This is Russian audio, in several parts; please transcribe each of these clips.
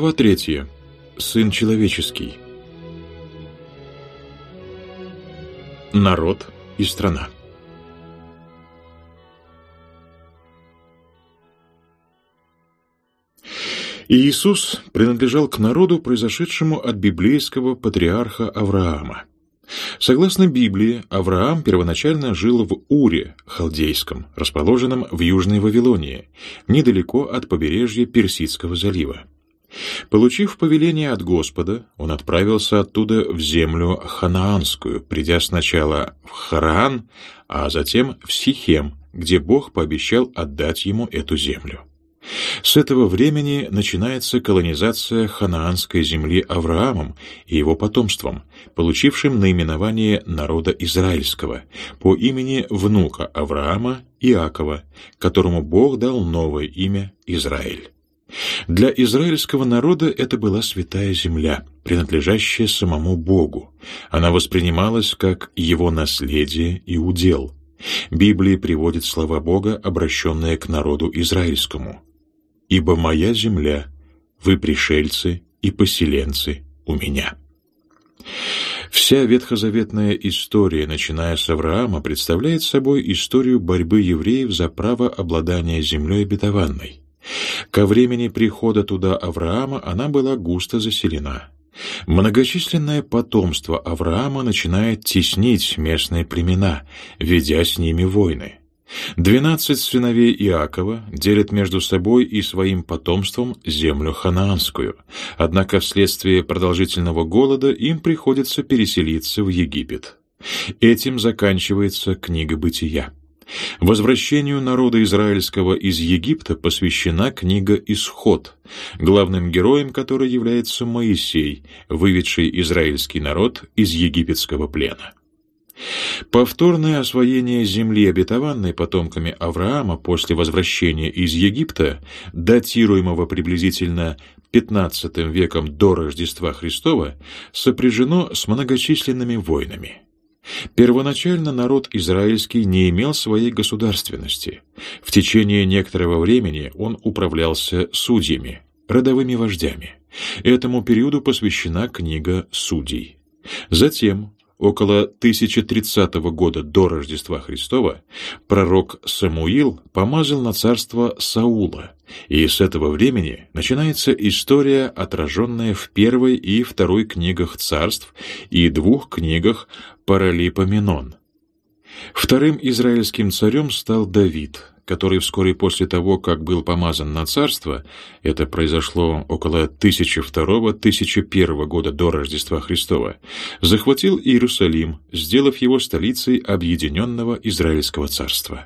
Глава 3. Сын человеческий. Народ и страна. Иисус принадлежал к народу, произошедшему от библейского патриарха Авраама. Согласно Библии, Авраам первоначально жил в Уре халдейском, расположенном в Южной Вавилонии, недалеко от побережья Персидского залива. Получив повеление от Господа, он отправился оттуда в землю ханаанскую, придя сначала в Хараан, а затем в Сихем, где Бог пообещал отдать ему эту землю. С этого времени начинается колонизация ханаанской земли Авраамом и его потомством, получившим наименование народа израильского по имени внука Авраама Иакова, которому Бог дал новое имя Израиль. Для израильского народа это была святая земля, принадлежащая самому Богу. Она воспринималась как его наследие и удел. Библия приводит слова Бога, обращенные к народу израильскому: «Ибо моя земля, вы пришельцы и поселенцы у меня». Вся ветхозаветная история, начиная с Авраама, представляет собой историю борьбы евреев за право обладания землей обетованной. Ко времени прихода туда Авраама она была густо заселена. Многочисленное потомство Авраама начинает теснить местные племена, ведя с ними войны. 12 сыновей Иакова делят между собой и своим потомством землю ханаанскую, однако вследствие продолжительного голода им приходится переселиться в Египет. Этим заканчивается книга Бытия. Возвращению народа израильского из Египта посвящена книга «Исход», главным героем которой является Моисей, выведший израильский народ из египетского плена. Повторное освоение земли обетованной потомками Авраама после возвращения из Египта, датируемого приблизительно 15 веком до Рождества Христова, сопряжено с многочисленными войнами. Первоначально народ израильский не имел своей государственности. В течение некоторого времени он управлялся судьями, родовыми вождями. Этому периоду посвящена книга Судей. Затем, около 1030 года до Рождества Христова, пророк Самуил помазал на царство Саула, и с этого времени начинается история, отраженная в первой и второй книгах царств и 2 книгах Паралипоменон. Вторым израильским царем стал Давид, который вскоре после того, как был помазан на царство, это произошло около 1002-1001 года до Рождества Христова, захватил Иерусалим, сделав его столицей объединенного Израильского царства.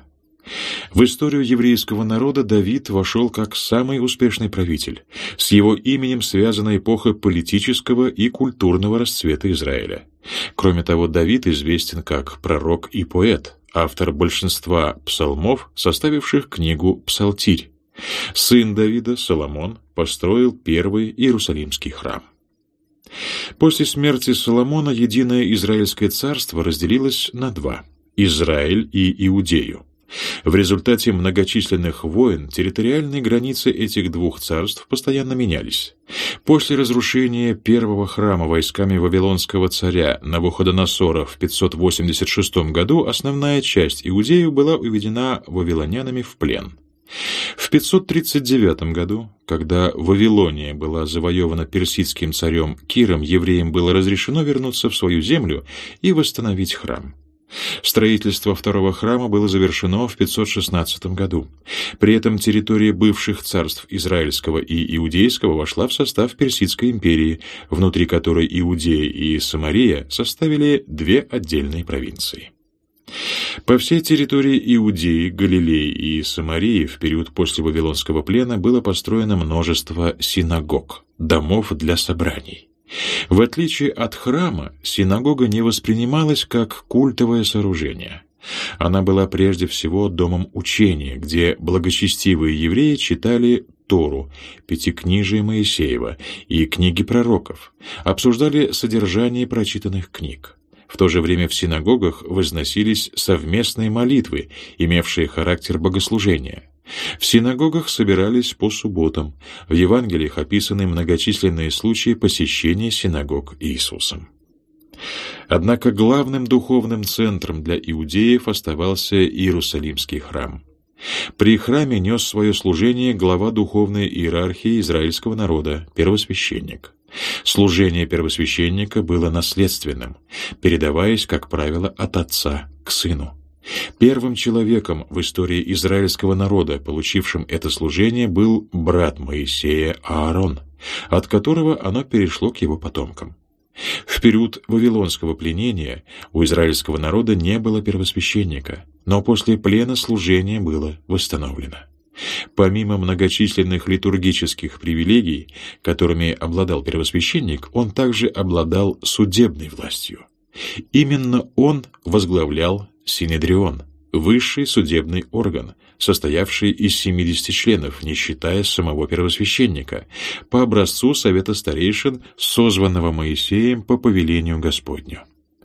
В историю еврейского народа Давид вошел как самый успешный правитель. С его именем связана эпоха политического и культурного расцвета Израиля. Кроме того, Давид известен как пророк и поэт, автор большинства псалмов, составивших книгу «Псалтирь». Сын Давида, Соломон, построил первый Иерусалимский храм. После смерти Соломона единое Израильское царство разделилось на 2 – Израиль и Иудею. В результате многочисленных войн территориальные границы этих 2 царств постоянно менялись. После разрушения первого храма войсками вавилонского царя Навуходоносора в 586 году основная часть Иудеи была уведена вавилонянами в плен. В 539 году, когда Вавилония была завоевана персидским царем Киром, евреям было разрешено вернуться в свою землю и восстановить храм. Строительство второго храма было завершено в 516 году. При этом территория бывших царств Израильского и Иудейского вошла в состав Персидской империи, внутри которой Иудея и Самария составили 2 отдельные провинции. По всей территории Иудеи, Галилеи и Самарии в период после Вавилонского плена было построено множество синагог, домов для собраний. В отличие от храма, синагога не воспринималась как культовое сооружение. Она была прежде всего домом учения, где благочестивые евреи читали Тору, Пятикнижие Моисеева и книги пророков, обсуждали содержание прочитанных книг. В то же время в синагогах возносились совместные молитвы, имевшие характер богослужения. В синагогах собирались по субботам. В Евангелиях описаны многочисленные случаи посещения синагог Иисусом. Однако главным духовным центром для иудеев оставался Иерусалимский храм. При храме нес свое служение глава духовной иерархии израильского народа, первосвященник. Служение первосвященника было наследственным, передаваясь, как правило, от отца к сыну. Первым человеком в истории израильского народа, получившим это служение, был брат Моисея Аарон, от которого оно перешло к его потомкам. В период вавилонского пленения у израильского народа не было первосвященника, но после плена служение было восстановлено. Помимо многочисленных литургических привилегий, которыми обладал первосвященник, он также обладал судебной властью. Именно он возглавлял Синедрион, высший судебный орган, состоявший из 70 членов, не считая самого первосвященника, по образцу Совета старейшин, созванного Моисеем по повелению Господню.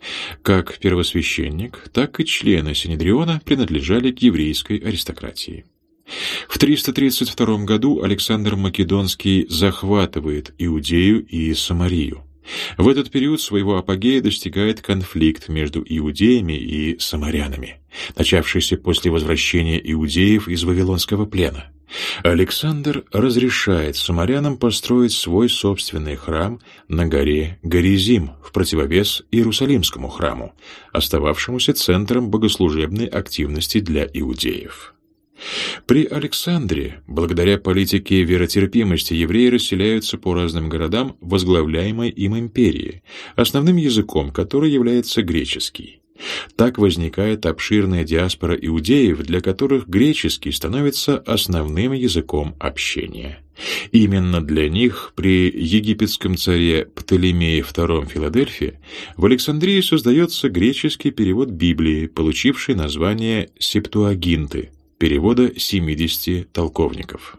Как первосвященник, так и члены Синедриона принадлежали к еврейской аристократии. В 332 году Александр Македонский захватывает Иудею и Самарию. В этот период своего апогея достигает конфликт между иудеями и самарянами, начавшийся после возвращения иудеев из вавилонского плена. Александр разрешает самарянам построить свой собственный храм на горе Горизим в противовес Иерусалимскому храму, остававшемуся центром богослужебной активности для иудеев. При Александре, благодаря политике веротерпимости, евреи расселяются по разным городам возглавляемой им империи, основным языком которой является греческий. Так возникает обширная диаспора иудеев, для которых греческий становится основным языком общения. Именно для них при египетском царе Птолемее II Филадельфе в Александрии создается греческий перевод Библии, получивший название Септуагинты, перевода 70 толковников.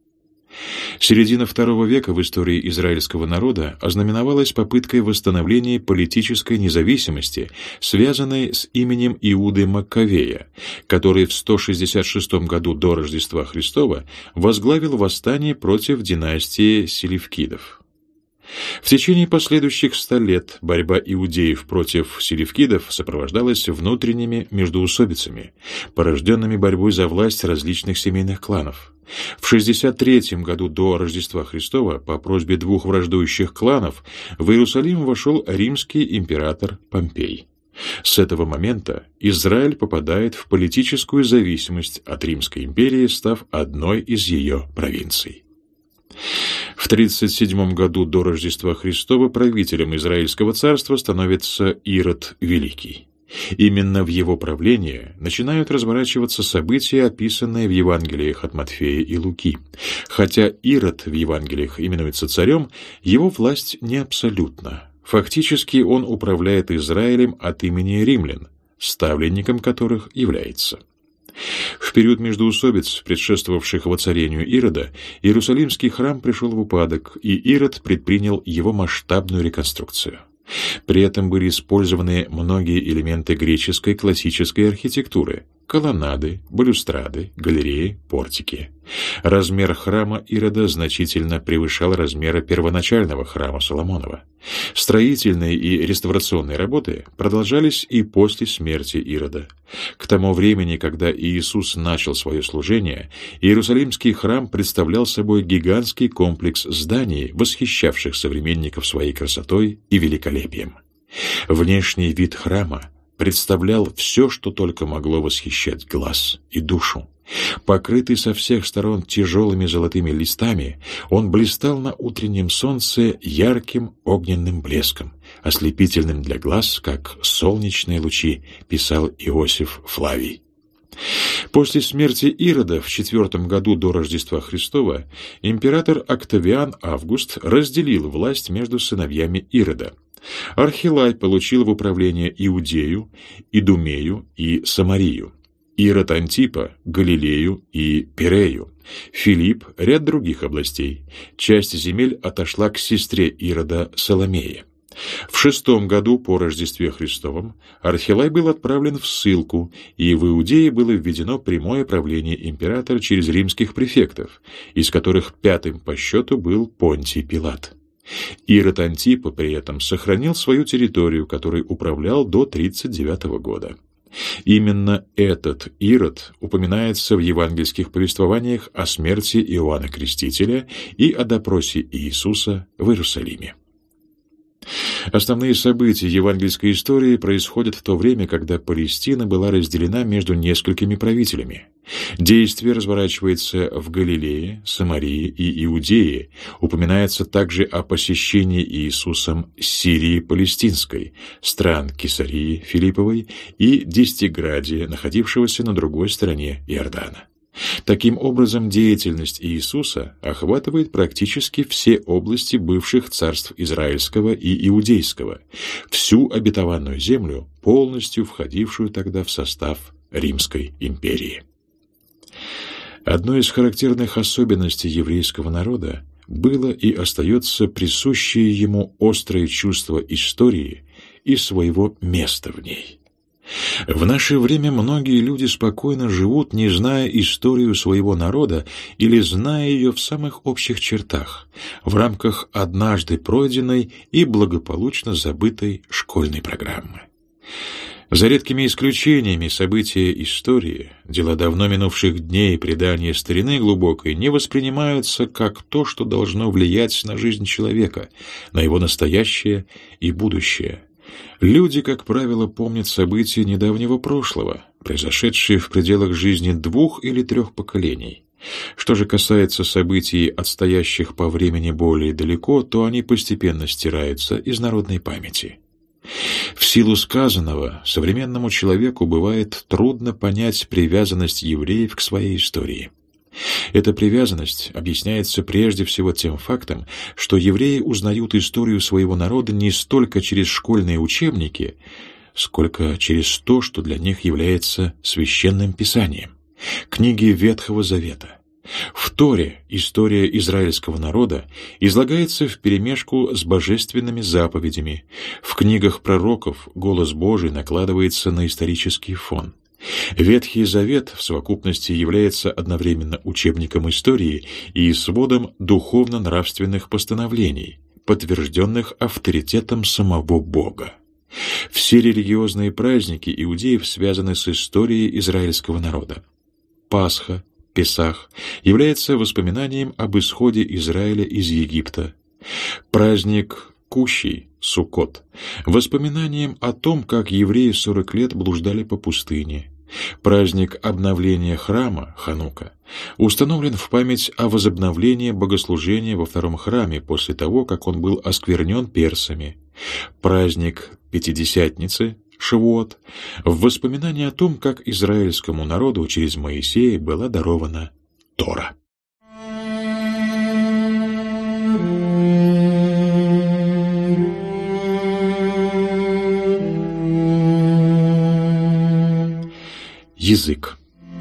Середина II века в истории израильского народа ознаменовалась попыткой восстановления политической независимости, связанной с именем Иуды Маккавея, который в 166 году до Рождества Христова возглавил восстание против династии селевкидов. В течение последующих 100 лет борьба иудеев против селевкидов сопровождалась внутренними междоусобицами, порожденными борьбой за власть различных семейных кланов. В 63 году до Рождества Христова по просьбе двух враждующих кланов в Иерусалим вошел римский император Помпей. С этого момента Израиль попадает в политическую зависимость от Римской империи, став одной из ее провинций. В 37 году до Рождества Христова правителем Израильского царства становится Ирод Великий. Именно в его правлении начинают разворачиваться события, описанные в Евангелиях от Матфея и Луки. Хотя Ирод в Евангелиях именуется царем, его власть не абсолютна. Фактически он управляет Израилем от имени римлян, ставленником которых является. В период междоусобиц, предшествовавших воцарению Ирода, Иерусалимский храм пришел в упадок, и Ирод предпринял его масштабную реконструкцию. При этом были использованы многие элементы греческой классической архитектуры – колоннады, балюстрады, галереи, портики. Размер храма Ирода значительно превышал размеры первоначального храма Соломонова. Строительные и реставрационные работы продолжались и после смерти Ирода. К тому времени, когда Иисус начал свое служение, Иерусалимский храм представлял собой гигантский комплекс зданий, восхищавших современников своей красотой и великолепием. Внешний вид храма представлял все, что только могло восхищать глаз и душу. Покрытый со всех сторон тяжелыми золотыми листами, он блистал на утреннем солнце ярким огненным блеском, ослепительным для глаз, как солнечные лучи, писал Иосиф Флавий. После смерти Ирода в 4 году до Рождества Христова император Октавиан Август разделил власть между сыновьями Ирода. Архилай получил в управление Иудею, Идумею и Самарию, Ирод Антипа – Галилею и Пирею, Филипп – ряд других областей. Часть земель отошла к сестре Ирода Соломее. В 6 году по Рождестве Христовом Архилай был отправлен в ссылку, и в Иудее было введено прямое правление императора через римских префектов, из которых 5-м по счету был Понтий Пилат. Ирод Антипа при этом сохранил свою территорию, которой управлял до 39 года. Именно этот Ирод упоминается в евангельских повествованиях о смерти Иоанна Крестителя и о допросе Иисуса в Иерусалиме. Основные события евангельской истории происходят в то время, когда Палестина была разделена между несколькими правителями. Действие разворачивается в Галилее, Самарии и Иудее. Упоминается также о посещении Иисусом Сирии Палестинской, стран Кесарии Филипповой и Десятиградия, находившегося на другой стороне Иордана. Таким образом, деятельность Иисуса охватывает практически все области бывших царств Израильского и Иудейского, всю обетованную землю, полностью входившую тогда в состав Римской империи. Одной из характерных особенностей еврейского народа было и остается присущее ему острое чувство истории и своего места в ней. В наше время многие люди спокойно живут, не зная историю своего народа или зная ее в самых общих чертах, в рамках однажды пройденной и благополучно забытой школьной программы. За редкими исключениями события истории, дела давно минувших дней и предания старины глубокой не воспринимаются как то, что должно влиять на жизнь человека, на его настоящее и будущее. Люди, как правило, помнят события недавнего прошлого, произошедшие в пределах жизни 2 или 3 поколений. Что же касается событий, отстоящих по времени более далеко, то они постепенно стираются из народной памяти. В силу сказанного, современному человеку бывает трудно понять привязанность евреев к своей истории. Эта привязанность объясняется прежде всего тем фактом, что евреи узнают историю своего народа не столько через школьные учебники, сколько через то, что для них является священным писанием, книги Ветхого Завета. В Торе история израильского народа излагается вперемешку с божественными заповедями. В книгах пророков голос Божий накладывается на исторический фон. Ветхий Завет в совокупности является одновременно учебником истории и сводом духовно-нравственных постановлений, подтвержденных авторитетом самого Бога. Все религиозные праздники иудеев связаны с историей израильского народа. Пасха, Песах является воспоминанием об исходе Израиля из Египта. Праздник Кущий, Суккот, воспоминанием о том, как евреи 40 лет блуждали по пустыне. Праздник обновления храма, Ханука, установлен в память о возобновлении богослужения во втором храме после того, как он был осквернен персами. Праздник Пятидесятницы, Шавуот, в воспоминании о том, как израильскому народу через Моисея была дарована Тора. Язык.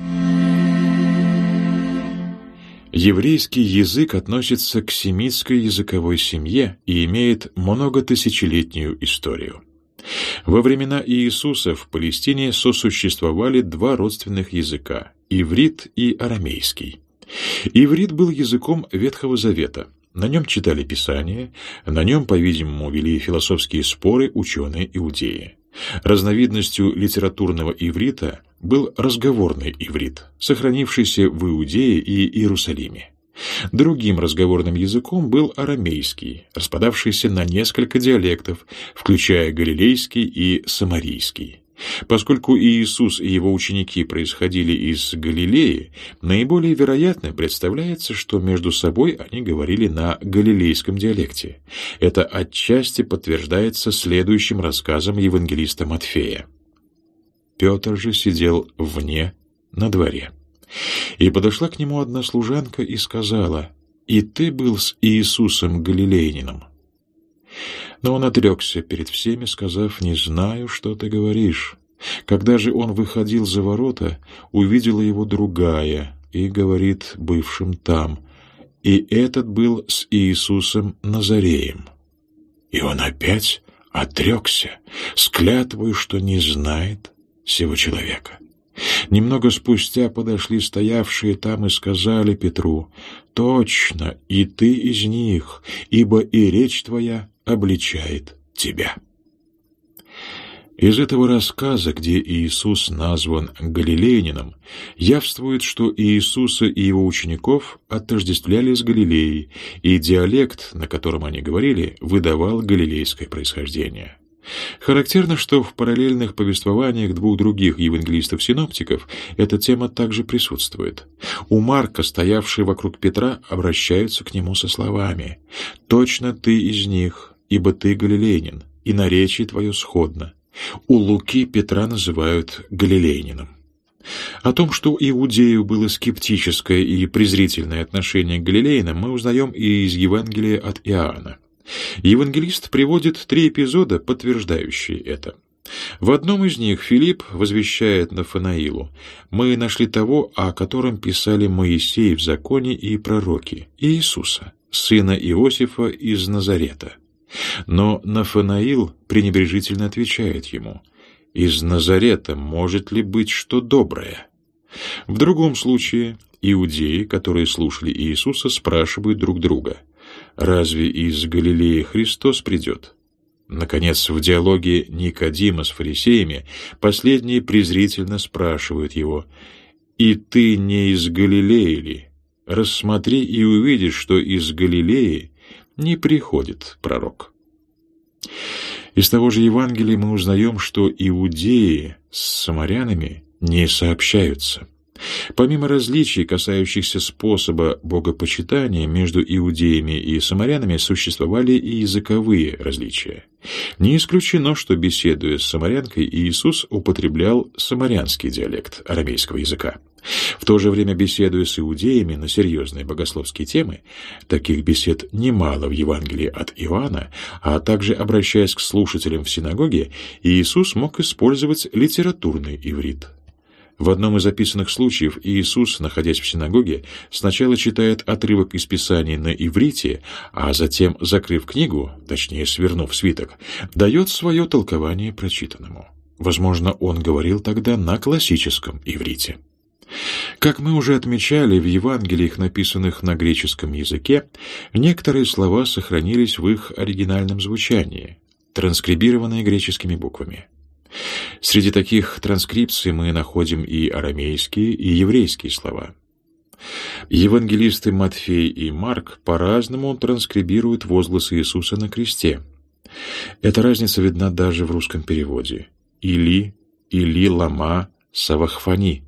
Еврейский язык относится к семитской языковой семье и имеет многотысячелетнюю историю. Во времена Иисуса в Палестине сосуществовали 2 родственных языка – иврит и арамейский. Иврит был языком Ветхого Завета. На нем читали Писания, на нем, по-видимому, вели философские споры ученые-иудеи. Разновидностью литературного иврита был разговорный иврит, сохранившийся в Иудее и Иерусалиме. Другим разговорным языком был арамейский, распадавшийся на несколько диалектов, включая галилейский и самарийский. Поскольку Иисус и его ученики происходили из Галилеи, наиболее вероятно представляется, что между собой они говорили на галилейском диалекте. Это отчасти подтверждается следующим рассказом евангелиста Матфея. Петр же сидел вне, на дворе. И подошла к нему одна служанка и сказала: «И ты был с Иисусом Галилейнином». Но он отрекся перед всеми, сказав: «Не знаю, что ты говоришь». Когда же он выходил за ворота, увидела его другая и говорит бывшим там: «И этот был с Иисусом Назареем». И он опять отрекся с клятвой, что не знает сего человека. Немного спустя подошли стоявшие там и сказали Петру: «Точно, и ты из них, ибо и речь твоя обличает тебя». Из этого рассказа, где Иисус назван галилеянином, явствует, что Иисуса и его учеников отождествляли с Галилеей, и диалект, на котором они говорили, выдавал галилейское происхождение. Характерно, что в параллельных повествованиях двух других евангелистов-синоптиков эта тема также присутствует. У Марка, стоявшие вокруг Петра, обращаются к нему со словами: «Точно ты из них, ибо ты галилеянин, и наречие твое сходно». У Луки Петра называют галилеянином. О том, что Иудею было скептическое и презрительное отношение к галилеянам, мы узнаем и из Евангелия от Иоанна. Евангелист приводит 3 эпизода, подтверждающие это. В одном из них Филипп возвещает Нафанаилу: «Мы нашли того, о котором писали Моисей в законе и пророки, Иисуса, сына Иосифа из Назарета». Но Нафанаил пренебрежительно отвечает ему: «Из Назарета может ли быть что доброе?» В другом случае иудеи, которые слушали Иисуса, спрашивают друг друга: «Разве из Галилеи Христос придет?» Наконец, в диалоге Никодима с фарисеями последние презрительно спрашивают его: «И ты не из Галилеи ли? Рассмотри и увидишь, что из Галилеи не приходит пророк». Из того же Евангелия мы узнаем, что иудеи с самарянами не сообщаются. Помимо различий, касающихся способа богопочитания, между иудеями и самарянами существовали и языковые различия. Не исключено, что, беседуя с самарянкой, Иисус употреблял самарянский диалект арамейского языка. В то же время, беседуя с иудеями на серьезные богословские темы, таких бесед немало в Евангелии от Иоанна, а также обращаясь к слушателям в синагоге, Иисус мог использовать литературный иврит. В одном из описанных случаев Иисус, находясь в синагоге, сначала читает отрывок из Писания на иврите, а затем, закрыв книгу, точнее свернув свиток, дает свое толкование прочитанному. Возможно, он говорил тогда на классическом иврите. Как мы уже отмечали, в Евангелиях, написанных на греческом языке, некоторые слова сохранились в их оригинальном звучании, транскрибированные греческими буквами. Среди таких транскрипций мы находим и арамейские, и еврейские слова. Евангелисты Матфей и Марк по-разному транскрибируют возгласы Иисуса на кресте. Эта разница видна даже в русском переводе. «Или, лама, савахфани»,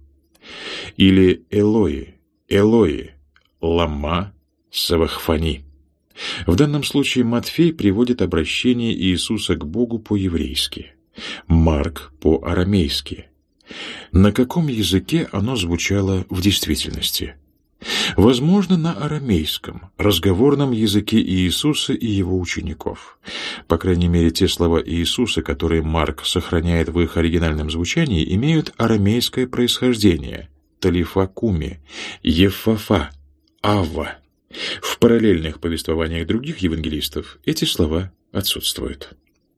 или «Элои, Элои, лама, савахфани». В данном случае Матфей приводит обращение Иисуса к Богу по-еврейски, Марк по-арамейски. На каком языке оно звучало в действительности? Возможно, на арамейском, разговорном языке Иисуса и его учеников. По крайней мере, те слова Иисуса, которые Марк сохраняет в их оригинальном звучании, имеют арамейское происхождение: талифа куми, ефафа, авва. В параллельных повествованиях других евангелистов эти слова отсутствуют.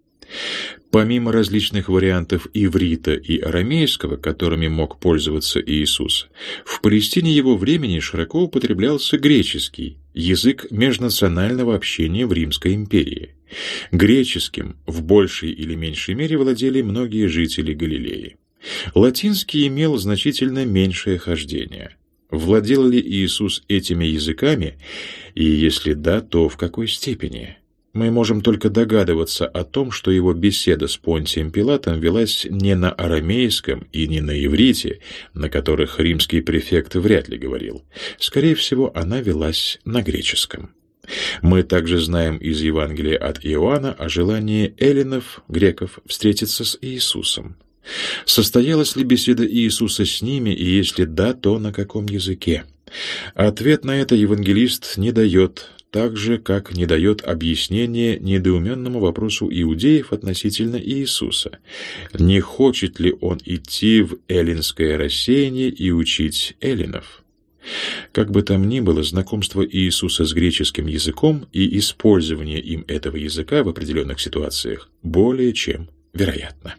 Помимо различных вариантов иврита и арамейского, которыми мог пользоваться Иисус, в Палестине его времени широко употреблялся греческий, язык межнационального общения в Римской империи. Греческим в большей или меньшей мере владели многие жители Галилеи. Латинский имел значительно меньшее хождение. Владел ли Иисус этими языками, и если да, то в какой степени? Мы можем только догадываться о том, что его беседа с Понтием Пилатом велась не на арамейском и не на иврите, на которых римский префект вряд ли говорил. Скорее всего, она велась на греческом. Мы также знаем из Евангелия от Иоанна о желании эллинов, греков, встретиться с Иисусом. Состоялась ли беседа Иисуса с ними, и если да, то на каком языке? Ответ на это евангелист не дает, так же, как не дает объяснение недоуменному вопросу иудеев относительно Иисуса. Не хочет ли он идти в эллинское рассеяние и учить эллинов? Как бы там ни было, знакомство Иисуса с греческим языком и использование им этого языка в определенных ситуациях более чем вероятно.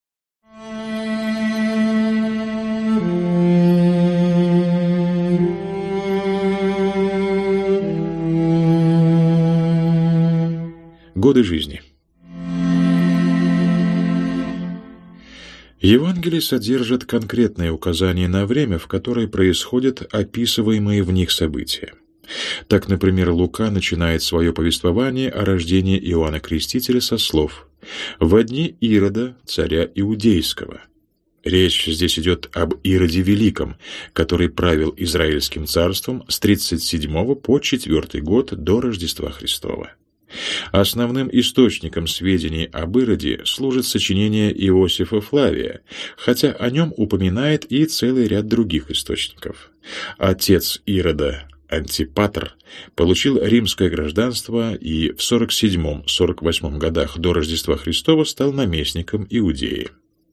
Годы жизни. Евангелие содержит конкретные указания на время, в которое происходят описываемые в них события. Так, например, Лука начинает свое повествование о рождении Иоанна Крестителя со слов «Во дни Ирода, царя Иудейского». Речь здесь идет об Ироде Великом, который правил Израильским царством с 37 по 4 год до Рождества Христова. Основным источником сведений об Ироде служит сочинение Иосифа Флавия, хотя о нем упоминает и целый ряд других источников. Отец Ирода, Антипатр, получил римское гражданство и в 47-48 годах до Рождества Христова стал наместником Иудеи.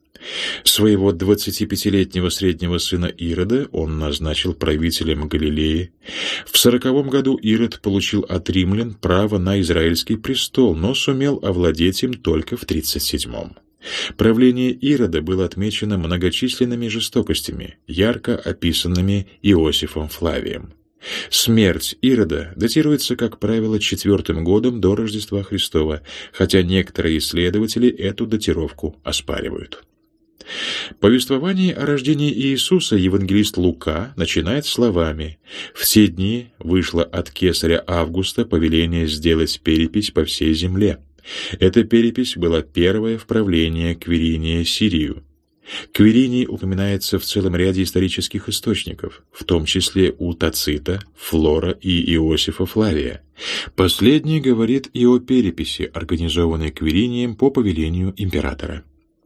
Своего 25-летнего среднего сына Ирода он назначил правителем Галилеи. В 40 году Ирод получил от римлян право на израильский престол, но сумел овладеть им только в 37-м. Правление Ирода было отмечено многочисленными жестокостями, ярко описанными Иосифом Флавием. Смерть Ирода датируется, как правило, 4-м годом до Рождества Христова, хотя некоторые исследователи эту датировку оспаривают. Повествование о рождении Иисуса евангелист Лука начинает словами: «В те дни вышло от кесаря Августа повеление сделать перепись по всей земле. Эта перепись была первая в правление Квириния Сирию». Квириний упоминается в целом ряде исторических источников, в том числе у Тацита, Флора и Иосифа Флавия. Последний говорит и о переписи, организованной Квиринием по повелению императора.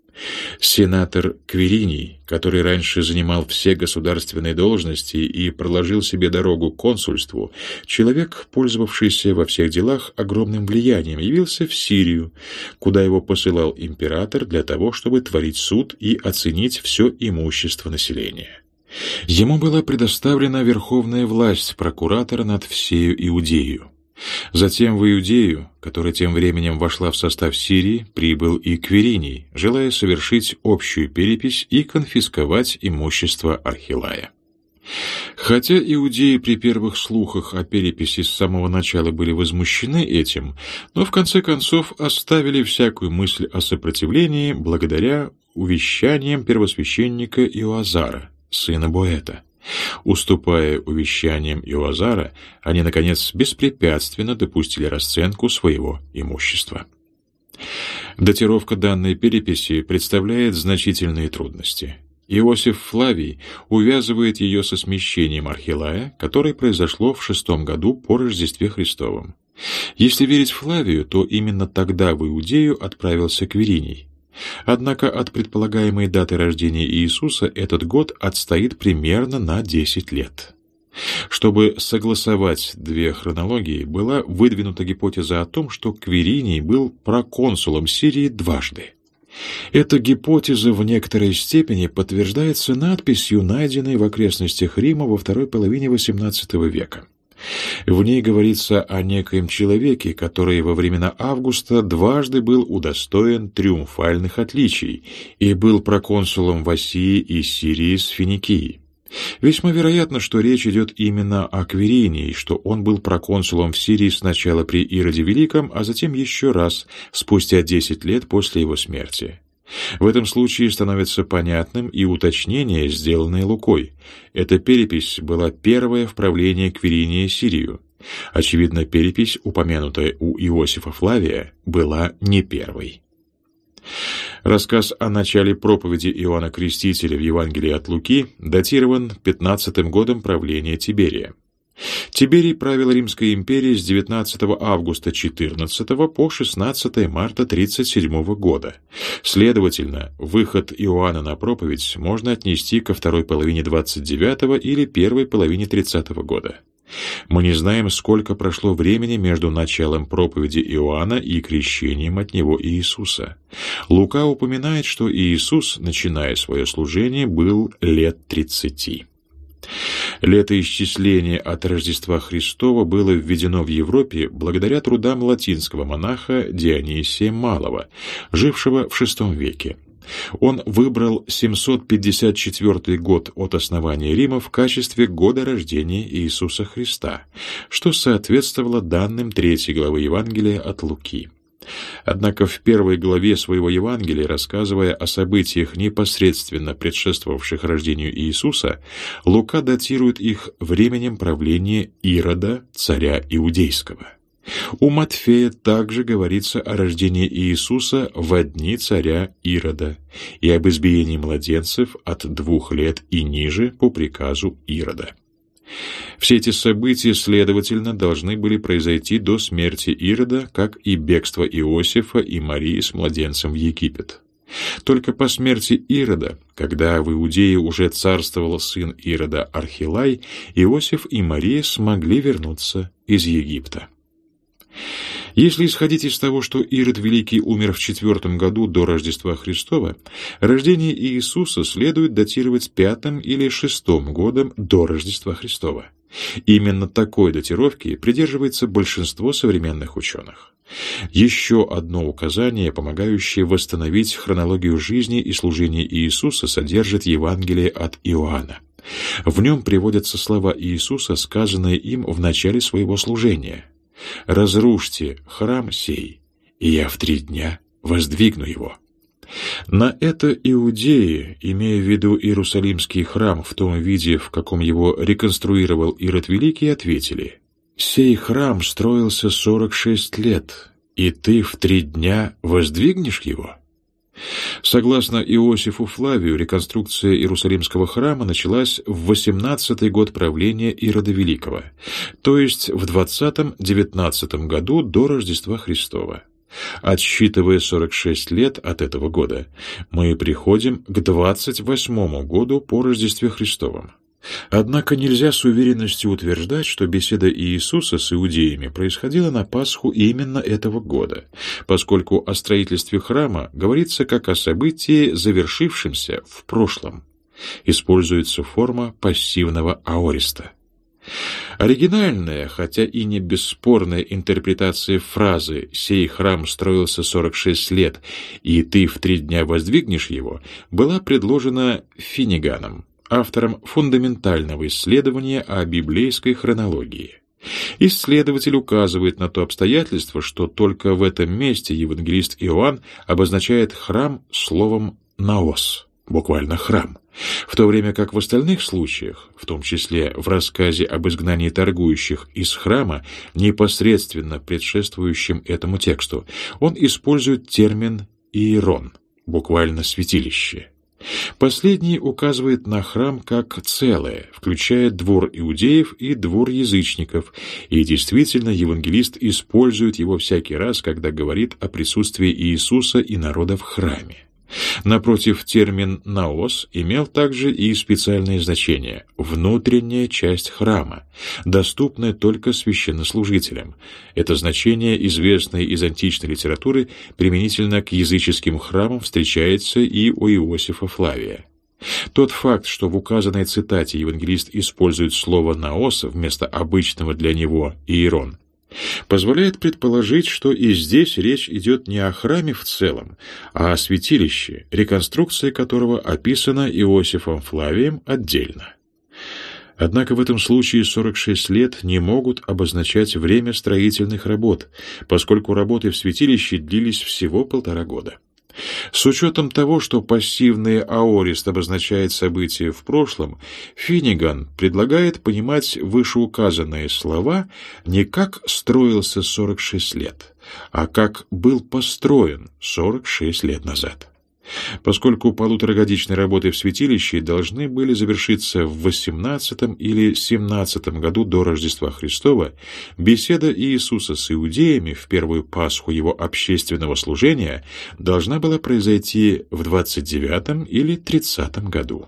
Сенатор Квириний, который раньше занимал все государственные должности и проложил себе дорогу к консульству, человек, пользовавшийся во всех делах огромным влиянием, явился в Сирию, куда его посылал император для того, чтобы творить суд и оценить все имущество населения. Ему была предоставлена верховная власть прокуратора над всею Иудею. Затем в Иудею, которая тем временем вошла в состав Сирии, прибыл и Квириний, желая совершить общую перепись и конфисковать имущество Архилая. Хотя иудеи при первых слухах о переписи с самого начала были возмущены этим, но в конце концов оставили всякую мысль о сопротивлении благодаря увещаниям первосвященника Иоазара, сына Боэта. Уступая увещаниям Иоазара, они, наконец, беспрепятственно допустили расценку своего имущества. Датировка данной переписи представляет значительные трудности. Иосиф Флавий увязывает ее со смещением Архилая, которое произошло в 6-м году по Рождестве Христовом. Если верить Флавию, то именно тогда в Иудею отправился Квириний. Однако от предполагаемой даты рождения Иисуса этот год отстоит примерно на 10 лет. Чтобы согласовать две хронологии, была выдвинута гипотеза о том, что Квириний был проконсулом Сирии дважды. Эта гипотеза в некоторой степени подтверждается надписью, найденной в окрестностях Рима во второй половине XVIII века. В ней говорится о некоем человеке, который во времена Августа дважды был удостоен триумфальных отличий и был проконсулом в Асии и Сирии с Финикией. Весьма вероятно, что речь идет именно о Квиринии, что он был проконсулом в Сирии сначала при Ироде Великом, а затем еще раз, спустя 10 лет после его смерти. В этом случае становится понятным и уточнение, сделанное Лукой. Эта перепись была первая в правлении Квириния Сирию. Очевидно, перепись, упомянутая у Иосифа Флавия, была не первой. Рассказ о начале проповеди Иоанна Крестителя в Евангелии от Луки датирован 15-м годом правления Тиберия. Тиберий правил Римской империей с 19 августа 14 по 16 марта 37 года. Следовательно, выход Иоанна на проповедь можно отнести ко второй половине 29 или первой половине 30 года. Мы не знаем, сколько прошло времени между началом проповеди Иоанна и крещением от него Иисуса. Лука упоминает, что Иисус, начиная свое служение, был лет 30. Летоисчисление от Рождества Христова было введено в Европе благодаря трудам латинского монаха Дионисия Малого, жившего в VI веке. Он выбрал 754 год от основания Рима в качестве года рождения Иисуса Христа, что соответствовало данным 3 главы Евангелия от Луки. Однако в 1 главе своего Евангелия, рассказывая о событиях, непосредственно предшествовавших рождению Иисуса, Лука датирует их временем правления Ирода, царя Иудейского. У Матфея также говорится о рождении Иисуса во дни царя Ирода и об избиении младенцев от 2 лет и ниже по приказу Ирода. Все эти события, следовательно, должны были произойти до смерти Ирода, как и бегство Иосифа и Марии с младенцем в Египет. Только по смерти Ирода, когда в Иудее уже царствовал сын Ирода Архилай, Иосиф и Мария смогли вернуться из Египта. Если исходить из того, что Ирод Великий умер в 4 году до Рождества Христова, рождение Иисуса следует датировать 5 или 6 годом до Рождества Христова. Именно такой датировки придерживается большинство современных ученых. Еще одно указание, помогающее восстановить хронологию жизни и служения Иисуса, содержит Евангелие от Иоанна. В нем приводятся слова Иисуса, сказанные им в начале своего служения: «Разрушьте храм сей, и я в 3 дня воздвигну его». На это иудеи, имея в виду Иерусалимский храм в том виде, в каком его реконструировал Ирод Великий, ответили: «Сей храм строился 46 лет, и ты в 3 дня воздвигнешь его?» Согласно Иосифу Флавию, реконструкция Иерусалимского храма началась в 18-й год правления Ирода Великого, то есть в 20-19 году до Рождества Христова. Отсчитывая 46 лет от этого года, мы приходим к 28-му году по Рождестве Христовом. Однако нельзя с уверенностью утверждать, что беседа Иисуса с иудеями происходила на Пасху именно этого года, поскольку о строительстве храма говорится как о событии, завершившемся в прошлом. Используется форма пассивного аориста. Оригинальная, хотя и не бесспорная интерпретация фразы «сей храм строился 46 лет, и ты в 3 дня воздвигнешь его» была предложена Финниганом, автором фундаментального исследования о библейской хронологии. Исследователь указывает на то обстоятельство, что только в этом месте евангелист Иоанн обозначает храм словом «наос», буквально «храм», в то время как в остальных случаях, в том числе в рассказе об изгнании торгующих из храма, непосредственно предшествующем этому тексту, он использует термин «иерон», буквально «святилище». Последний указывает на храм как целое, включая двор иудеев и двор язычников, и действительно евангелист использует его всякий раз, когда говорит о присутствии Иисуса и народа в храме. Напротив, термин «наос» имел также и специальное значение – внутренняя часть храма, доступная только священнослужителям. Это значение, известное из античной литературы, применительно к языческим храмам, встречается и у Иосифа Флавия. Тот факт, что в указанной цитате евангелист использует слово «наос» вместо обычного для него «иерон», позволяет предположить, что и здесь речь идет не о храме в целом, а о святилище, реконструкция которого описана Иосифом Флавием отдельно. Однако в этом случае 46 лет не могут обозначать время строительных работ, поскольку работы в святилище длились всего 1,5 года. С учетом того, что пассивный аорист обозначает события в прошлом, Финниган предлагает понимать вышеуказанные слова не как «строился 46 лет», а как «был построен 46 лет назад». Поскольку 1,5-годичные работы в святилище должны были завершиться в 18 или 17 году до Рождества Христова, беседа Иисуса с иудеями в первую Пасху его общественного служения должна была произойти в 29 или 30 году.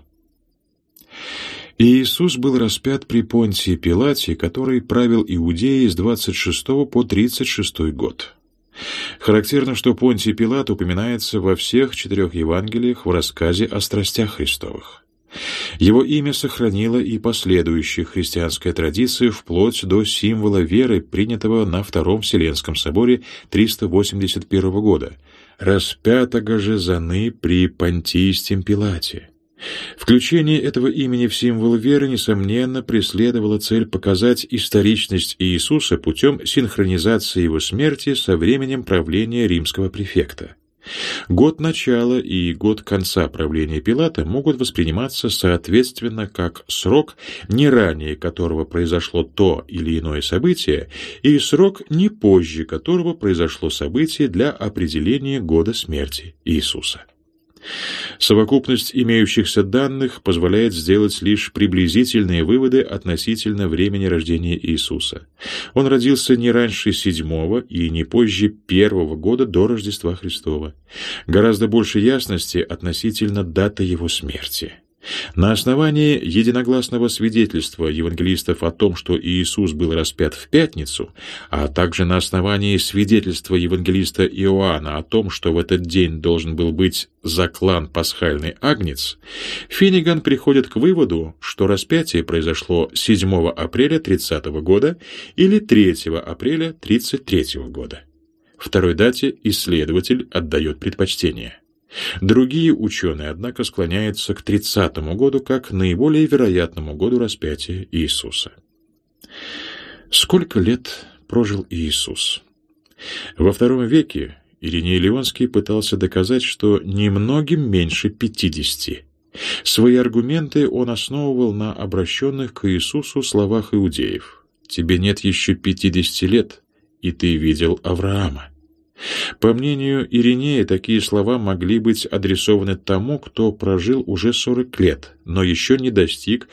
Иисус был распят при Понтии Пилате, который правил Иудеей с 26 по 36 год. Характерно, что Понтий Пилат упоминается во всех 4 Евангелиях в рассказе о страстях Христовых. Его имя сохранила и последующая христианская традиция вплоть до символа веры, принятого на Втором Вселенском соборе 381 года, распятого же заны при Понтийском Пилате. Включение этого имени в символ веры, несомненно, преследовало цель показать историчность Иисуса путем синхронизации его смерти со временем правления римского префекта. Год начала и год конца правления Пилата могут восприниматься соответственно как срок, не ранее которого произошло то или иное событие, и срок, не позже которого произошло событие для определения года смерти Иисуса. Совокупность имеющихся данных позволяет сделать лишь приблизительные выводы относительно времени рождения Иисуса. Он родился не раньше 7-го и не позже 1-го года до Рождества Христова. Гораздо больше ясности относительно даты его смерти. На основании единогласного свидетельства евангелистов о том, что Иисус был распят в пятницу, а также на основании свидетельства евангелиста Иоанна о том, что в этот день должен был быть заклан пасхальный агнец, Финниган приходит к выводу, что распятие произошло 7 апреля 30 года или 3 апреля 33 года. Второй дате исследователь отдает предпочтение. Другие ученые, однако, склоняются к 30-му году как наиболее вероятному году распятия Иисуса. Сколько лет прожил Иисус? Во II веке Ириней Лионский пытался доказать, что немногим меньше 50. Свои аргументы он основывал на обращенных к Иисусу словах иудеев: «Тебе нет еще 50 лет, и ты видел Авраама». По мнению Иринея, такие слова могли быть адресованы тому, кто прожил уже 40 лет, но еще не достиг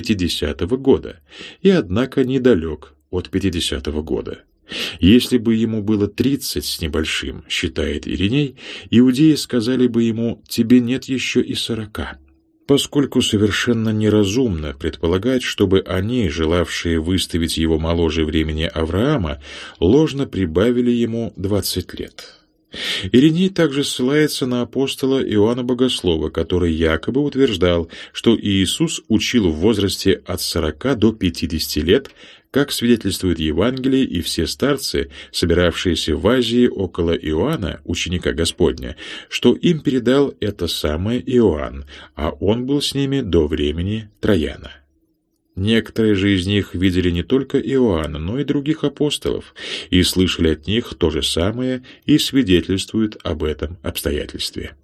50-го года, и, однако, недалек от 50-го года. Если бы ему было 30 с небольшим, считает Ириней, иудеи сказали бы ему: «Тебе нет еще и 40». Поскольку совершенно неразумно предполагать, чтобы они, желавшие выставить его моложе времени Авраама, ложно прибавили ему 20 лет. Ириней также ссылается на апостола Иоанна Богослова, который якобы утверждал, что Иисус учил в возрасте от 40 до 50 лет, как свидетельствует Евангелие и все старцы, собиравшиеся в Азии около Иоанна, ученика Господня, что им передал это самое Иоанн, а он был с ними до времени Трояна. Некоторые же из них видели не только Иоанна, но и других апостолов, и слышали от них то же самое и свидетельствуют об этом обстоятельстве.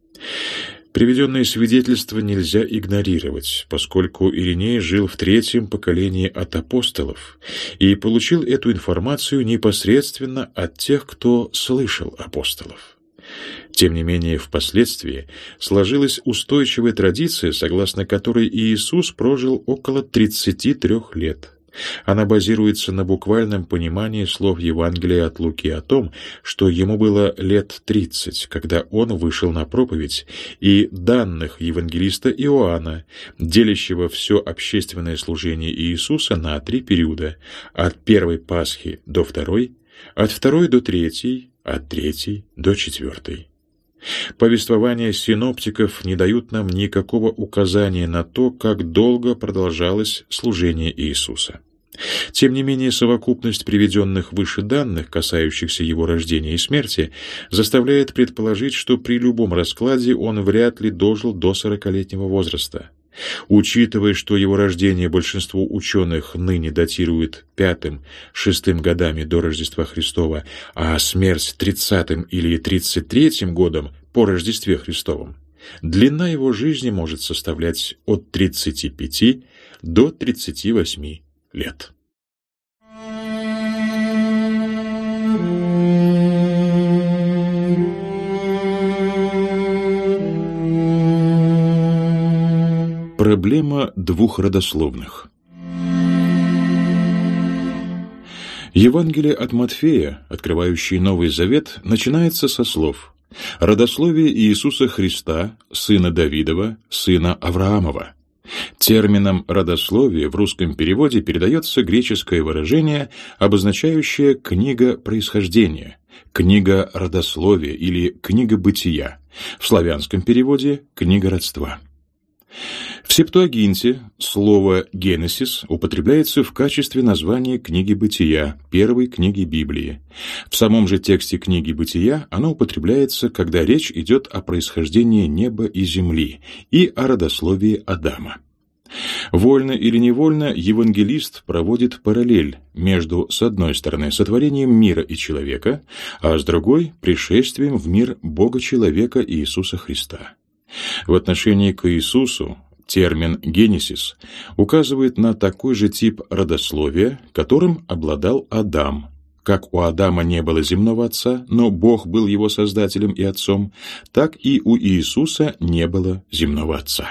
Приведенные свидетельства нельзя игнорировать, поскольку Ириней жил в 3-м поколении от апостолов и получил эту информацию непосредственно от тех, кто слышал апостолов. Тем не менее, впоследствии сложилась устойчивая традиция, согласно которой Иисус прожил около 33 лет. Она базируется на буквальном понимании слов Евангелия от Луки о том, что ему было лет 30, когда он вышел на проповедь, и данных евангелиста Иоанна, делящего все общественное служение Иисуса на 3 периода: от первой Пасхи до второй, от второй до третьей, от третьей до 4. Повествования синоптиков не дают нам никакого указания на то, как долго продолжалось служение Иисуса. Тем не менее, совокупность приведенных выше данных, касающихся его рождения и смерти, заставляет предположить, что при любом раскладе он вряд ли дожил до 40-летнего возраста. Учитывая, что его рождение большинство ученых ныне датирует 5-6 годами до Рождества Христова, а смерть 30-м или 33-м годом по Рождестве Христовом, длина его жизни может составлять от 35 до 38 лет. Проблема двух родословных. Евангелие от Матфея, открывающее Новый Завет, начинается со слов: «Родословие Иисуса Христа, сына Давидова, сына Авраамова». Термином «родословие» в русском переводе передается греческое выражение, обозначающее «книга происхождения», «книга родословия» или «книга бытия», в славянском переводе «книга родства». В Септуагинте слово «генесис» употребляется в качестве названия книги Бытия, первой книги Библии. В самом же тексте книги Бытия оно употребляется, когда речь идет о происхождении неба и земли и о родословии Адама. Вольно или невольно евангелист проводит параллель между, с одной стороны, сотворением мира и человека, а с другой – пришествием в мир Бога-человека Иисуса Христа. В отношении к Иисусу термин «генесис» указывает на такой же тип родословия, которым обладал Адам. Как у Адама не было земного отца, но Бог был его создателем и отцом, так и у Иисуса не было земного отца.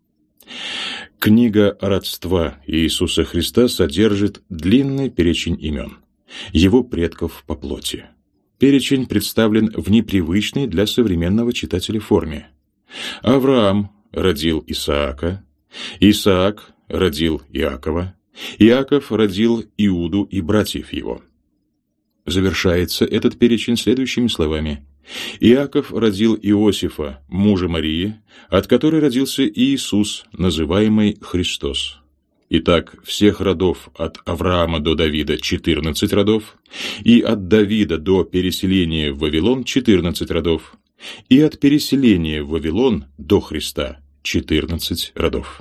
Книга родства Иисуса Христа содержит длинный перечень имен, его предков по плоти. Перечень представлен в непривычной для современного читателя форме. Авраам родил Исаака, Исаак родил Иакова, Иаков родил Иуду и братьев его. Завершается этот перечень следующими словами: Иаков родил Иосифа, мужа Марии, от которой родился Иисус, называемый Христос. Итак, всех родов от Авраама до Давида 14 родов, и от Давида до переселения в Вавилон 14 родов, и от переселения в Вавилон до Христа 14 родов.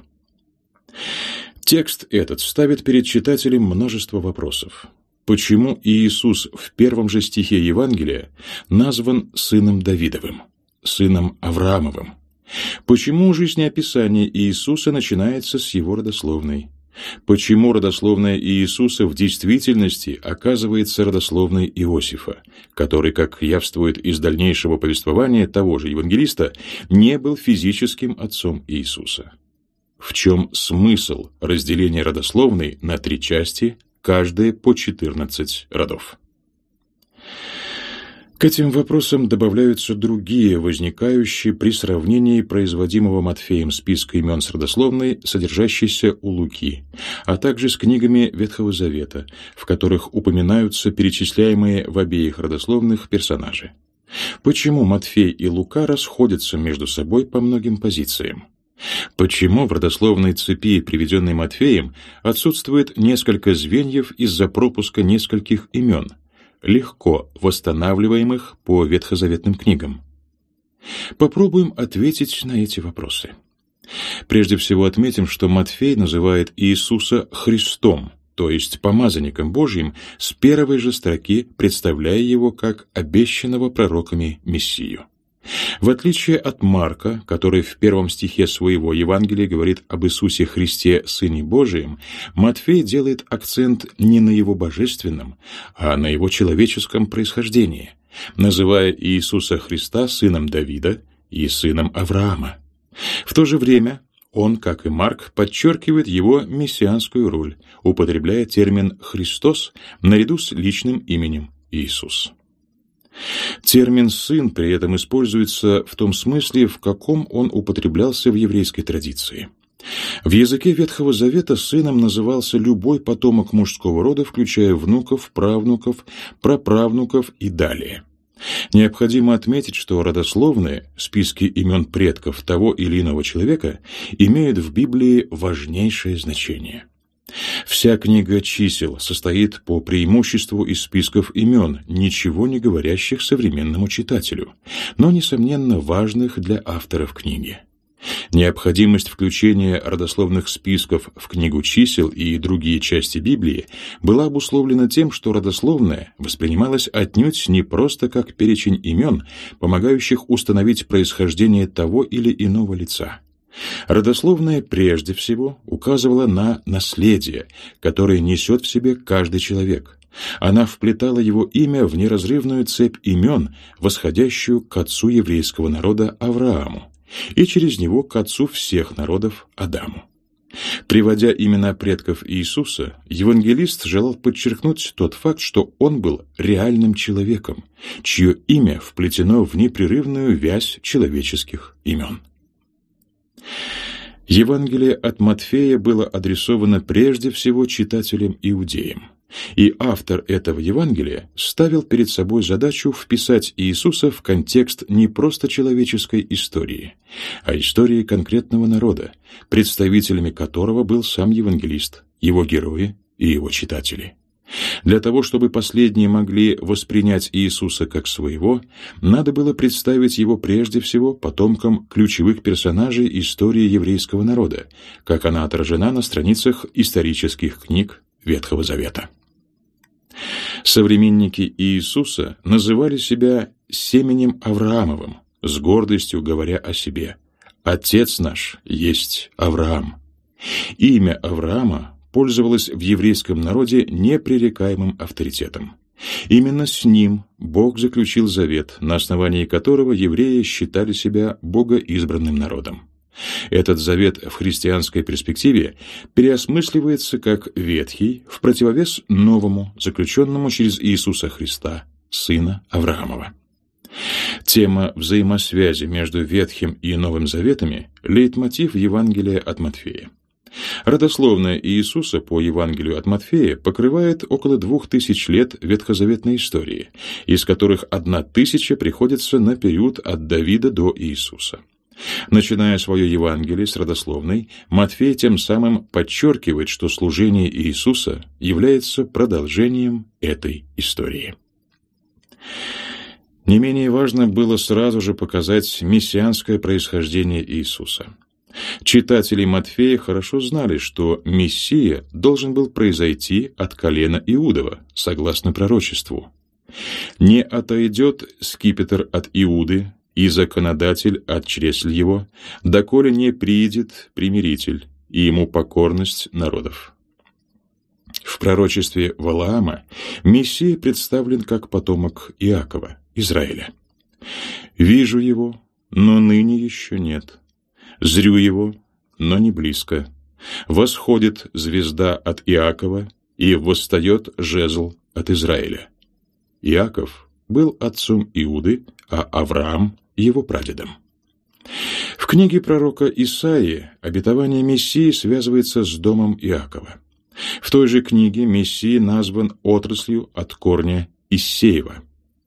Текст этот ставит перед читателем множество вопросов. Почему Иисус в первом же стихе Евангелия назван сыном Давидовым, сыном Авраамовым? Почему жизнеописание Иисуса начинается с его родословной? Почему родословная Иисуса в действительности оказывается родословной Иосифа, который, как явствует из дальнейшего повествования того же евангелиста, не был физическим отцом Иисуса? В чем смысл разделения родословной на 3 части, каждая по 14 родов? К этим вопросам добавляются другие, возникающие при сравнении производимого Матфеем списка имен с родословной, содержащейся у Луки, а также с книгами Ветхого Завета, в которых упоминаются перечисляемые в обеих родословных персонажи. Почему Матфей и Лука расходятся между собой по многим позициям? Почему в родословной цепи, приведенной Матфеем, отсутствует несколько звеньев из-за пропуска нескольких имен, легко восстанавливаемых по ветхозаветным книгам? Попробуем ответить на эти вопросы. Прежде всего отметим, что Матфей называет Иисуса Христом, то есть помазанником Божьим, с первой же строки представляя его как обещанного пророками Мессию. В отличие от Марка, который в первом стихе своего Евангелия говорит об Иисусе Христе, Сыне Божием, Матфей делает акцент не на его божественном, а на его человеческом происхождении, называя Иисуса Христа сыном Давида и сыном Авраама. В то же время он, как и Марк, подчеркивает его мессианскую роль, употребляя термин «Христос» наряду с личным именем Иисус. Термин «сын» при этом используется в том смысле, в каком он употреблялся в еврейской традиции. В языке Ветхого Завета сыном назывался любой потомок мужского рода, включая внуков, правнуков, праправнуков и далее. Необходимо отметить, что родословные, списки имен предков того или иного человека, имеют в Библии важнейшее значение. Вся книга чисел состоит по преимуществу из списков имен, ничего не говорящих современному читателю, но, несомненно, важных для авторов книги. Необходимость включения родословных списков в книгу чисел и другие части Библии была обусловлена тем, что родословная воспринималась отнюдь не просто как перечень имен, помогающих установить происхождение того или иного лица. Родословная прежде всего указывала на наследие, которое несет в себе каждый человек. Она вплетала его имя в неразрывную цепь имен, восходящую к отцу еврейского народа Аврааму, и через него к отцу всех народов Адаму. Приводя имена предков Иисуса, евангелист желал подчеркнуть тот факт, что он был реальным человеком, чье имя вплетено в непрерывную вязь человеческих имен. Евангелие от Матфея было адресовано прежде всего читателям-иудеям. И автор этого Евангелия ставил перед собой задачу вписать Иисуса в контекст не просто человеческой истории, а истории конкретного народа, представителями которого был сам евангелист, его герои и его читатели. Для того, чтобы последние могли воспринять Иисуса как своего, надо было представить его прежде всего потомкам ключевых персонажей истории еврейского народа, как она отражена на страницах исторических книг Ветхого Завета. Современники Иисуса называли себя семенем Авраамовым, с гордостью говоря о себе: «Отец наш есть Авраам». Имя Авраама пользовалось в еврейском народе непререкаемым авторитетом. Именно с ним Бог заключил завет, на основании которого евреи считали себя богоизбранным народом. Этот завет в христианской перспективе переосмысливается как ветхий в противовес новому, заключенному через Иисуса Христа, сына Авраамова. Тема взаимосвязи между Ветхим и Новым Заветами – лейтмотив Евангелия от Матфея. Родословная Иисуса по Евангелию от Матфея покрывает около 2000 лет ветхозаветной истории, из которых 1000 приходится на период от Давида до Иисуса. Начиная свое Евангелие с родословной, Матфей тем самым подчеркивает, что служение Иисуса является продолжением этой истории. Не менее важно было сразу же показать мессианское происхождение Иисуса. Читатели Матфея хорошо знали, что Мессия должен был произойти от колена Иудова, согласно пророчеству. «Не отойдет скипетр от Иуды, и законодатель от чресл его, доколе не приидет примиритель, и ему покорность народов». В пророчестве Валаама Мессия представлен как потомок Иакова, Израиля. «Вижу его, но ныне еще нет. Зрю его, но не близко. Восходит звезда от Иакова, и восстает жезл от Израиля». Иаков был отцом Иуды, а Авраам — его прадедом. В книге пророка Исаии обетование Мессии связывается с домом Иакова. В той же книге Мессия назван отраслью от корня Иссеева.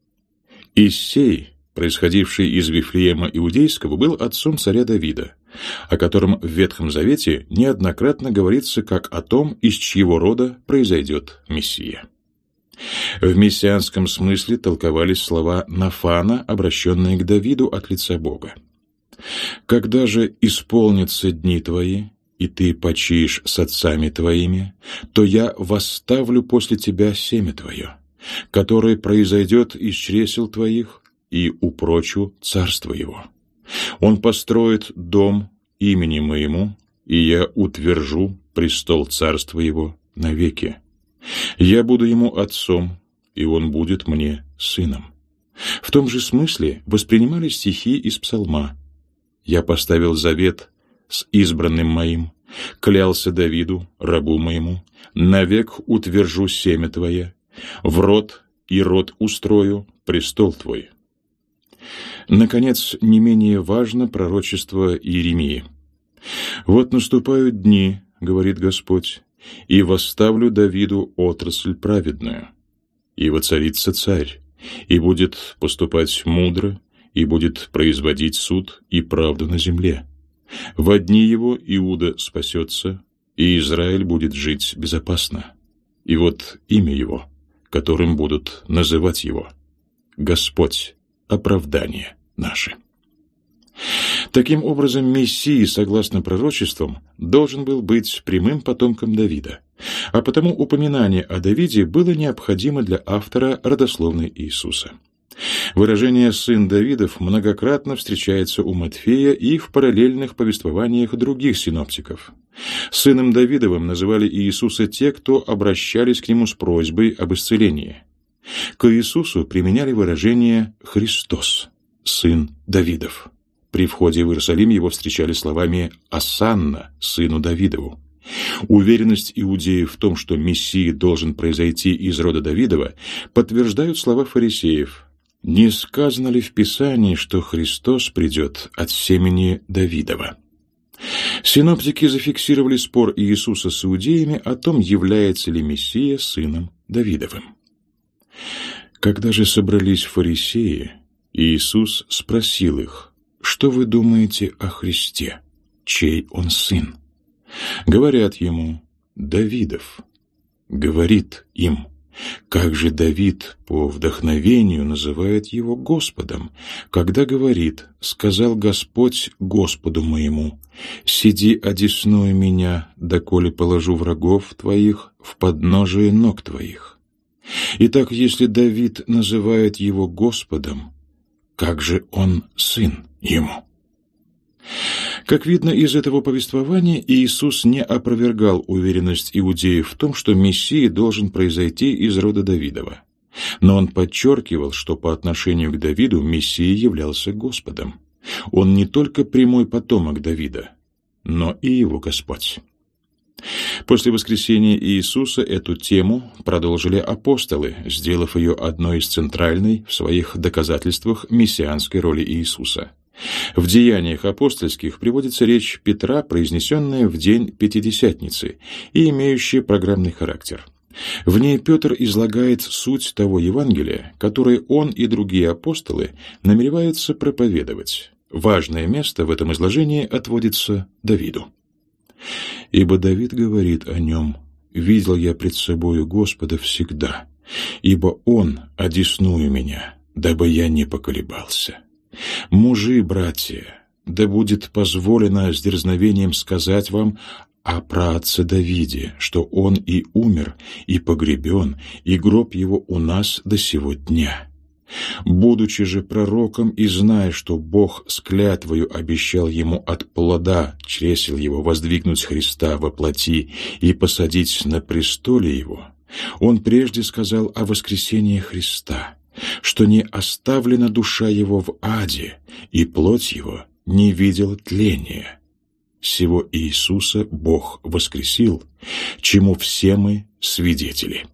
Иссей, происходивший из Вифлеема Иудейского, был отцом царя Давида, о котором в Ветхом Завете неоднократно говорится как о том, из чьего рода произойдет Мессия. В мессианском смысле толковались слова Нафана, обращенные к Давиду от лица Бога. «Когда же исполнятся дни твои, и ты почиешь с отцами твоими, то я восставлю после тебя семя твое, которое произойдет из чресел твоих, и упрочу царство его. Он построит дом имени моему, и я утвержу престол царства его навеки. Я буду ему отцом, и он будет мне сыном». В том же смысле воспринимали стихи из Псалма: «Я поставил завет с избранным моим, клялся Давиду, рабу моему, навек утвержу семя твое, в род и род устрою престол твой». Наконец, не менее важно пророчество Иеремии. «Вот наступают дни, — говорит Господь, — и восставлю Давиду отрасль праведную, и воцарится царь, и будет поступать мудро, и будет производить суд и правду на земле. Во дни его Иуда спасется, и Израиль будет жить безопасно. И вот имя его, которым будут называть его: Господь, оправдание наше». Таким образом, Мессия, согласно пророчествам, должен был быть прямым потомком Давида, а потому упоминание о Давиде было необходимо для автора родословной Иисуса. Выражение «сын Давидов» многократно встречается у Матфея и в параллельных повествованиях других синоптиков. Сыном Давидовым называли Иисуса те, кто обращались к нему с просьбой об исцелении. К Иисусу применяли выражение «Христос, сын Давидов». При входе в Иерусалим его встречали словами «Осанна, сыну Давидову». Уверенность иудеев в том, что Мессия должен произойти из рода Давидова, подтверждают слова фарисеев: «Не сказано ли в Писании, что Христос придет от семени Давидова?» Синоптики зафиксировали спор Иисуса с иудеями о том, является ли Мессия сыном Давидовым. Когда же собрались фарисеи, Иисус спросил их: «Что вы думаете о Христе? Чей он сын?» Говорят ему: «Давидов». Говорит им: «Как же Давид по вдохновению называет его Господом, когда говорит: сказал Господь Господу моему: сиди одесную меня, доколе положу врагов твоих в подножие ног твоих». Итак, если Давид называет его Господом, как же он сын ему? Как видно из этого повествования, Иисус не опровергал уверенность иудеев в том, что Мессия должен произойти из рода Давидова. Но он подчеркивал, что по отношению к Давиду Мессия являлся Господом. Он не только прямой потомок Давида, но и его Господь. После воскресения Иисуса эту тему продолжили апостолы, сделав ее одной из центральной в своих доказательствах мессианской роли Иисуса. В Деяниях апостольских приводится речь Петра, произнесенная в день Пятидесятницы и имеющая программный характер. В ней Петр излагает суть того Евангелия, которое он и другие апостолы намереваются проповедовать. Важное место в этом изложении отводится Давиду. «Ибо Давид говорит о нем: видел я пред собою Господа всегда, ибо Он одесную меня, дабы я не поколебался. Мужи, братья, да будет позволено с дерзновением сказать вам о праотце Давиде, что он и умер, и погребен, и гроб его у нас до сего дня. Будучи же пророком и зная, что Бог с клятвою обещал ему от плода чресел его воздвигнуть Христа во плоти и посадить на престоле его, он прежде сказал о воскресении Христа, что не оставлена душа его в аде, и плоть его не видела тления. Сего Иисуса Бог воскресил, чему все мы свидетели».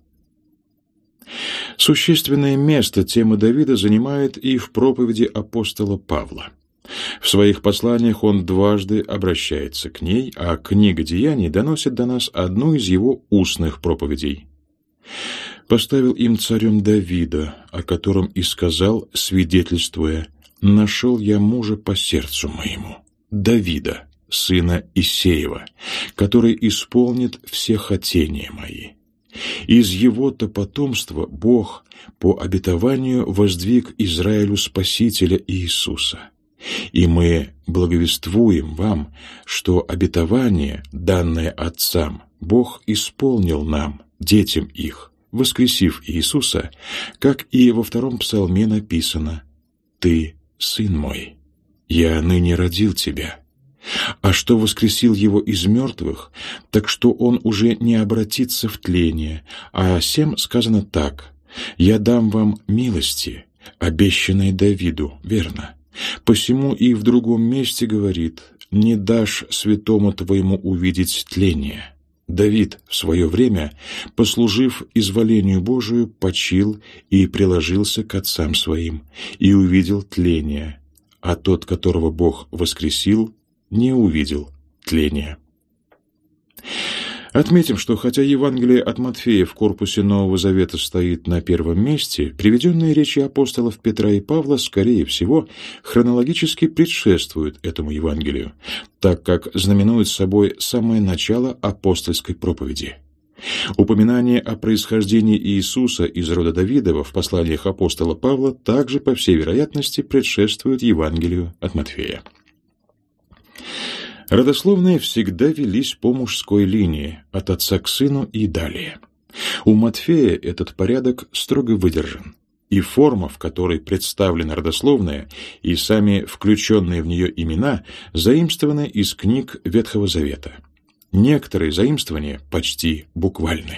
Существенное место тема Давида занимает и в проповеди апостола Павла. В своих посланиях он дважды обращается к ней, а книга Деяний доносит до нас одну из его устных проповедей. «Поставил им царем Давида, о котором и сказал, свидетельствуя: нашел я мужа по сердцу моему, Давида, сына Иссеева, который исполнит все хотения мои. Из его-то потомства Бог по обетованию воздвиг Израилю Спасителя Иисуса. И мы благовествуем вам, что обетование, данное отцам, Бог исполнил нам, детям их, воскресив Иисуса, как и во втором псалме написано: «Ты, сын мой, я ныне родил тебя». А что воскресил его из мертвых, так что он уже не обратится в тление, а сем сказано так: «Я дам вам милости, обещанной Давиду, верно. Посему и в другом месте говорит: не дашь святому твоему увидеть тление». Давид в свое время, послужив изволению Божию, почил и приложился к отцам своим, и увидел тление, а тот, которого Бог воскресил, не увидел тления. Отметим, что хотя Евангелие от Матфея в корпусе Нового Завета стоит на первом месте, приведенные речи апостолов Петра и Павла, скорее всего, хронологически предшествуют этому Евангелию, так как знаменуют собой самое начало апостольской проповеди. Упоминание о происхождении Иисуса из рода Давидова в посланиях апостола Павла также, по всей вероятности, предшествует Евангелию от Матфея. Родословные всегда велись по мужской линии, от отца к сыну и далее. У Матфея этот порядок строго выдержан, и форма, в которой представлена родословная, и сами включенные в нее имена, заимствованы из книг Ветхого Завета. Некоторые заимствования почти буквальны.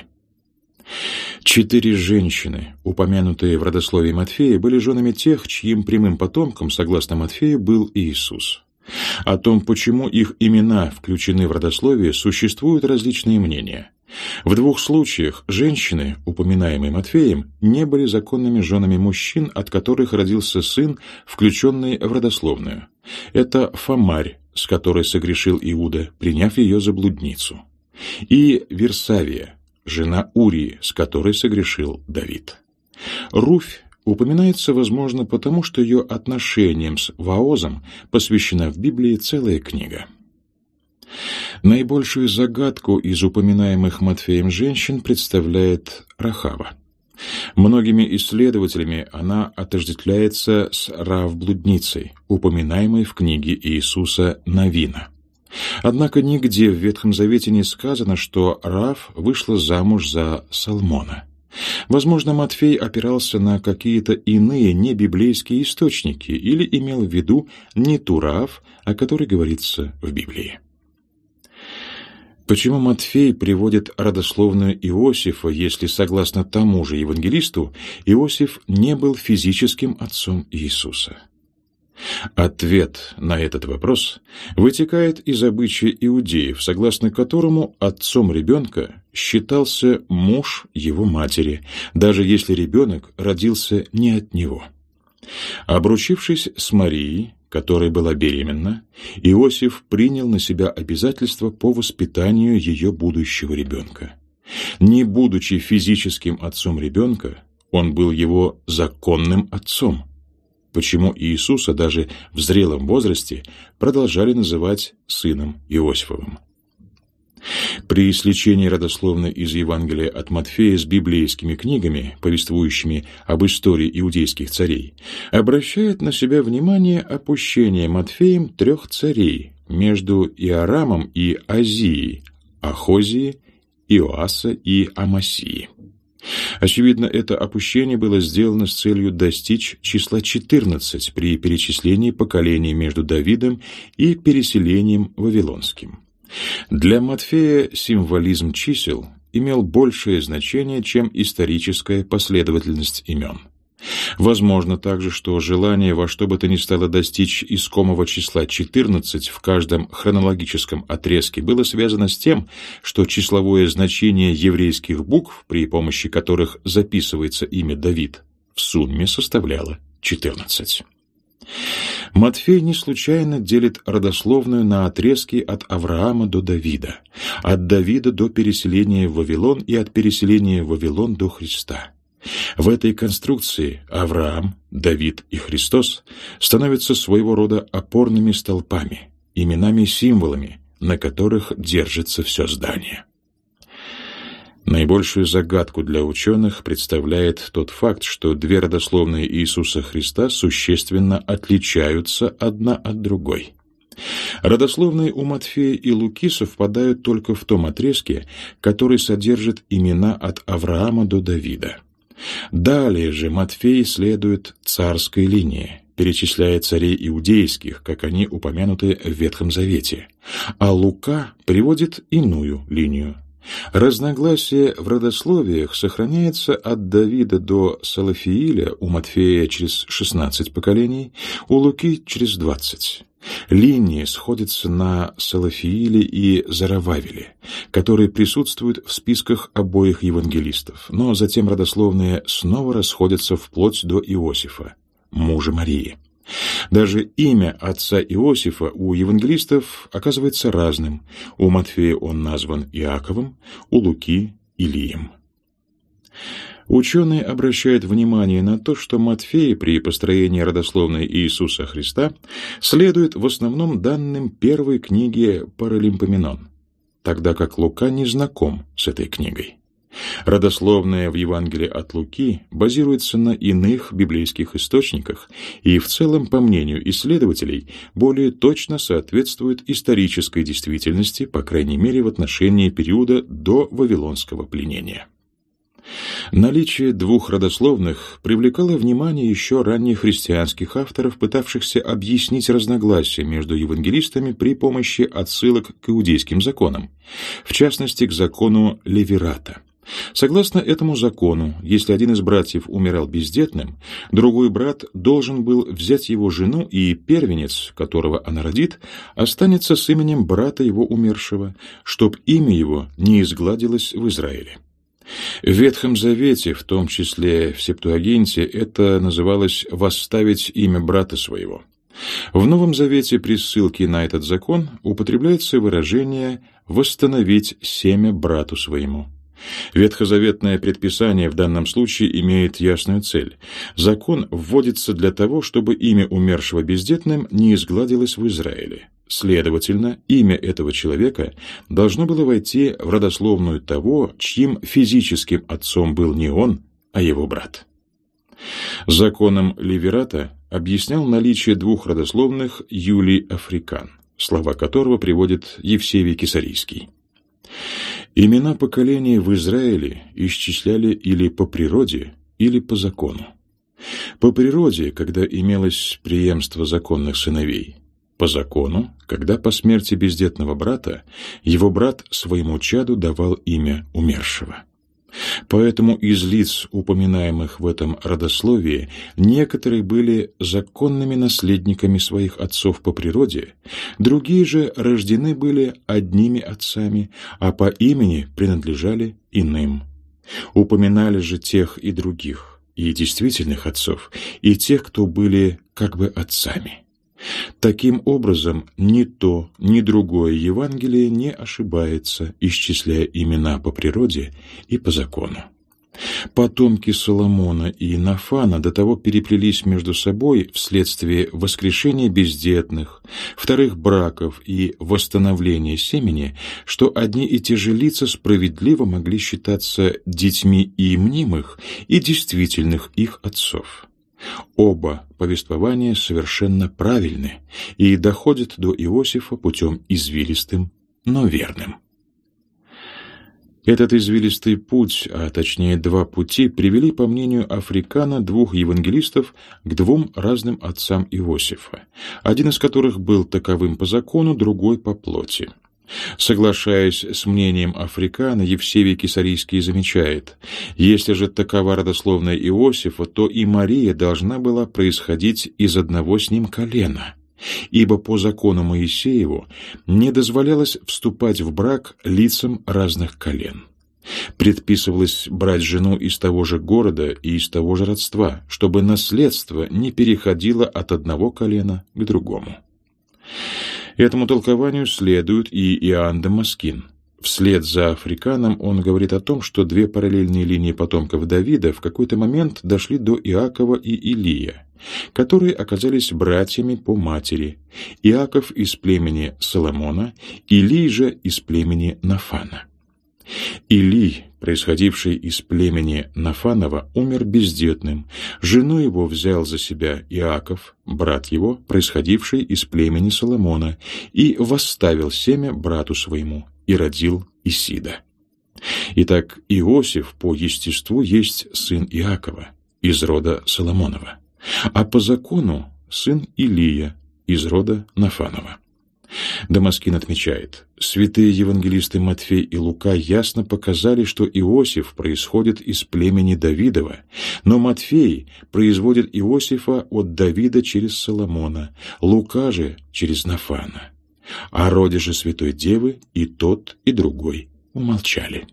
4 женщины, упомянутые в родословии Матфея, были женами тех, чьим прямым потомком, согласно Матфею, был Иисус. О том, почему их имена включены в родословие, существуют различные мнения. В 2 случаях женщины, упоминаемые Матфеем, не были законными женами мужчин, от которых родился сын, включенный в родословную. Это Фомарь, с которой согрешил Иуда, приняв ее за блудницу, и Версавия, жена Урии, с которой согрешил Давид. Руфь упоминается, возможно, потому, что ее отношениям с Воозом посвящена в Библии целая книга. Наибольшую загадку из упоминаемых Матфеем женщин представляет Рахава. Многими исследователями она отождествляется с Раав-блудницей, упоминаемой в книге Иисуса Навина. Однако нигде в Ветхом Завете не сказано, что Раав вышла замуж за Салмона. Возможно, Матфей опирался на какие-то иные небиблейские источники или имел в виду не ту Раав, о которой говорится в Библии. Почему Матфей приводит родословную Иосифа, если, согласно тому же евангелисту, Иосиф не был физическим отцом Иисуса? Ответ на этот вопрос вытекает из обычая иудеев, согласно которому отцом ребенка считался муж его матери, даже если ребенок родился не от него. Обручившись с Марией, которая была беременна, Иосиф принял на себя обязательства по воспитанию ее будущего ребенка. Не будучи физическим отцом ребенка, он был его законным отцом. Почему Иисуса даже в зрелом возрасте продолжали называть сыном Иосифовым. При сличении родословной из Евангелия от Матфея с библейскими книгами, повествующими об истории иудейских царей, обращает на себя внимание опущение Матфеем 3 царей между Иорамом и Азией, Ахозии, Иоаса и Амасии. Очевидно, это опущение было сделано с целью достичь числа 14 при перечислении поколений между Давидом и переселением вавилонским. Для Матфея символизм чисел имел большее значение, чем историческая последовательность имен. Возможно также, что желание во что бы то ни стало достичь искомого числа 14 в каждом хронологическом отрезке было связано с тем, что числовое значение еврейских букв, при помощи которых записывается имя Давид, в сумме составляло 14. Матфей не случайно делит родословную на отрезки от Авраама до Давида, от Давида до переселения в Вавилон и от переселения в Вавилон до Христа. В этой конструкции Авраам, Давид и Христос становятся своего рода опорными столпами, именами-символами, на которых держится все здание. Наибольшую загадку для ученых представляет тот факт, что две родословные Иисуса Христа существенно отличаются одна от другой. Родословные у Матфея и Луки совпадают только в том отрезке, который содержит имена от Авраама до Давида. Далее же Матфей следует царской линии, перечисляя царей иудейских, как они упомянуты в Ветхом Завете, а Лука приводит иную линию. Разногласие в родословиях сохраняется от Давида до Салафииля у Матфея через 16 поколений, у Луки через 20. Линии сходятся на Салафииле и Зарававеле, которые присутствуют в списках обоих евангелистов, но затем родословные снова расходятся вплоть до Иосифа, мужа Марии. Даже имя отца Иосифа у евангелистов оказывается разным. У Матфея он назван Иаковом, у Луки – Илием. Ученые обращают внимание на то, что Матфей при построении родословной Иисуса Христа следует в основном данным первой книги Паралимпоменон, тогда как Лука не знаком с этой книгой. Родословная в Евангелии от Луки базируется на иных библейских источниках и в целом, по мнению исследователей, более точно соответствует исторической действительности, по крайней мере в отношении периода до Вавилонского пленения. Наличие двух родословных привлекало внимание еще ранних христианских авторов, пытавшихся объяснить разногласия между евангелистами при помощи отсылок к иудейским законам, в частности, к закону Левирата. Согласно этому закону, если один из братьев умирал бездетным, другой брат должен был взять его жену, и первенец, которого она родит, останется с именем брата его умершего, чтоб имя его не изгладилось в Израиле. В Ветхом Завете, в том числе в Септуагинте, это называлось «восставить имя брата своего». В Новом Завете при ссылке на этот закон употребляется выражение «восстановить семя брату своему». Ветхозаветное предписание в данном случае имеет ясную цель. Закон вводится для того, чтобы имя умершего бездетным не изгладилось в Израиле. Следовательно, имя этого человека должно было войти в родословную того, чьим физическим отцом был не он, а его брат. Законом Левирата объяснял наличие двух родословных Юлий Африкан, слова которого приводит Евсевий Кесарийский. Имена поколений в Израиле исчисляли или по природе, или по закону. По природе, когда имелось преемство законных сыновей. По закону, когда по смерти бездетного брата его брат своему чаду давал имя умершего. Поэтому из лиц, упоминаемых в этом родословии, некоторые были законными наследниками своих отцов по природе, другие же рождены были одними отцами, а по имени принадлежали иным. Упоминали же тех и других, и действительных отцов, и тех, кто были как бы отцами. Таким образом, ни то, ни другое Евангелие не ошибается, исчисляя имена по природе и по закону. Потомки Соломона и Нафана до того переплелись между собой вследствие воскрешения бездетных, вторых браков и восстановления семени, что одни и те же лица справедливо могли считаться детьми и мнимых, и действительных их отцов. Оба повествования совершенно правильны и доходят до Иосифа путем извилистым, но верным. Этот извилистый путь, а точнее два пути, привели, по мнению Африкана, двух евангелистов к двум разным отцам Иосифа, один из которых был таковым по закону, другой по плоти. Соглашаясь с мнением Африкана, Евсевий Кесарийский замечает: если же такова родословная Иосифа, то и Мария должна была происходить из одного с ним колена, ибо по закону Моисееву не дозволялось вступать в брак лицам разных колен. Предписывалось брать жену из того же города и из того же родства, чтобы наследство не переходило от одного колена к другому. Этому толкованию следует и Иоанн Дамаскин. Вслед за Африканом он говорит о том, что две параллельные линии потомков Давида в какой-то момент дошли до Иакова и Илия, которые оказались братьями по матери. Иаков из племени Соломона, Илий же из племени Нафана. Илий, происходивший из племени Нафанова, умер бездетным. Жену его взял за себя Иаков, брат его, происходивший из племени Соломона, и восставил семя брату своему, и родил Исида. Итак, Иосиф по естеству есть сын Иакова, из рода Соломонова, а по закону сын Илия, из рода Нафанова. Дамаскин отмечает: святые евангелисты Матфей и Лука ясно показали, что Иосиф происходит из племени Давидова, но Матфей производит Иосифа от Давида через Соломона, Лука же через Нафана. О роде же Святой Девы и тот, и другой умолчали.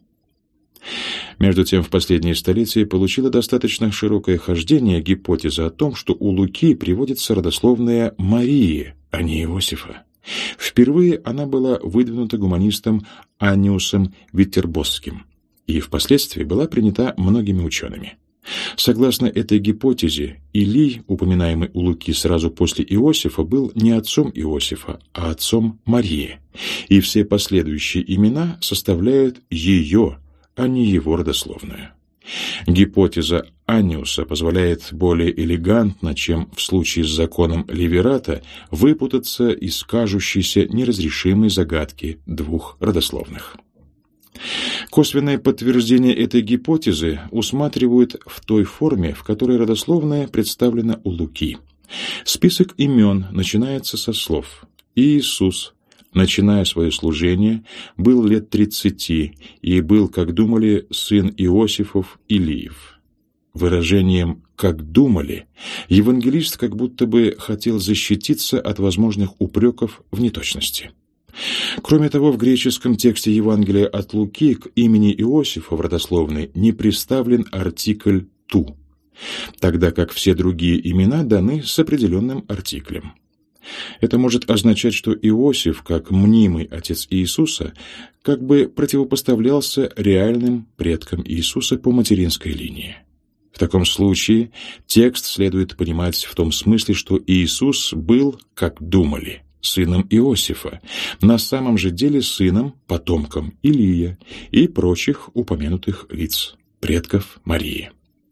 Между тем, в последние столетия получила достаточно широкое хождение гипотеза о том, что у Луки приводится родословная Марии, а не Иосифа. Впервые она была выдвинута гуманистом Анниусом Витербосским и впоследствии была принята многими учеными. Согласно этой гипотезе, Илий, упоминаемый у Луки сразу после Иосифа, был не отцом Иосифа, а отцом Марии, и все последующие имена составляют ее, а не его родословную. Гипотеза Анниуса позволяет более элегантно, чем в случае с законом Левирата, выпутаться из кажущейся неразрешимой загадки двух родословных. Косвенное подтверждение этой гипотезы усматривают в той форме, в которой родословная представлена у Луки. Список имен начинается со слов: Иисус, начиная свое служение, был лет 30 и был, как думали, сын Иосифов Илиев. Выражением «как думали» евангелист как будто бы хотел защититься от возможных упреков в неточности. Кроме того, в греческом тексте Евангелия от Луки к имени Иосифа в родословной не приставлен артикль «ту», тогда как все другие имена даны с определенным артиклем. Это может означать, что Иосиф, как мнимый отец Иисуса, как бы противопоставлялся реальным предкам Иисуса по материнской линии. В таком случае текст следует понимать в том смысле, что Иисус был, как думали, сыном Иосифа, на самом же деле сыном, потомком Илия и прочих упомянутых лиц, предков Марии.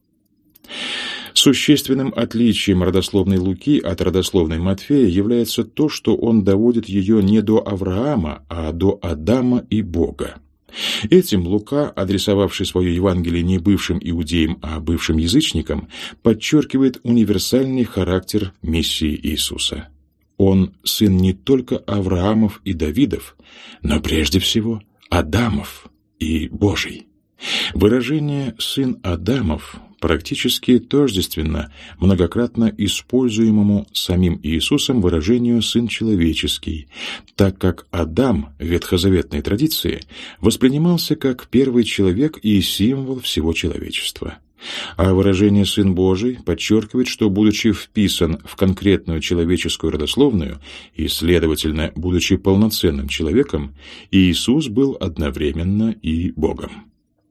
Существенным отличием родословной Луки от родословной Матфея является то, что он доводит ее не до Авраама, а до Адама и Бога. Этим Лука, адресовавший свое Евангелие не бывшим иудеям, а бывшим язычникам, подчеркивает универсальный характер миссии Иисуса. Он сын не только Авраамов и Давидов, но прежде всего Адамов и Божий. Выражение «сын Адамов» практически тождественно многократно используемому самим Иисусом выражению «сын человеческий», так как Адам в ветхозаветной традиции воспринимался как первый человек и символ всего человечества. А выражение «сын Божий» подчеркивает, что, будучи вписан в конкретную человеческую родословную и, следовательно, будучи полноценным человеком, Иисус был одновременно и Богом.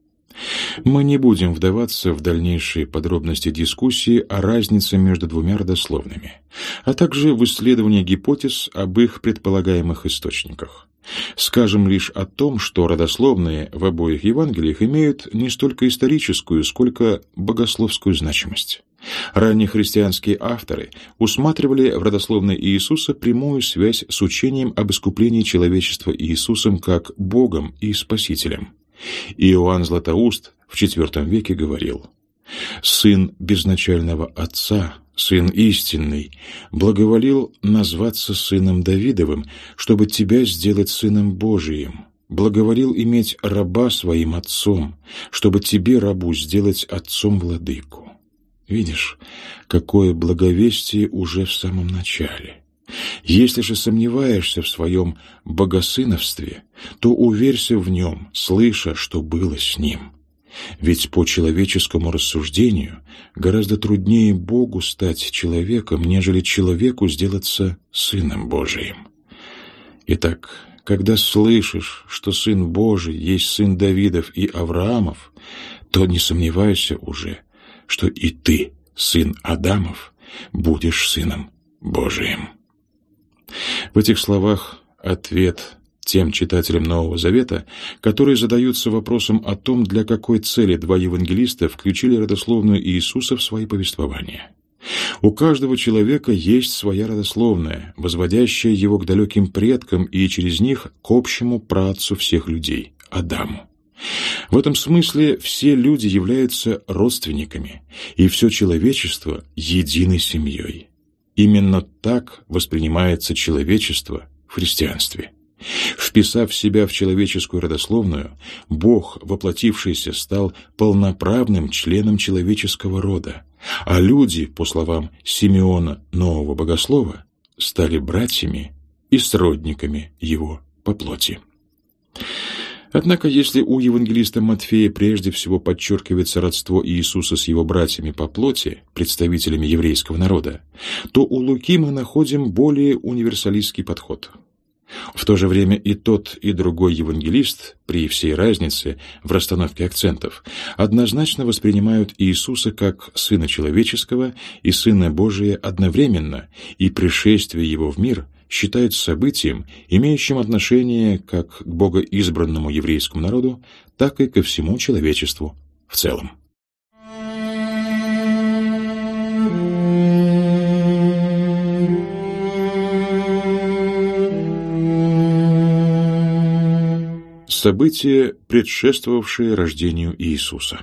Мы не будем вдаваться в дальнейшие подробности дискуссии о разнице между двумя родословными, а также в исследовании гипотез об их предполагаемых источниках. Скажем лишь о том, что родословные в обоих Евангелиях имеют не столько историческую, сколько богословскую значимость. Ранние христианские авторы усматривали в родословной Иисуса прямую связь с учением об искуплении человечества Иисусом как Богом и Спасителем. Иоанн Златоуст в IV веке говорил: «Сын безначального Отца, Сын истинный, благоволил назваться Сыном Давидовым, чтобы тебя сделать Сыном Божиим, благоволил иметь раба своим отцом, чтобы тебе, рабу, сделать отцом владыку». Видишь, какое благовестие уже в самом начале. Если же сомневаешься в своем богосыновстве, то уверься в нем, слыша, что было с ним. Ведь по человеческому рассуждению гораздо труднее Богу стать человеком, нежели человеку сделаться Сыном Божиим. Итак, когда слышишь, что Сын Божий есть Сын Давидов и Авраамов, то не сомневайся уже, что и ты, сын Адамов, будешь Сыном Божиим. В этих словах ответ тем читателям Нового Завета, которые задаются вопросом о том, для какой цели два евангелиста включили родословную Иисуса в свои повествования. У каждого человека есть своя родословная, возводящая его к далеким предкам и через них к общему праотцу всех людей – Адаму. В этом смысле все люди являются родственниками, и все человечество – единой семьей. Именно так воспринимается человечество в христианстве. Вписав себя в человеческую родословную, Бог, воплотившийся, стал полноправным членом человеческого рода, а люди, по словам Симеона Нового Богослова, стали братьями и сродниками его по плоти. Однако, если у евангелиста Матфея прежде всего подчеркивается родство Иисуса с его братьями по плоти, представителями еврейского народа, то у Луки мы находим более универсалистский подход. В то же время и тот, и другой евангелист, при всей разнице в расстановке акцентов, однозначно воспринимают Иисуса как Сына Человеческого и Сына Божия одновременно, и пришествие Его в мир считают событием, имеющим отношение как к богоизбранному еврейскому народу, так и ко всему человечеству в целом. События, предшествовавшие рождению Иисуса.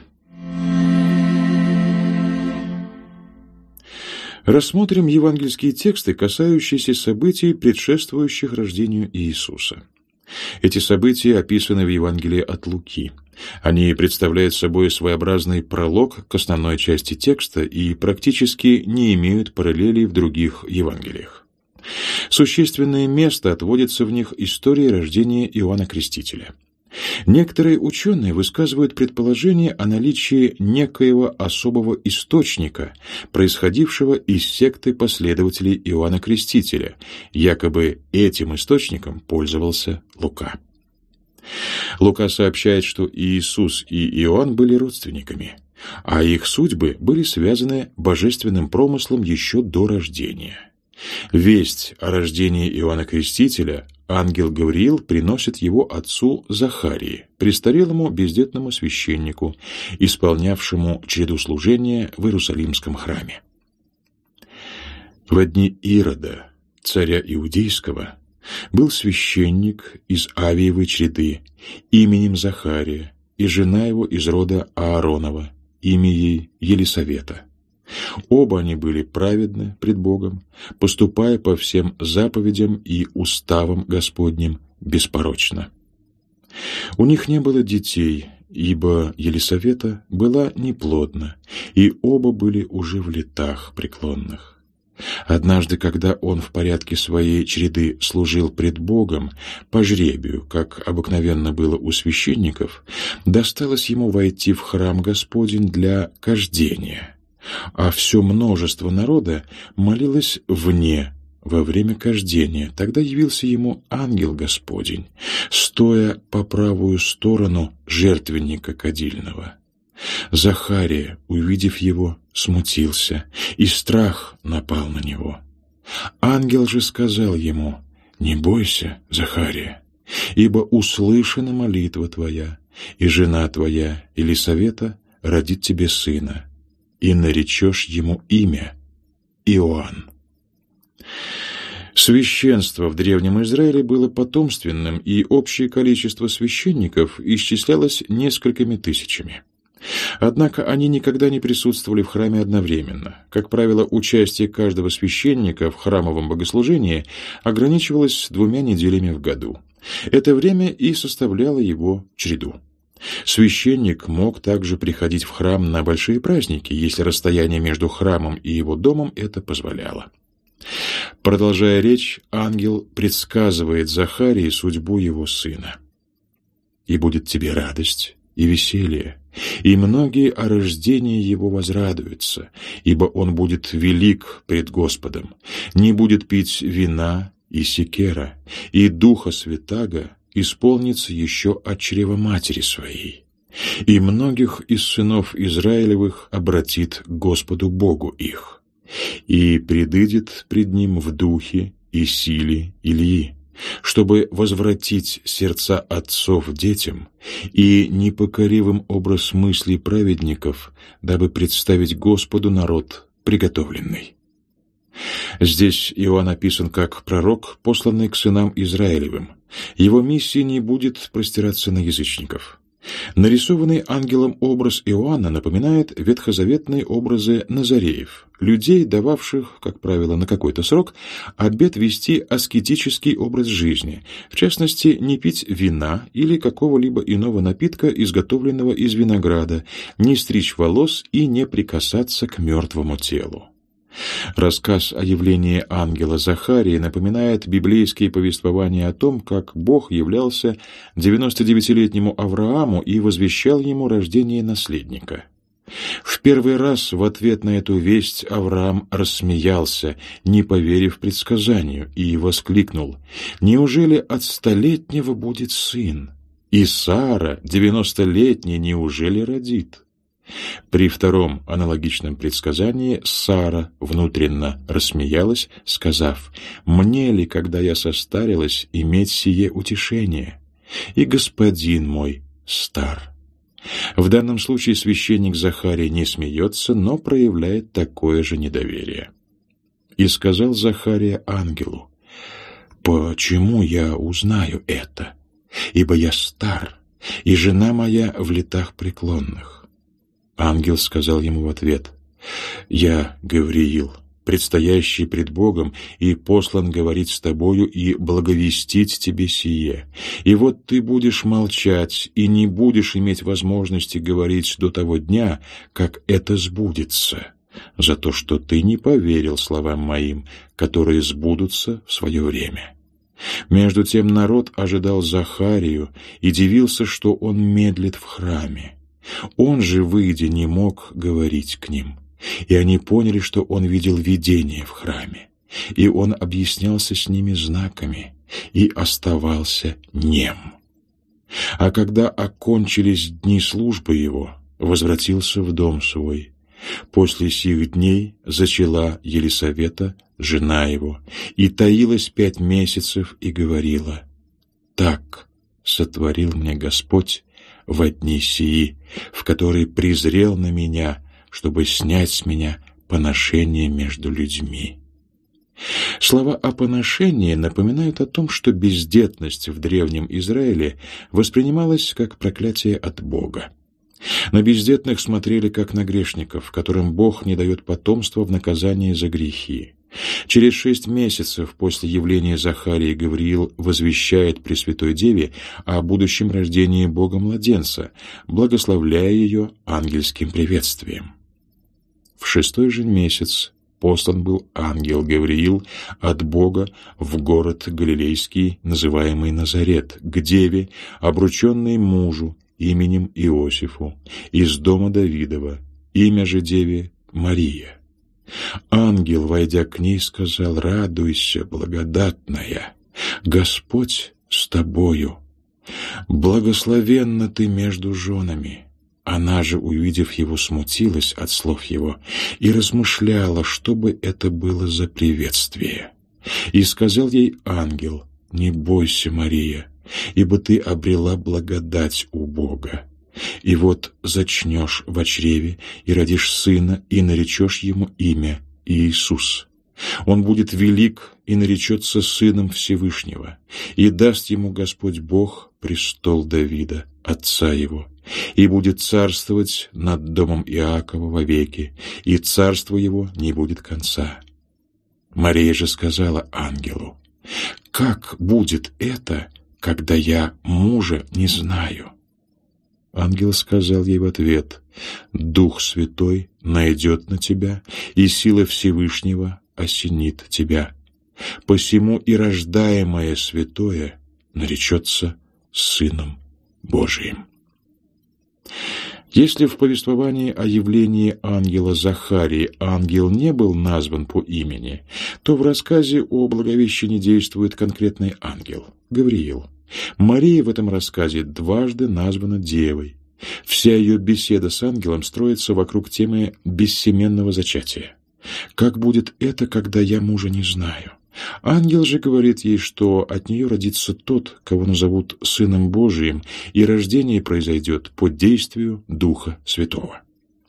Рассмотрим евангельские тексты, касающиеся событий, предшествующих рождению Иисуса. Эти события описаны в Евангелии от Луки. Они представляют собой своеобразный пролог к основной части текста и практически не имеют параллелей в других Евангелиях. Существенное место отводится в них истории рождения Иоанна Крестителя. Некоторые ученые высказывают предположение о наличии некоего особого источника, происходившего из секты последователей Иоанна Крестителя. Якобы этим источником пользовался Лука. Лука сообщает, что Иисус и Иоанн были родственниками, а их судьбы были связаны божественным промыслом еще до рождения. Весть о рождении Иоанна Крестителя ангел Гавриил приносит его отцу Захарии, престарелому бездетному священнику, исполнявшему череду служения в Иерусалимском храме. Во дни Ирода, царя Иудейского, был священник из Авиевой череды именем Захария, и жена его из рода Ааронова, имя ей Елисавета. Оба они были праведны пред Богом, поступая по всем заповедям и уставам Господним беспорочно. У них не было детей, ибо Елисавета была неплодна, и оба были уже в летах преклонных. Однажды, когда он в порядке своей череды служил пред Богом, по жребию, как обыкновенно было у священников, досталось ему войти в храм Господень для кождения, а все множество народа молилось вне во время кождения. Тогда явился ему ангел Господень, стоя по правую сторону жертвенника кадильного. Захария, увидев его, смутился, и страх напал на него. Ангел же сказал ему: «Не бойся, Захария, ибо услышана молитва твоя, и жена твоя Елисавета родит тебе сына, и наречешь ему имя Иоанн». Священство в Древнем Израиле было потомственным, и общее количество священников исчислялось несколькими тысячами. Однако они никогда не присутствовали в храме одновременно. Как правило, участие каждого священника в храмовом богослужении ограничивалось 2 неделями в году. Это время и составляло его череду. Священник мог также приходить в храм на большие праздники, если расстояние между храмом и его домом это позволяло. Продолжая речь, ангел предсказывает Захарии судьбу его сына. «И будет тебе радость и веселье, и многие о рождении его возрадуются, ибо он будет велик пред Господом, не будет пить вина и секера, и Духа Святаго исполнится еще от чрева матери своей, и многих из сынов Израилевых обратит к Господу Богу их, и предыдет пред ним в духе и силе Илии, чтобы возвратить сердца отцов детям и непокоривым образ мыслей праведников, дабы представить Господу народ приготовленный». Здесь Иоанн описан как пророк, посланный к сынам Израилевым. Его миссия не будет простираться на язычников. Нарисованный ангелом образ Иоанна напоминает ветхозаветные образы назареев, людей, дававших, как правило, на какой-то срок, обет вести аскетический образ жизни, в частности, не пить вина или какого-либо иного напитка, изготовленного из винограда, не стричь волос и не прикасаться к мертвому телу. Рассказ о явлении ангела Захарии напоминает библейские повествования о том, как Бог являлся 99-летнему Аврааму и возвещал ему рождение наследника. В первый раз в ответ на эту весть Авраам рассмеялся, не поверив предсказанию, и воскликнул: «Неужели от 100-летнего будет сын? И Сара, 90-летняя, неужели родит?» При втором аналогичном предсказании Сара внутренно рассмеялась, сказав: «Мне ли, когда я состарилась, иметь сие утешение? И господин мой стар». В данном случае священник Захарий не смеется, но проявляет такое же недоверие. «И сказал Захария ангелу: почему я узнаю это? Ибо я стар, и жена моя в летах преклонных». Ангел сказал ему в ответ: «Я Гавриил, предстоящий пред Богом, и послан говорить с тобою и благовестить тебе сие. И вот ты будешь молчать и не будешь иметь возможности говорить до того дня, как это сбудется, за то, что ты не поверил словам моим, которые сбудутся в свое время. Между тем народ ожидал Захарию и дивился, что он медлит в храме. Он же, выйдя, не мог говорить к ним. И они поняли, что он видел видение в храме. И он объяснялся с ними знаками и оставался нем. А когда окончились дни службы его, возвратился в дом свой. После сих дней зачала Елисавета, жена его, и таилась 5 месяцев и говорила: «Так сотворил мне Господь во дни сии, в которые презрел на меня, чтобы снять с меня поношение между людьми». Слова о поношении напоминают о том, что бездетность в древнем Израиле воспринималась как проклятие от Бога. На бездетных смотрели как на грешников, которым Бог не дает потомства в наказание за грехи. Через 6 месяцев после явления Захарии Гавриил возвещает Пресвятой Деве о будущем рождении Бога младенца, благословляя ее ангельским приветствием. В 6-й же месяц послан был ангел Гавриил от Бога в город Галилейский, называемый Назарет, к деве, обрученной мужу именем Иосифу, из дома Давидова, имя же деве Мария. Ангел, войдя к ней, сказал: «Радуйся, благодатная, Господь с тобою, благословенна ты между женами». Она же, увидев его, смутилась от слов его и размышляла, что бы это было за приветствие. И сказал ей ангел: «Не бойся, Мария, ибо ты обрела благодать у Бога. И вот зачнешь во чреве и родишь сына, и наречешь ему имя Иисус. Он будет велик и наречется сыном Всевышнего, и даст ему Господь Бог престол Давида, отца его, и будет царствовать над домом Иакова вовеки, и царство его не будет конца». Мария же сказала ангелу: «Как будет это, когда я мужа не знаю?» Ангел сказал ей в ответ: «Дух Святой найдет на тебя, и сила Всевышнего осенит тебя. Посему и рождаемое святое наречется Сыном Божиим». Если в повествовании о явлении ангела Захарии ангел не был назван по имени, то в рассказе о Благовещении действует конкретный ангел — Гавриил. Мария в этом рассказе дважды названа девой. Вся ее беседа с ангелом строится вокруг темы бессеменного зачатия. «Как будет это, когда я мужа не знаю?» Ангел же говорит ей, что от нее родится тот, кого назовут Сыном Божиим, и рождение произойдет по действию Духа Святого.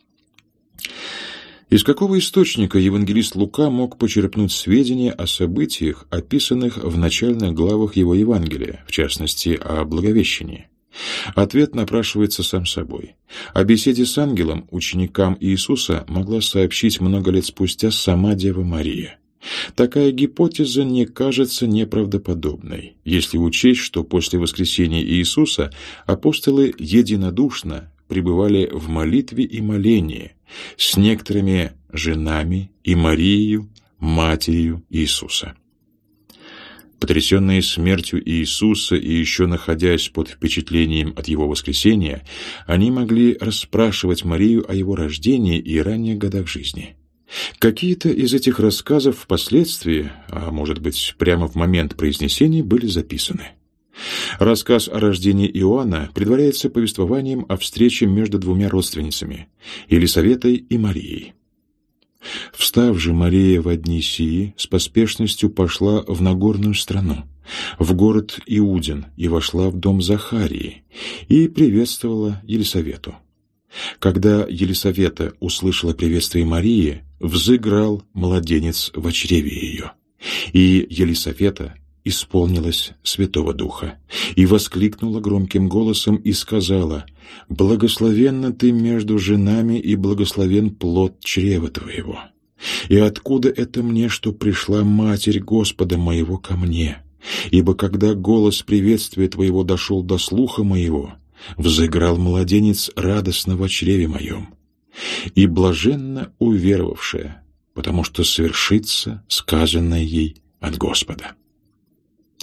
Из какого источника евангелист Лука мог почерпнуть сведения о событиях, описанных в начальных главах его Евангелия, в частности, о Благовещении? Ответ напрашивается сам собой. О беседе с ангелом ученикам Иисуса могла сообщить много лет спустя сама Дева Мария. Такая гипотеза не кажется неправдоподобной, если учесть, что после воскресения Иисуса апостолы единодушно пребывали в молитве и молении с некоторыми женами и Марией, матерью Иисуса. Потрясенные смертью Иисуса и еще находясь под впечатлением от Его воскресения, они могли расспрашивать Марию о Его рождении и ранних годах жизни. Какие-то из этих рассказов впоследствии, а может быть прямо в момент произнесения, были записаны. Рассказ о рождении Иоанна предваряется повествованием о встрече между двумя родственницами – Елисаветой и Марией. «Встав же Мария во дни сии, с поспешностью пошла в Нагорную страну, в город Иудин, и вошла в дом Захарии, и приветствовала Елисавету. Когда Елисавета услышала приветствие Марии, взыграл младенец во чреве ее, и Елисавета исполнилась Святого Духа, и воскликнула громким голосом и сказала: «Благословенна ты между женами, и благословен плод чрева твоего. И откуда это мне, что пришла Матерь Господа моего ко мне? Ибо когда голос приветствия твоего дошел до слуха моего, взыграл младенец радостно во чреве моем. И блаженна уверовавшая, потому что свершится сказанное ей от Господа».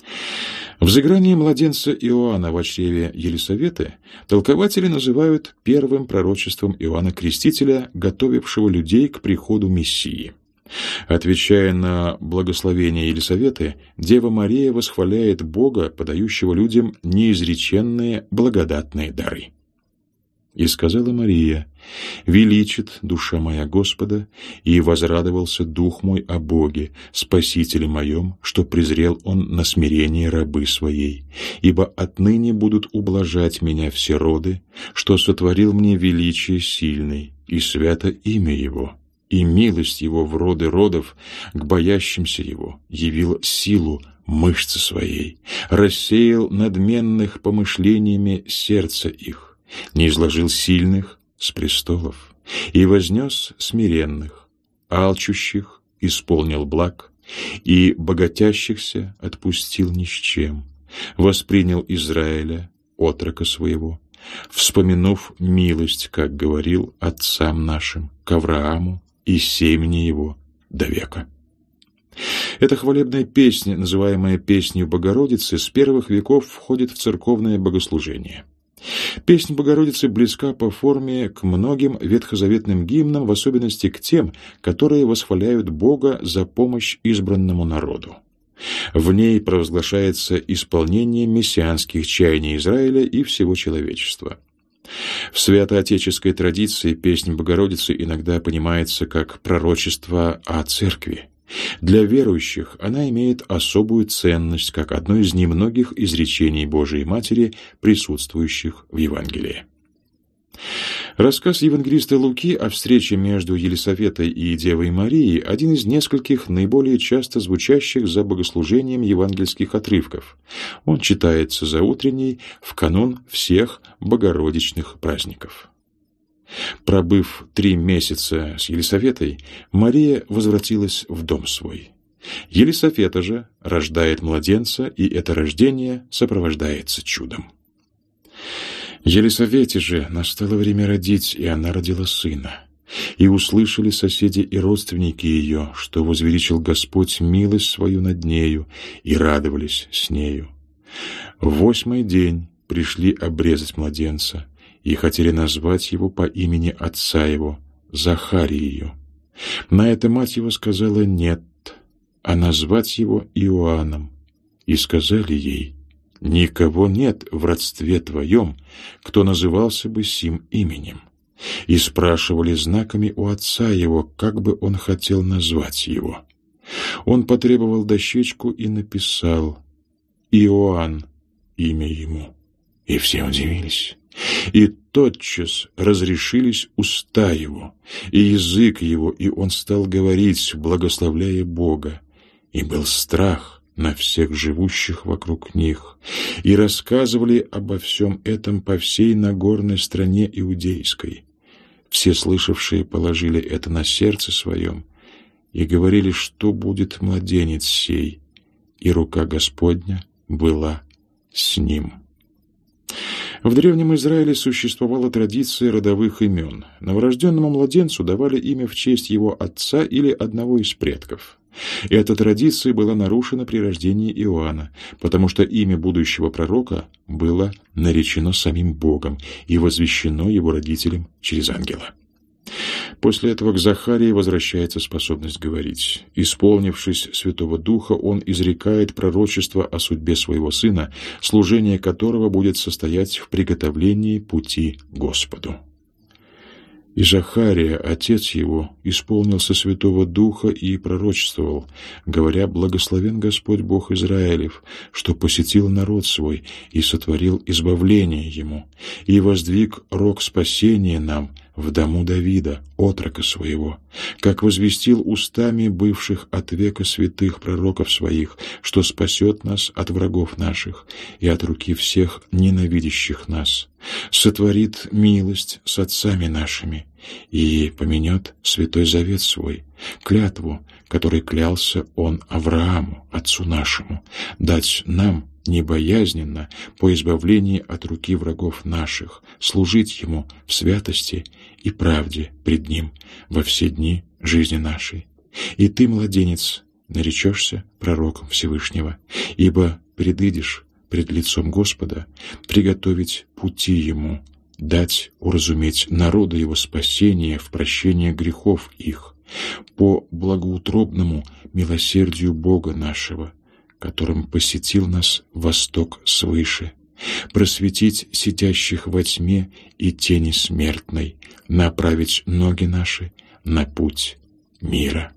Взыграние младенца Иоанна в чреве Елисаветы толкователи называют первым пророчеством Иоанна Крестителя, готовившего людей к приходу Мессии. Отвечая на благословение Елисаветы, Дева Мария восхваляет Бога, подающего людям неизреченные благодатные дары. «И сказала Мария: величит душа моя Господа, и возрадовался дух мой о Боге, Спасителе моем, что презрел Он на смирение рабы своей. Ибо отныне будут ублажать меня все роды, что сотворил мне величие сильный, и свято имя Его, и милость Его в роды родов, к боящимся Его явил силу мышцы своей, рассеял надменных помышлениями сердца их, не изложил сильных с престолов, и вознес смиренных, алчущих исполнил благ, и богатящихся отпустил ни с чем, воспринял Израиля, отрока своего, вспомянув милость, как говорил отцам нашим, к Аврааму и семени его до века». Эта хвалебная песня, называемая «Песнью Богородицы», с первых веков входит в церковное богослужение. Песнь Богородицы близка по форме к многим ветхозаветным гимнам, в особенности к тем, которые восхваляют Бога за помощь избранному народу. В ней провозглашается исполнение мессианских чаяний Израиля и всего человечества. В святоотеческой традиции песнь Богородицы иногда понимается как пророчество о Церкви. Для верующих она имеет особую ценность, как одно из немногих изречений Божией Матери, присутствующих в Евангелии. Рассказ евангелиста Луки о встрече между Елисаветой и Девой Марией – один из нескольких наиболее часто звучащих за богослужением евангельских отрывков. Он читается за утренней в канун всех богородичных праздников. Пробыв 3 месяца с Елисаветой, Мария возвратилась в дом свой. Елисафета же рождает младенца, и это рождение сопровождается чудом. Елисавете же настало время родить, и она родила сына. И услышали соседи и родственники ее, что возвеличил Господь милость свою над нею, и радовались с нею. В 8-й день пришли обрезать младенца, и хотели назвать его по имени отца его, Захарию. На это мать его сказала «нет», а назвать его Иоанном. И сказали ей: «Никого нет в родстве твоем, кто назывался бы сим именем». И спрашивали знаками у отца его, как бы он хотел назвать его. Он потребовал дощечку и написал «Иоанн» имя ему. И все удивились. И тотчас разрешились уста его, и язык его, и он стал говорить, благословляя Бога. И был страх на всех живущих вокруг них, и рассказывали обо всем этом по всей Нагорной стране иудейской. Все слышавшие положили это на сердце своем и говорили, что будет младенец сей, и рука Господня была с ним. В Древнем Израиле существовала традиция родовых имен. Новорожденному младенцу давали имя в честь его отца или одного из предков. Эта традиция была нарушена при рождении Иоанна, потому что имя будущего пророка было наречено самим Богом и возвещено его родителям через ангела. После этого к Захарии возвращается способность говорить. Исполнившись Святого Духа, он изрекает пророчество о судьбе своего сына, служение которого будет состоять в приготовлении пути Господу. И Захария, отец его, исполнился Святого Духа и пророчествовал, говоря: «Благословен Господь Бог Израилев, что посетил народ свой и сотворил избавление ему, и воздвиг рог спасения нам в дому Давида, отрока своего, как возвестил устами бывших от века святых пророков своих, что спасет нас от врагов наших и от руки всех ненавидящих нас, сотворит милость с отцами нашими и поменет святой завет свой, клятву, которой клялся он Аврааму, отцу нашему, дать нам небоязненно по избавлении от руки врагов наших, служить ему в святости и правде пред ним во все дни жизни нашей. И ты, младенец, наречешься пророком Всевышнего, ибо предыдешь пред лицом Господа приготовить пути Ему, дать уразуметь народу Его спасение в прощение грехов их, по благоутробному милосердию Бога нашего, которым посетил нас восток свыше, просветить сидящих во тьме и тени смертной, направить ноги наши на путь мира».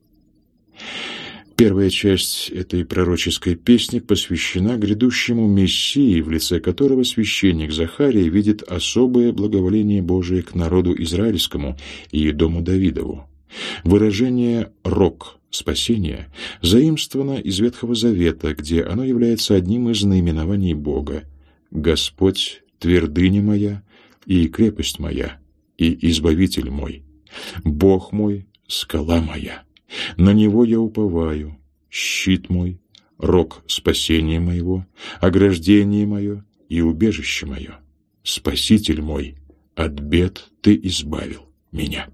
Первая часть этой пророческой песни посвящена грядущему Мессии, в лице которого священник Захария видит особое благоволение Божие к народу израильскому и дому Давидову. Выражение «рог» спасения заимствовано из Ветхого Завета, где оно является одним из наименований Бога: «Господь, твердыня моя и крепость моя, и избавитель мой, Бог мой, скала моя. На Него я уповаю, щит мой, рог спасения моего, ограждение мое и убежище мое. Спаситель мой, от бед Ты избавил меня».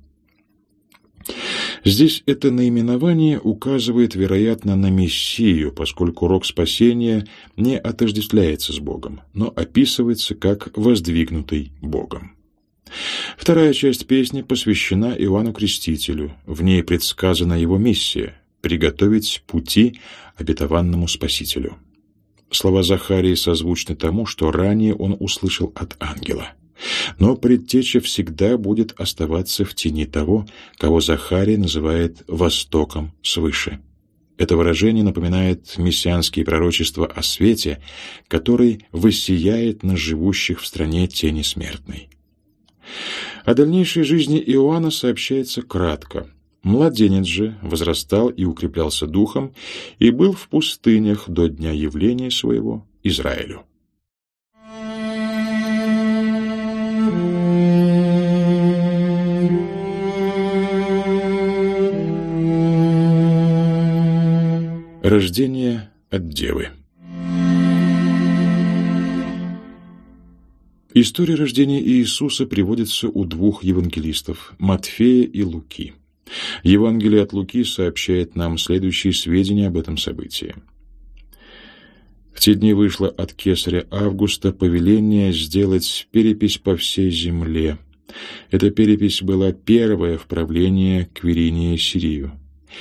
Здесь это наименование указывает, вероятно, на Мессию, поскольку рог спасения не отождествляется с Богом, но описывается как воздвигнутый Богом. Вторая часть песни посвящена Иоанну Крестителю. В ней предсказана его миссия — приготовить пути обетованному Спасителю. Слова Захарии созвучны тому, что ранее он услышал от ангела. Но предтеча всегда будет оставаться в тени того, кого Захарий называет «востоком свыше». Это выражение напоминает мессианские пророчества о свете, который воссияет на живущих в стране тени смертной. О дальнейшей жизни Иоанна сообщается кратко. Младенец же возрастал и укреплялся духом, и был в пустынях до дня явления своего Израилю. Рождение от Девы. История рождения Иисуса приводится у двух евангелистов – Матфея и Луки. Евангелие от Луки сообщает нам следующие сведения об этом событии. В те дни вышло от кесаря Августа повеление сделать перепись по всей земле. Эта перепись была первая в правлении Квиринии Сирию.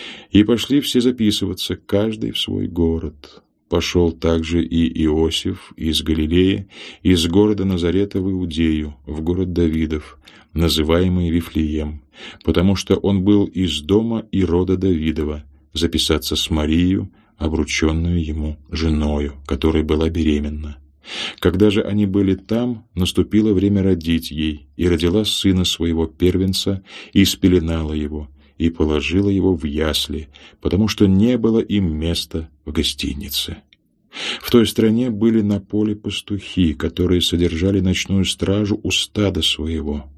И пошли все записываться, каждый в свой город. Пошел также и Иосиф из Галилеи, из города Назарета в Иудею, в город Давидов, называемый Вифлеем, потому что он был из дома и рода Давидова, записаться с Марией, обрученную ему женою, которая была беременна. Когда же они были там, наступило время родить ей, и родила сына своего первенца, и спеленала его, и положила его в ясли, потому что не было им места в гостинице. В той стране были на поле пастухи, которые содержали ночную стражу у стада своего.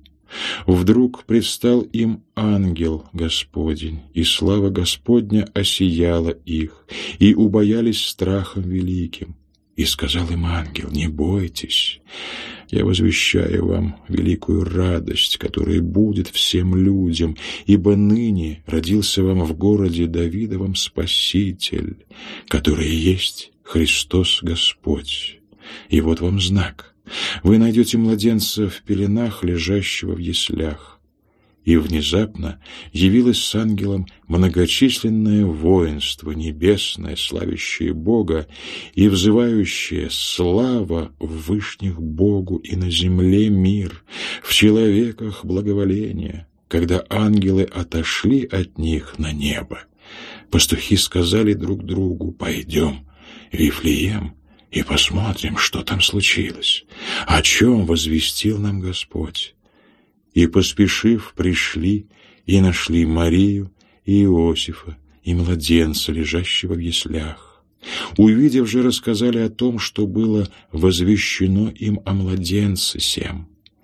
Вдруг предстал им ангел Господень, и слава Господня осияла их, и убоялись страхом великим. И сказал им ангел: «Не бойтесь, я возвещаю вам великую радость, которая будет всем людям, ибо ныне родился вам в городе Давидовом Спаситель, который есть Христос Господь. И вот вам знак: вы найдете младенца в пеленах, лежащего в яслях». И внезапно явилось с ангелом многочисленное воинство небесное, славящее Бога и взывающее: «Слава в вышних Богу и на земле мир, в человеках благоволение». Когда ангелы отошли от них на небо, пастухи сказали друг другу: «Пойдем в Вифлеем и посмотрим, что там случилось, о чем возвестил нам Господь». И, поспешив, пришли и нашли Марию и Иосифа, и младенца, лежащего в яслях. Увидев же, рассказали о том, что было возвещено им о младенце сем.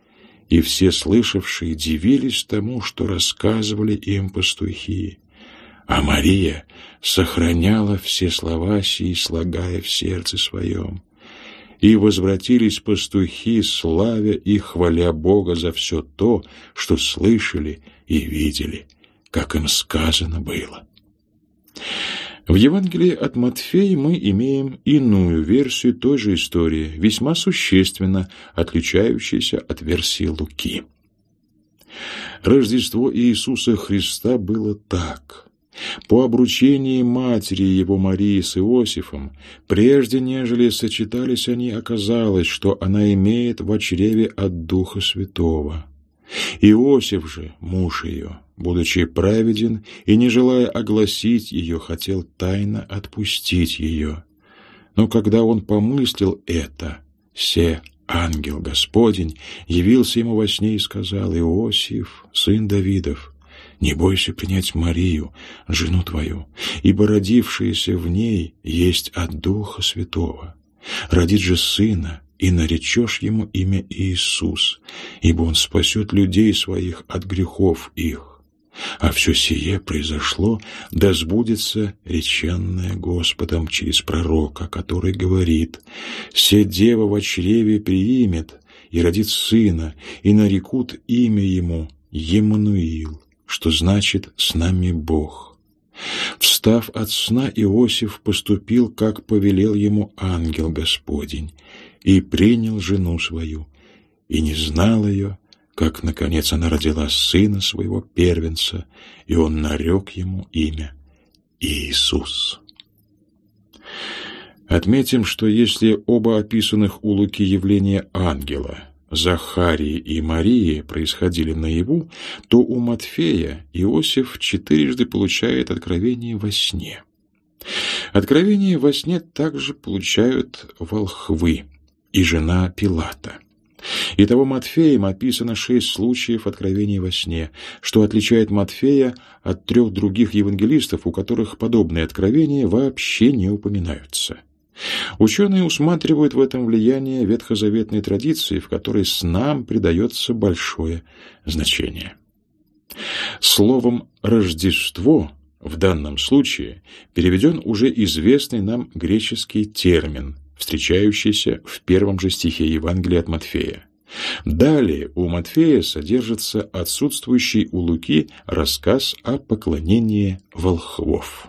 И все слышавшие дивились тому, что рассказывали им пастухи. А Мария сохраняла все слова сии, слагая в сердце своем. И возвратились пастухи, славя и хваля Бога за все то, что слышали и видели, как им сказано было. В Евангелии от Матфея мы имеем иную версию той же истории, весьма существенно отличающуюся от версии Луки. Рождество Иисуса Христа было так. По обручении матери его Марии с Иосифом, прежде нежели сочетались они, оказалось, что она имеет в чреве от Духа Святого. Иосиф же, муж ее, будучи праведен и не желая огласить ее, хотел тайно отпустить ее. Но когда он помыслил это, се ангел Господень явился ему во сне и сказал: «Иосиф, сын Давидов, не бойся принять Марию, жену твою, ибо родившееся в ней есть от Духа Святого. Родит же сына, и наречешь ему имя Иисус, ибо он спасет людей своих от грехов их. А все сие произошло, да сбудется реченное Господом через пророка, который говорит: «Се дева во чреве приимет и родит сына, и нарекут имя ему Еммануил», что значит «с нами Бог». Встав от сна, Иосиф поступил, как повелел ему ангел Господень, и принял жену свою, и не знал ее, как, наконец, она родила сына своего первенца, и он нарек ему имя Иисус. Отметим, что если оба описанных у Луки явления ангела, Захарии и Марии, происходили наяву, то у Матфея Иосиф четырежды получает откровение во сне. Откровение во сне также получают волхвы и жена Пилата. Итого Матфеем описано 6 случаев откровений во сне, что отличает Матфея от 3 других евангелистов, у которых подобные откровения вообще не упоминаются. Ученые усматривают в этом влияние ветхозаветной традиции, в которой снам придается большое значение. Словом «Рождество» в данном случае переведен уже известный нам греческий термин, встречающийся в первом же стихе Евангелия от Матфея. Далее у Матфея содержится отсутствующий у Луки рассказ о поклонении волхвов.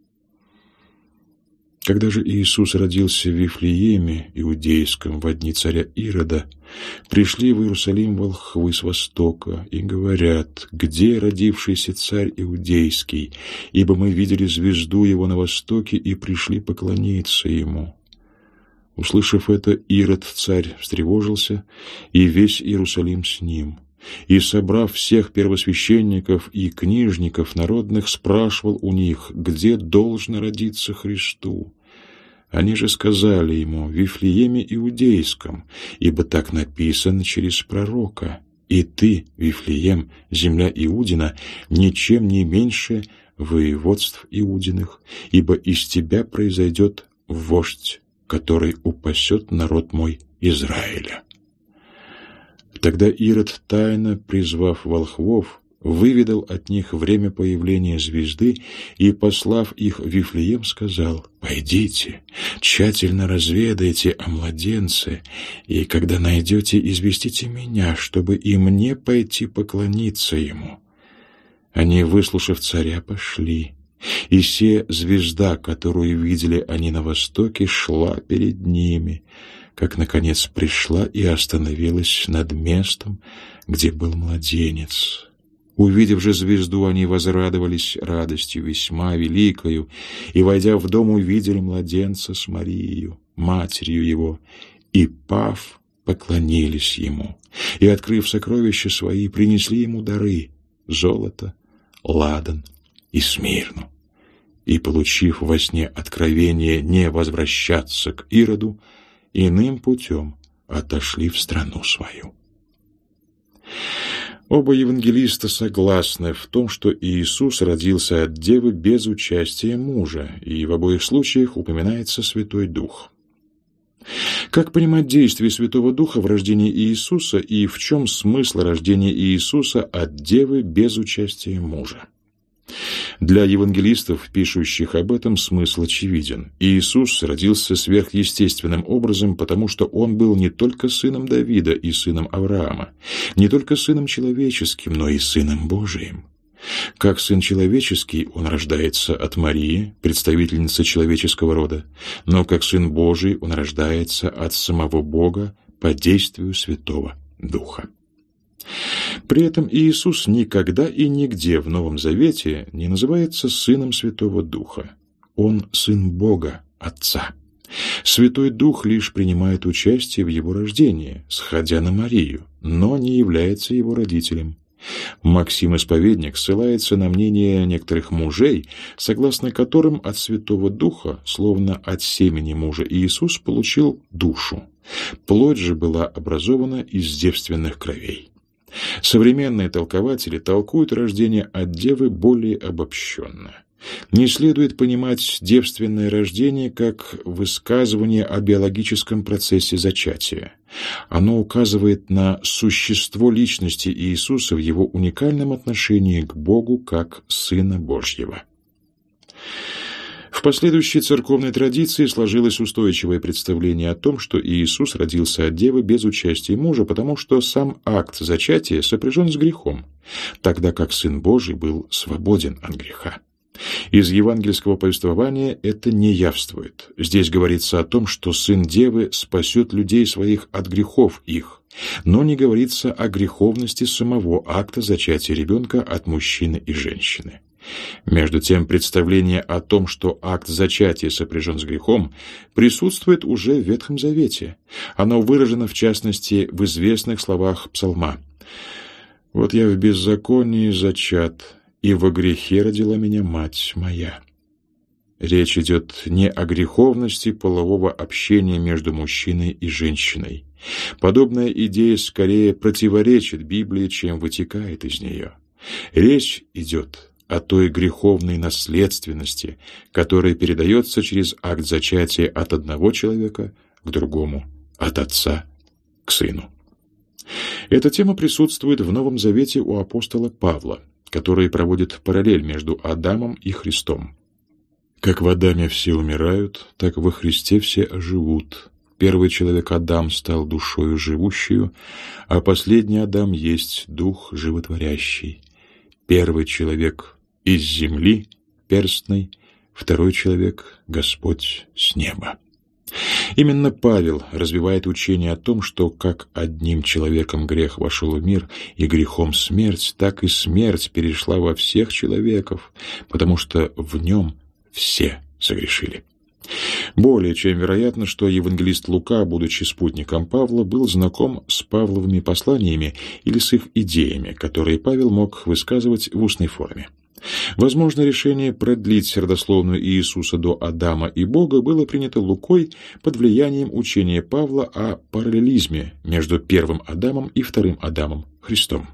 Когда же Иисус родился в Вифлееме Иудейском во дни царя Ирода, пришли в Иерусалим волхвы с востока и говорят: «Где родившийся царь Иудейский? Ибо мы видели звезду его на востоке и пришли поклониться ему». Услышав это, Ирод царь встревожился, и весь Иерусалим с ним. И, собрав всех первосвященников и книжников народных, спрашивал у них, где должно родиться Христу. Они же сказали ему: в Вифлееме Иудейском, ибо так написано через пророка: «И ты, Вифлеем, земля Иудина, ничем не меньше воеводств Иудиных, ибо из тебя произойдет вождь, который упасет народ мой Израиля». Тогда Ирод, тайно призвав волхвов, выведал от них время появления звезды и, послав их в Вифлеем, сказал: «Пойдите, тщательно разведайте о младенце, и когда найдете, известите меня, чтобы и мне пойти поклониться ему». Они, выслушав царя, пошли. И се звезда, которую видели они на востоке, шла перед ними, как, наконец, пришла и остановилась над местом, где был младенец. Увидев же звезду, они возрадовались радостью весьма великою, и, войдя в дом, увидели младенца с Марией, матерью его, и, пав, поклонились ему, и, открыв сокровища свои, принесли ему дары — золото, ладан и смирну. И, получив во сне откровение не возвращаться к Ироду, иным путем отошли в страну свою. Оба евангелиста согласны в том, что Иисус родился от девы без участия мужа, и в обоих случаях упоминается Святой Дух. Как понимать действие Святого Духа в рождении Иисуса и в чем смысл рождения Иисуса от девы без участия мужа? Для евангелистов, пишущих об этом, смысл очевиден. Иисус родился сверхъестественным образом, потому что Он был не только сыном Давида и сыном Авраама, не только сыном человеческим, но и сыном Божиим. Как Сын Человеческий Он рождается от Марии, представительницы человеческого рода, но как Сын Божий Он рождается от самого Бога по действию Святого Духа. При этом Иисус никогда и нигде в Новом Завете не называется Сыном Святого Духа. Он Сын Бога, Отца. Святой Дух лишь принимает участие в Его рождении, сходя на Марию, но не является Его родителем. Максим Исповедник ссылается на мнение некоторых мужей, согласно которым от Святого Духа, словно от семени мужа Иисус, получил душу. Плоть же была образована из девственных кровей. Современные толкователи толкуют рождение от девы более обобщенно. Не следует понимать девственное рождение как высказывание о биологическом процессе зачатия. Оно указывает на существо личности Иисуса в Его уникальном отношении к Богу как Сына Божьего. В последующей церковной традиции сложилось устойчивое представление о том, что Иисус родился от девы без участия мужа, потому что сам акт зачатия сопряжен с грехом, тогда как Сын Божий был свободен от греха. Из евангельского повествования это не явствует. Здесь говорится о том, что Сын Девы спасет людей своих от грехов их, но не говорится о греховности самого акта зачатия ребенка от мужчины и женщины. Между тем, представление о том, что акт зачатия сопряжен с грехом, присутствует уже в Ветхом Завете. Оно выражено, в частности, в известных словах Псалма: «Вот я в беззаконии зачат, и во грехе родила меня мать моя». Речь идет не о греховности полового общения между мужчиной и женщиной. Подобная идея скорее противоречит Библии, чем вытекает из нее. Речь идет о той греховной наследственности, которая передается через акт зачатия от одного человека к другому, от отца к сыну. Эта тема присутствует в Новом Завете у апостола Павла, который проводит параллель между Адамом и Христом. «Как в Адаме все умирают, так во Христе все оживут. Первый человек Адам стал душою живущую, а последний Адам есть дух животворящий. Первый человек из земли перстной, второй человек Господь с неба». Именно Павел развивает учение о том, что как одним человеком грех вошел в мир, и грехом смерть, так и смерть перешла во всех человеков, потому что в нем все согрешили. Более чем вероятно, что евангелист Лука, будучи спутником Павла, был знаком с Павловыми посланиями или с их идеями, которые Павел мог высказывать в устной форме. Возможно, решение продлить родословную Иисуса до Адама и Бога было принято Лукой под влиянием учения Павла о параллелизме между первым Адамом и вторым Адамом, Христом.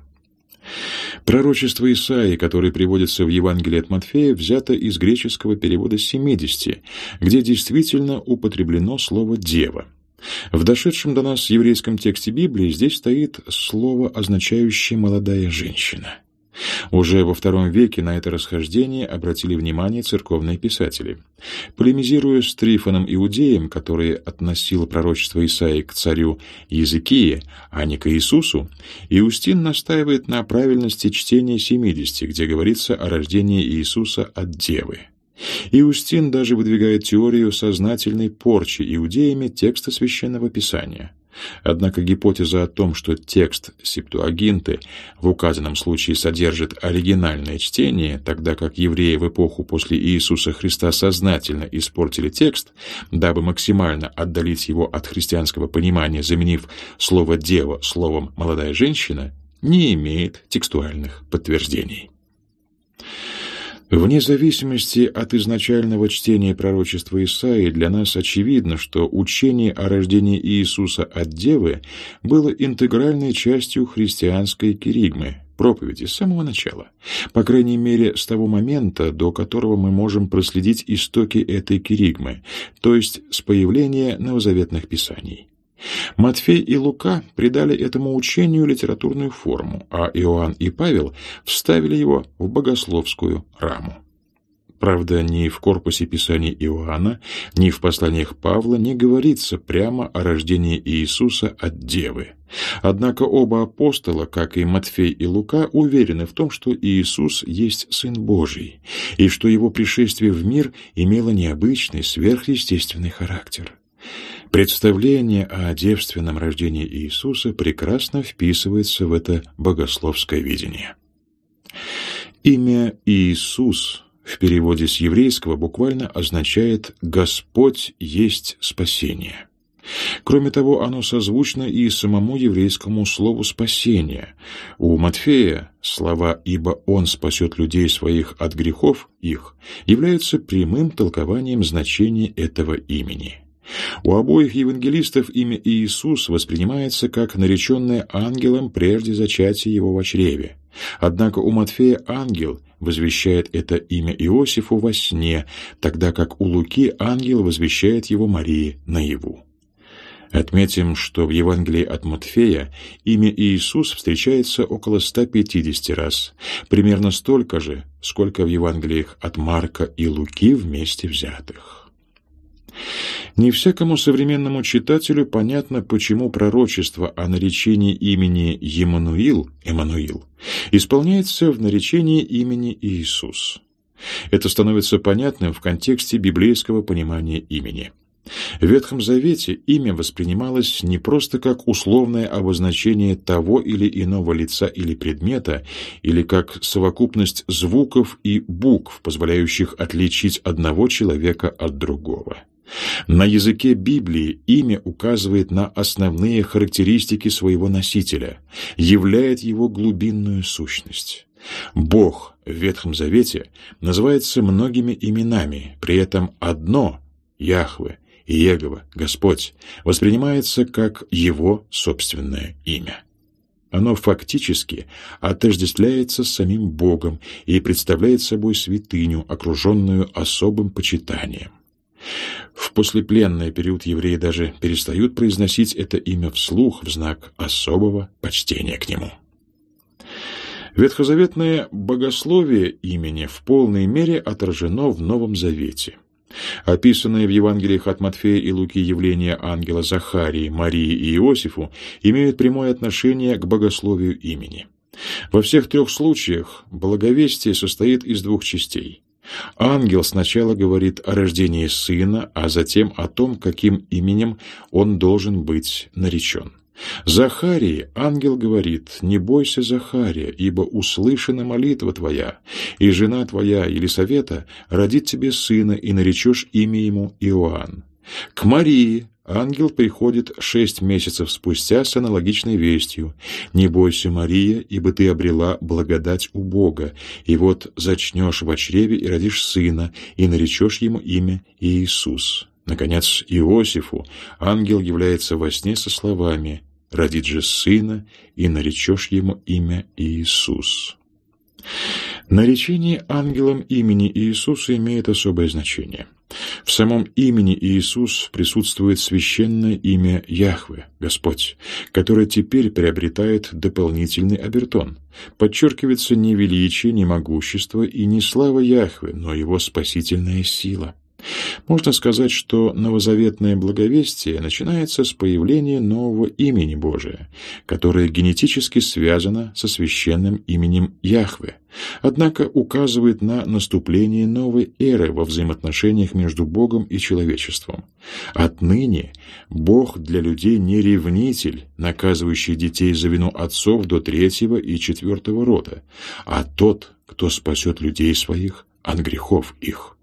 Пророчество Исаии, которое приводится в Евангелии от Матфея, взято из греческого перевода 70, где действительно употреблено слово «дева». В дошедшем до нас еврейском тексте Библии здесь стоит слово, означающее «молодая женщина». Уже во II веке на это расхождение обратили внимание церковные писатели. Полемизируя с Трифоном Иудеем, который относил пророчество Исаии к царю Иезекии, а не к Иисусу, Иустин настаивает на правильности чтения 70, где говорится о рождении Иисуса от девы. Иустин даже выдвигает теорию сознательной порчи иудеями текста Священного Писания. Однако гипотеза о том, что текст Септуагинты в указанном случае содержит оригинальное чтение, тогда как евреи в эпоху после Иисуса Христа сознательно испортили текст, дабы максимально отдалить его от христианского понимания, заменив слово «дева» словом «молодая женщина», не имеет текстуальных подтверждений. Вне зависимости от изначального чтения пророчества Исаии, для нас очевидно, что учение о рождении Иисуса от Девы было интегральной частью христианской киригмы, проповеди с самого начала, по крайней мере, с того момента, до которого мы можем проследить истоки этой киригмы, то есть с появления новозаветных писаний. Матфей и Лука придали этому учению литературную форму, а Иоанн и Павел вставили его в богословскую раму. Правда, ни в корпусе писаний Иоанна, ни в посланиях Павла не говорится прямо о рождении Иисуса от Девы, Однако оба апостола, как и Матфей и Лука, уверены в том, что Иисус есть Сын Божий, и что Его пришествие в мир имело необычный, сверхъестественный характер. Представление о девственном рождении Иисуса прекрасно вписывается в это богословское видение. Имя Иисус в переводе с еврейского буквально означает «Господь есть спасение». Кроме того, оно созвучно и самому еврейскому слову «спасение». У Матфея слова «ибо Он спасет людей своих от грехов их» являются прямым толкованием значения этого имени. У обоих евангелистов имя Иисус воспринимается как нареченное ангелом прежде зачатия его во чреве. Однако у Матфея ангел возвещает это имя Иосифу во сне, тогда как у Луки ангел возвещает его Марии наяву. Отметим, что в Евангелии от Матфея имя Иисус встречается около 150 раз, примерно столько же, сколько в Евангелиях от Марка и Луки вместе взятых. Не всякому современному читателю понятно, почему пророчество о наречении имени Еммануил, Эммануил, исполняется в наречении имени Иисус. Это становится понятным в контексте библейского понимания имени. В Ветхом Завете имя воспринималось не просто как условное обозначение того или иного лица или предмета, или как совокупность звуков и букв, позволяющих отличить одного человека от другого. На языке Библии имя указывает на основные характеристики своего носителя, являет его глубинную сущность. Бог в Ветхом Завете называется многими именами, при этом одно – Яхве, Иегова, Господь, воспринимается как Его собственное имя. Оно фактически отождествляется с самим Богом и представляет собой святыню, окруженную особым почитанием. В послепленный период евреи даже перестают произносить это имя вслух в знак особого почтения к нему. Ветхозаветное богословие имени в полной мере отражено в Новом Завете. Описанные в Евангелиях от Матфея и Луки явления ангела Захарии, Марии и Иосифу имеют прямое отношение к богословию имени. Во всех трех случаях благовестие состоит из двух частей. Ангел сначала говорит о рождении сына, а затем о том, каким именем он должен быть наречен. Захарии ангел говорит: «Не бойся, Захария, ибо услышана молитва твоя, и жена твоя Елисавета родит тебе сына, и наречешь имя ему Иоанн». К Марии ангел приходит 6 месяцев спустя с аналогичной вестью: «Не бойся, Мария, ибо ты обрела благодать у Бога, и вот зачнешь во чреве и родишь сына, и наречешь ему имя Иисус». Наконец, Иосифу ангел является во сне со словами: «Родит же сына, и наречешь ему имя Иисус». Наречение ангелом имени Иисуса имеет особое значение. В самом имени Иисус присутствует священное имя Яхве, Господь, которое теперь приобретает дополнительный обертон. Подчеркивается не величие, не могущество и не слава Яхве, но его спасительная сила. Можно сказать, что новозаветное благовестие начинается с появления нового имени Божия, которое генетически связано со священным именем Яхве, однако указывает на наступление новой эры во взаимоотношениях между Богом и человечеством. Отныне Бог для людей не ревнитель, наказывающий детей за вину отцов до 3-го и 4-го рода, а тот, кто спасет людей своих от грехов их.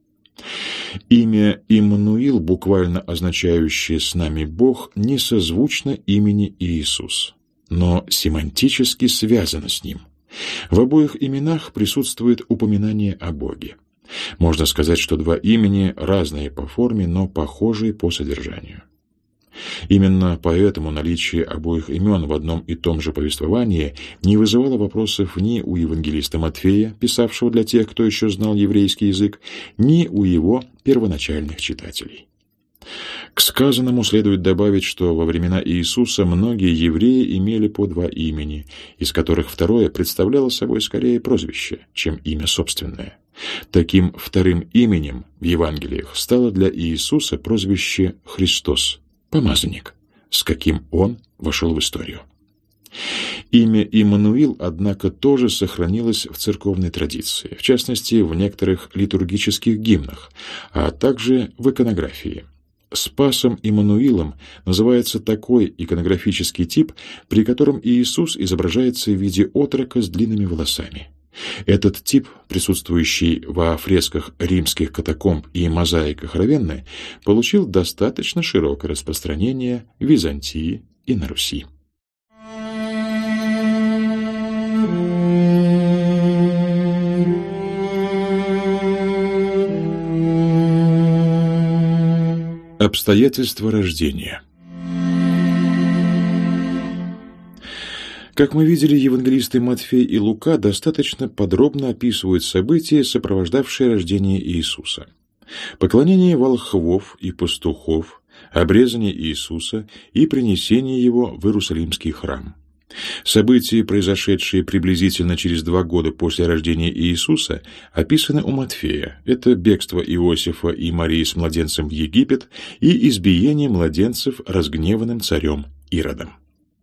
Имя Иммануил, буквально означающее «с нами Бог», не созвучно имени Иисус, но семантически связано с ним. В обоих именах присутствует упоминание о Боге. Можно сказать, что два имени разные по форме, но похожие по содержанию. Именно поэтому наличие обоих имен в одном и том же повествовании не вызывало вопросов ни у евангелиста Матфея, писавшего для тех, кто еще знал еврейский язык, ни у его первоначальных читателей. К сказанному следует добавить, что во времена Иисуса многие евреи имели по 2 имени, из которых второе представляло собой скорее прозвище, чем имя собственное. Таким вторым именем в Евангелиях стало для Иисуса прозвище «Христос», «Помазанник». с каким он вошел в историю. Имя Иммануил, однако, тоже сохранилось в церковной традиции, в частности, в некоторых литургических гимнах, а также в иконографии. Спасом Иммануилом называется такой иконографический тип, при котором Иисус изображается в виде отрока с длинными волосами. Этот тип, присутствующий во фресках римских катакомб и мозаиках Равенны, получил достаточно широкое распространение в Византии и на Руси. Обстоятельства рождения. Как мы видели, евангелисты Матфей и Лука достаточно подробно описывают события, сопровождавшие рождение Иисуса. Поклонение волхвов и пастухов, обрезание Иисуса и принесение его в Иерусалимский храм. События, произошедшие приблизительно через 2 года после рождения Иисуса, описаны у Матфея. Это бегство Иосифа и Марии с младенцем в Египет и избиение младенцев разгневанным царем Иродом.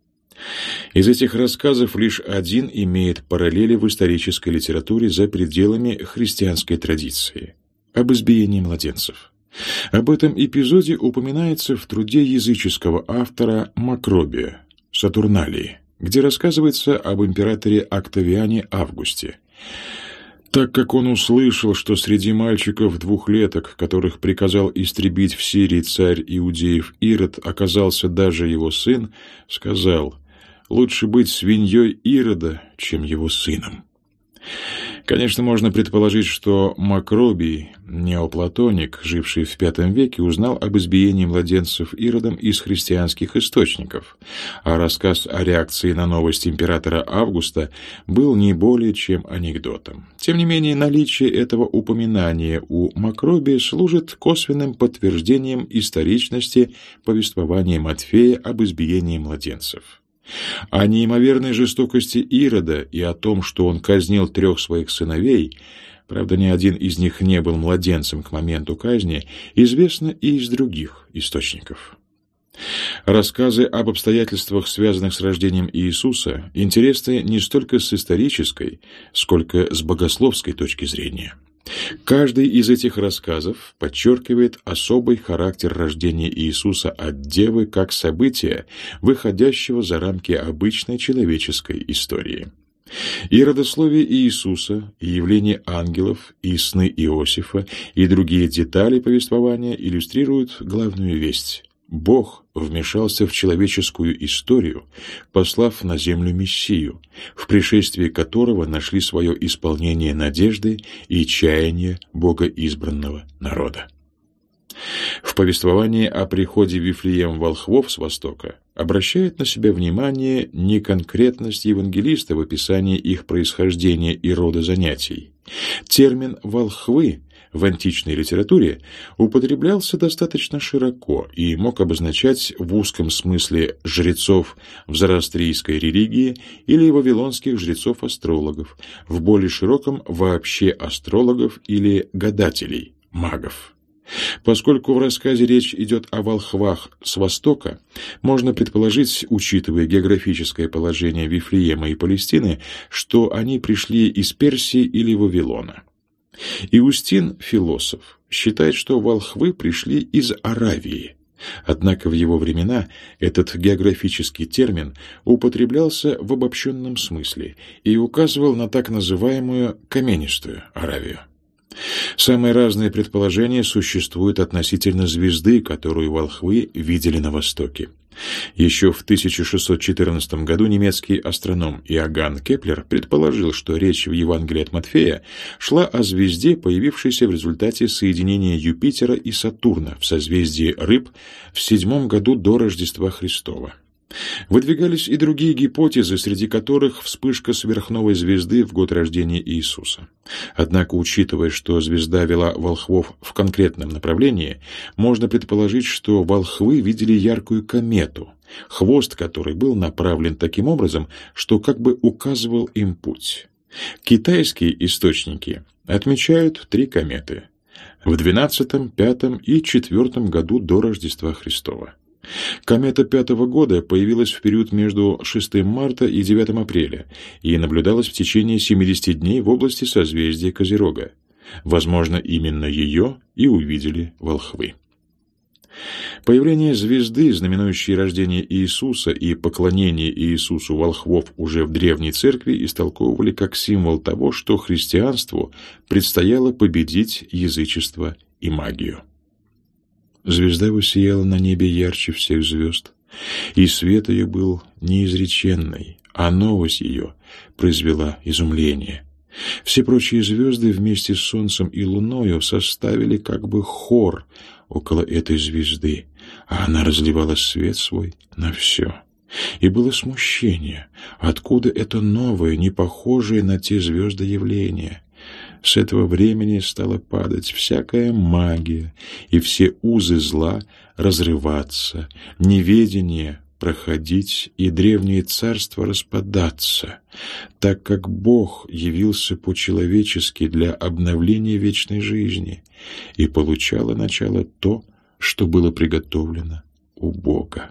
Из этих рассказов лишь один имеет параллели в исторической литературе за пределами христианской традиции – об избиении младенцев. Об этом эпизоде упоминается в труде языческого автора Макробия «Сатурналии», где рассказывается об императоре Октавиане Августе. Так как он услышал, что среди мальчиков 2-леток, которых приказал истребить в Сирии царь иудеев Ирод, оказался даже его сын, сказал: «Лучше быть свиньей Ирода, чем его сыном». Конечно, можно предположить, что Макробий, неоплатоник, живший в V веке, узнал об избиении младенцев Иродом из христианских источников, а рассказ о реакции на новость императора Августа был не более чем анекдотом. Тем не менее, наличие этого упоминания у Макробия служит косвенным подтверждением историчности повествования Матфея об избиении младенцев. О неимоверной жестокости Ирода и о том, что он казнил 3 своих сыновей, правда, ни один из них не был младенцем к моменту казни, известно и из других источников. Рассказы об обстоятельствах, связанных с рождением Иисуса, интересны не столько с исторической, сколько с богословской точки зрения. Каждый из этих рассказов подчеркивает особый характер рождения Иисуса от Девы как события, выходящего за рамки обычной человеческой истории. И родословие Иисуса, и явление ангелов, и сны Иосифа, и другие детали повествования иллюстрируют главную весть. Бог вмешался в человеческую историю, послав на землю Мессию, в пришествии которого нашли свое исполнение надежды и чаяния богоизбранного народа. В повествовании о приходе в Вифлеем волхвов с востока обращает на себя внимание неконкретность евангелиста в описании их происхождения и рода занятий. Термин «волхвы» в античной литературе употреблялся достаточно широко и мог обозначать в узком смысле жрецов в зороастрийской религии или вавилонских жрецов-астрологов, в более широком вообще астрологов или гадателей, магов. Поскольку в рассказе речь идет о волхвах с востока, можно предположить, учитывая географическое положение Вифлеема и Палестины, что они пришли из Персии или Вавилона. Иустин, философ, считает, что волхвы пришли из Аравии. Однако в его времена этот географический термин употреблялся в обобщенном смысле и указывал на так называемую каменистую Аравию. Самые разные предположения существуют относительно звезды, которую волхвы видели на востоке. Еще в 1614 году немецкий астроном Иоганн Кеплер предположил, что речь в Евангелии от Матфея шла о звезде, появившейся в результате соединения Юпитера и Сатурна в созвездии Рыб в 7 году до Рождества Христова. Выдвигались и другие гипотезы, среди которых вспышка сверхновой звезды в год рождения Иисуса. Однако, учитывая, что звезда вела волхвов в конкретном направлении, можно предположить, что волхвы видели яркую комету, хвост которой был направлен таким образом, что как бы указывал им путь. Китайские источники отмечают 3 кометы в 12, 5 и 4 году до Рождества Христова. Комета 5-го года появилась в период между 6 марта и 9 апреля и наблюдалась в течение 70 дней в области созвездия Козерога. Возможно, именно ее и увидели волхвы. Появление звезды, знаменующей рождение Иисуса, и поклонение Иисусу волхвов уже в Древней Церкви истолковывали как символ того, что христианству предстояло победить язычество и магию. Звезда воссияла на небе ярче всех звезд, и свет ее был неизреченный, а новость ее произвела изумление. Все прочие звезды вместе с Солнцем и Луною составили как бы хор около этой звезды, а она разливала свет свой на все. И было смущение, откуда это новое, не похожее на те звезды явление. С этого времени стала падать всякая магия, и все узы зла разрываться, неведение проходить и древнее царство распадаться, так как Бог явился по-человечески для обновления вечной жизни, и получало начало то, что было приготовлено у Бога.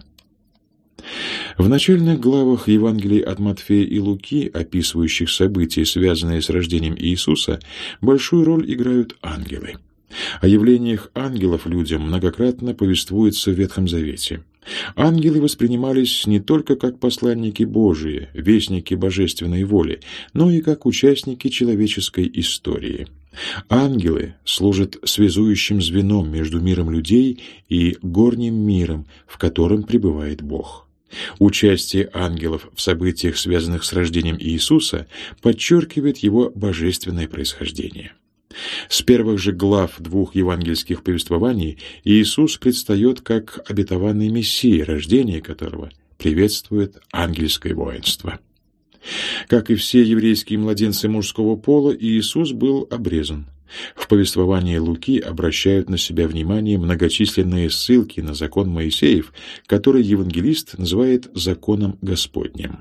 В начальных главах Евангелий от Матфея и Луки, описывающих события, связанные с рождением Иисуса, большую роль играют ангелы. О явлениях ангелов людям многократно повествуется в Ветхом Завете. Ангелы воспринимались не только как посланники Божии, вестники божественной воли, но и как участники человеческой истории. Ангелы служат связующим звеном между миром людей и горним миром, в котором пребывает Бог. Участие ангелов в событиях, связанных с рождением Иисуса, подчеркивает его божественное происхождение. С первых же глав двух евангельских повествований Иисус предстает как обетованный Мессия, рождение которого приветствует ангельское воинство. Как и все еврейские младенцы мужского пола, Иисус был обрезан. В повествовании Луки обращают на себя внимание многочисленные ссылки на закон Моисеев, который евангелист называет «законом Господним».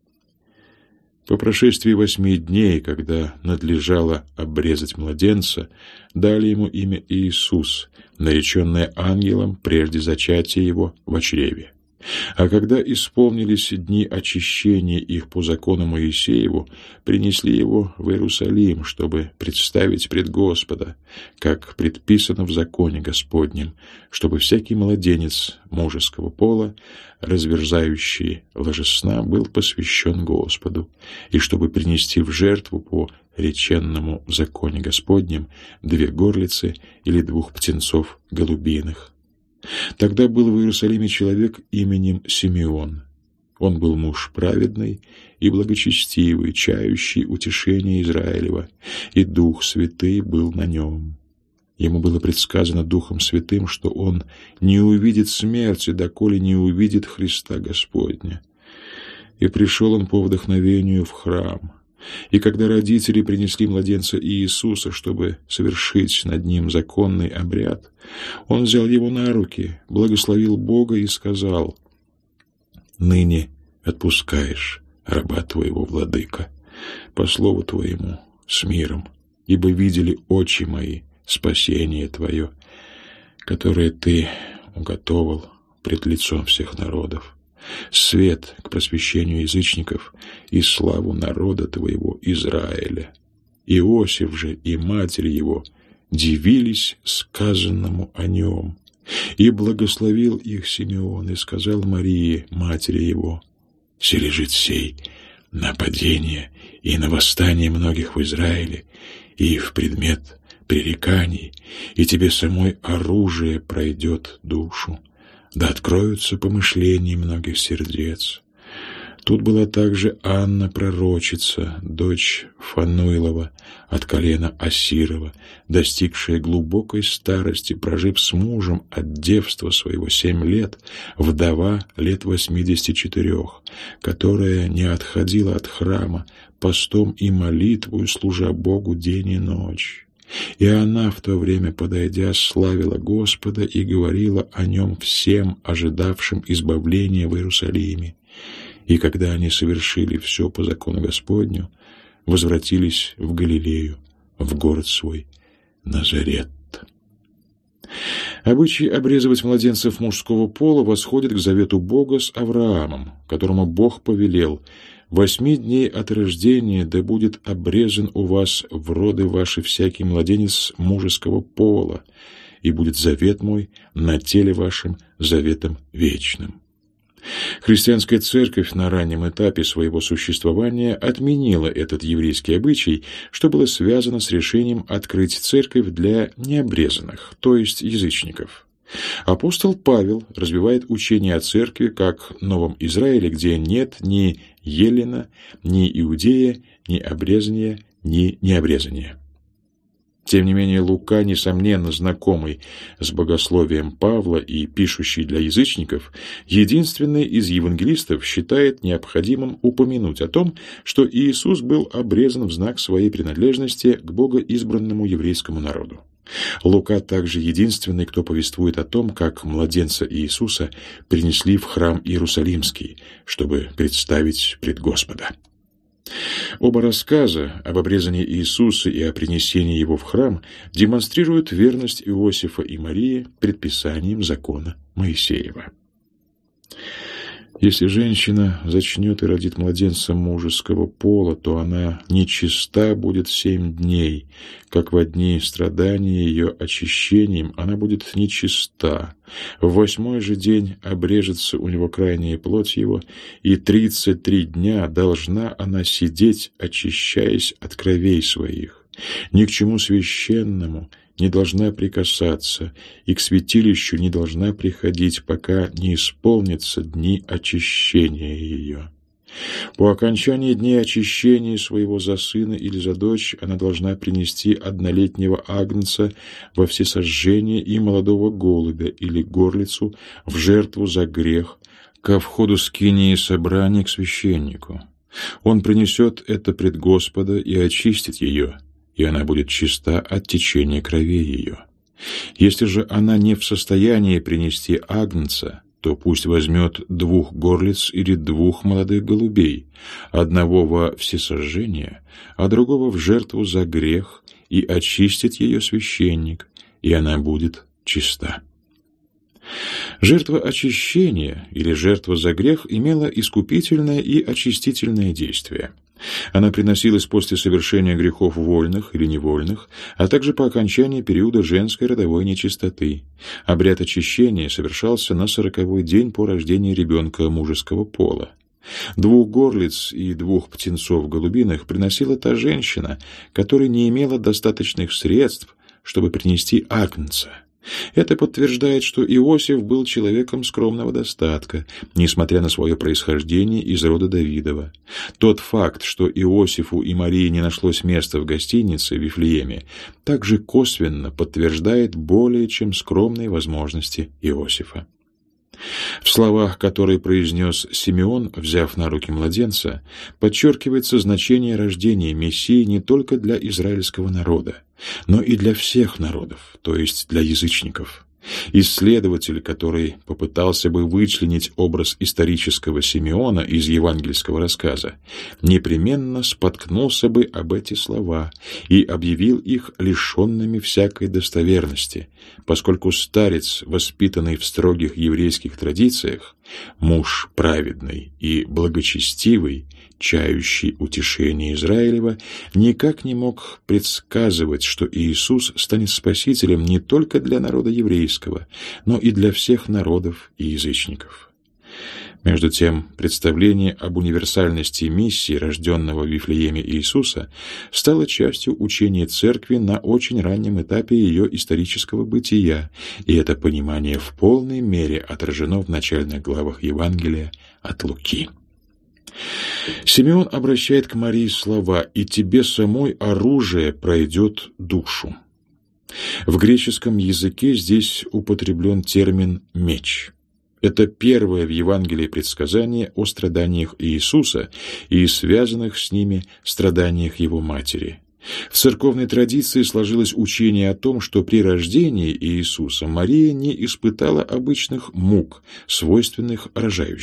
По прошествии 8 дней, когда надлежало обрезать младенца, дали ему имя Иисус, нареченное ангелом прежде зачатия его во чреве. А когда исполнились дни очищения их по закону Моисееву, принесли его в Иерусалим, чтобы представить пред Господа, как предписано в законе Господнем, чтобы всякий младенец мужеского пола, разверзающий ложесна, был посвящен Господу, и чтобы принести в жертву по реченному в законе Господнем 2 горлицы или 2 птенцов голубиных. Тогда был в Иерусалиме человек именем Симеон. Он был муж праведный и благочестивый, чающий утешение Израилева, и Дух Святый был на нем. Ему было предсказано Духом Святым, что он не увидит смерти, доколе не увидит Христа Господня. И пришел он по вдохновению в храм. И когда родители принесли младенца Иисуса, чтобы совершить над ним законный обряд, он взял его на руки, благословил Бога и сказал: «Ныне отпускаешь раба твоего, владыка, по слову твоему, с миром, ибо видели очи мои спасение твое, которое ты уготовал пред лицом всех народов, свет к просвещению язычников и славу народа твоего Израиля». Иосиф же и матерь его дивились сказанному о нем. И благословил их Симеон и сказал Марии, матери его: «Се лежит сей на падение и на восстание многих в Израиле, и в предмет пререканий, и тебе самой оружие пройдет душу, да откроются помышления многих сердец». Тут была также Анна пророчица, дочь Фануилова, от колена Асирова, достигшая глубокой старости, прожив с мужем от девства своего 7 лет, вдова лет 84, которая не отходила от храма, постом и молитвою служа Богу день и ночь. И она в то время, подойдя, славила Господа и говорила о нем всем, ожидавшим избавления в Иерусалиме. И когда они совершили все по закону Господню, возвратились в Галилею, в город свой Назарет. Обычай обрезывать младенцев мужского пола восходит к завету Бога с Авраамом, которому Бог повелел: «8 дней от рождения да будет обрезан у вас в роды ваши всякий младенец мужеского пола, и будет завет мой на теле вашем заветом вечным». Христианская церковь на раннем этапе своего существования отменила этот еврейский обычай, что было связано с решением открыть церковь для необрезанных, то есть язычников. Апостол Павел развивает учение о церкви как новом Израиле, где нет ни еллина, ни иудея, ни обрезания, ни необрезания. Тем не менее, Лука, несомненно знакомый с богословием Павла и пишущий для язычников, единственный из евангелистов считает необходимым упомянуть о том, что Иисус был обрезан в знак своей принадлежности к богоизбранному еврейскому народу. Лука также единственный, кто повествует о том, как младенца Иисуса принесли в храм Иерусалимский, чтобы представить пред Господа. Оба рассказа об обрезании Иисуса и о принесении его в храм демонстрируют верность Иосифа и Марии предписаниям закона Моисеева. Если женщина зачнет и родит младенца мужеского пола, то она нечиста будет 7 дней, как во дни страдания ее очищением она будет нечиста. В 8-й же день обрежется у него крайняя плоть его, и 33 дня должна она сидеть, очищаясь от кровей своих. Ни к чему священному не должна прикасаться, и к святилищу не должна приходить, пока не исполнятся дни очищения ее. По окончании дней очищения своего за сына или за дочь она должна принести 1-летнего агнца во всесожжение и молодого голубя или горлицу в жертву за грех ко входу скинии собрания к священнику. Он принесет это пред Господа и очистит ее, и она будет чиста от течения кровей ее. Если же она не в состоянии принести агнца, то пусть возьмет 2 горлиц или 2 молодых голубей, одного во всесожжение, а другого в жертву за грех, и очистит ее священник, и она будет чиста. Жертва очищения или жертва за грех имела искупительное и очистительное действие. Она приносилась после совершения грехов вольных или невольных, а также по окончании периода женской родовой нечистоты. Обряд очищения совершался на 40-й день по рождении ребенка мужеского пола. 2 горлиц и 2 птенцов голубиных приносила та женщина, которая не имела достаточных средств, чтобы принести агнца. Это подтверждает, что Иосиф был человеком скромного достатка, несмотря на свое происхождение из рода Давидова. Тот факт, что Иосифу и Марии не нашлось места в гостинице в Вифлееме, также косвенно подтверждает более чем скромные возможности Иосифа. В словах, которые произнес Симеон, взяв на руки младенца, подчеркивается значение рождения Мессии не только для израильского народа, но и для всех народов, то есть для язычников. Исследователь, который попытался бы вычленить образ исторического Симеона из евангельского рассказа, непременно споткнулся бы об эти слова и объявил их лишенными всякой достоверности, поскольку старец, воспитанный в строгих еврейских традициях, муж праведный и благочестивый, чающий утешение Израилева, никак не мог предсказывать, что Иисус станет спасителем не только для народа еврейского, но и для всех народов и язычников. Между тем, представление об универсальности миссии рожденного в Вифлееме Иисуса стало частью учения Церкви на очень раннем этапе ее исторического бытия, и это понимание в полной мере отражено в начальных главах Евангелия от Луки. Симеон обращает к Марии слова: «И тебе самой оружие пройдет душу». В греческом языке здесь употреблен термин «меч». Это первое в Евангелии предсказание о страданиях Иисуса и связанных с ними страданиях Его матери. В церковной традиции сложилось учение о том, что при рождении Иисуса Мария не испытала обычных мук, свойственных рожающим.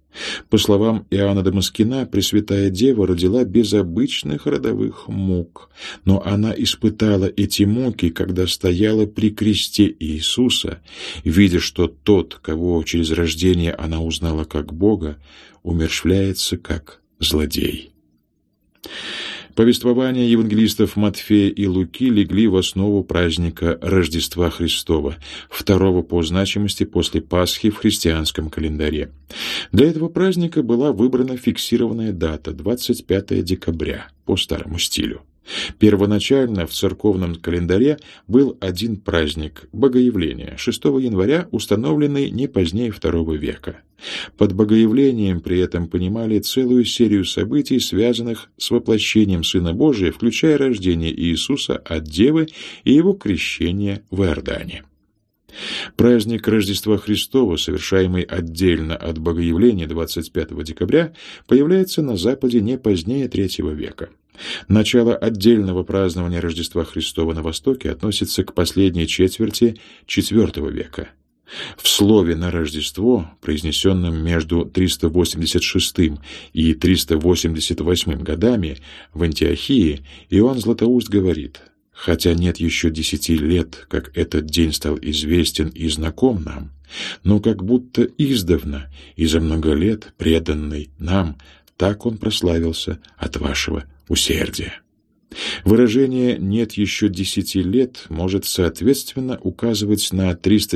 По словам Иоанна Дамаскина, Пресвятая Дева родила без обычных родовых мук, но она испытала эти муки, когда стояла при кресте Иисуса, видя, что тот, кого через рождение она узнала как Бога, умерщвляется как злодей. Повествования евангелистов Матфея и Луки легли в основу праздника Рождества Христова, второго по значимости после Пасхи в христианском календаре. Для этого праздника была выбрана фиксированная дата – 25 декабря по старому стилю. Первоначально в церковном календаре был один праздник – Богоявление, 6 января, установленный не позднее II века. Под Богоявлением при этом понимали целую серию событий, связанных с воплощением Сына Божия, включая рождение Иисуса от Девы и его крещение в Иордане. Праздник Рождества Христова, совершаемый отдельно от Богоявления 25 декабря, появляется на Западе не позднее III века. Начало отдельного празднования Рождества Христова на Востоке относится к последней четверти IV века. В слове на Рождество, произнесенном между 386 и 388 годами в Антиохии, Иоанн Златоуст говорит: «Хотя нет еще 10 лет, как этот день стал известен и знаком нам, но как будто издавна и за много лет преданный нам, так он прославился от вашего усердия». Выражение «нет еще 10 лет» может соответственно указывать на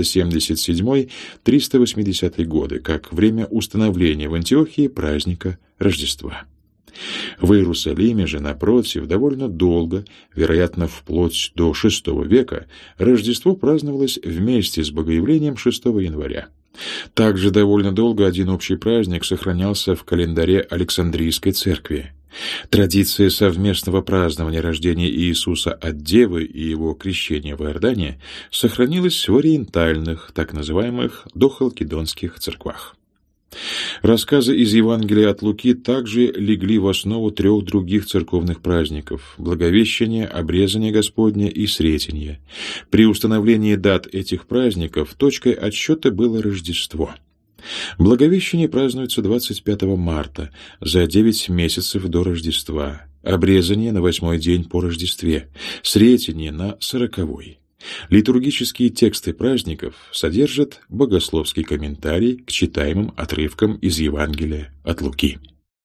377-380 годы, как время установления в Антиохии праздника Рождества. В Иерусалиме же, напротив, довольно долго, вероятно, вплоть до VI века, Рождество праздновалось вместе с Богоявлением 6 января. Также довольно долго один общий праздник сохранялся в календаре Александрийской церкви. Традиция совместного празднования рождения Иисуса от Девы и его крещения в Иордане сохранилась в ориентальных, так называемых дохалкидонских церквах. Рассказы из Евангелия от Луки также легли в основу 3 других церковных праздников – Благовещения, Обрезания Господня и Сретения. При установлении дат этих праздников точкой отсчета было Рождество. Благовещение празднуется 25 марта, за 9 месяцев до Рождества, Обрезание на 8-й день по Рождестве, Сретение на 40-й. Литургические тексты праздников содержат богословский комментарий к читаемым отрывкам из Евангелия от Луки.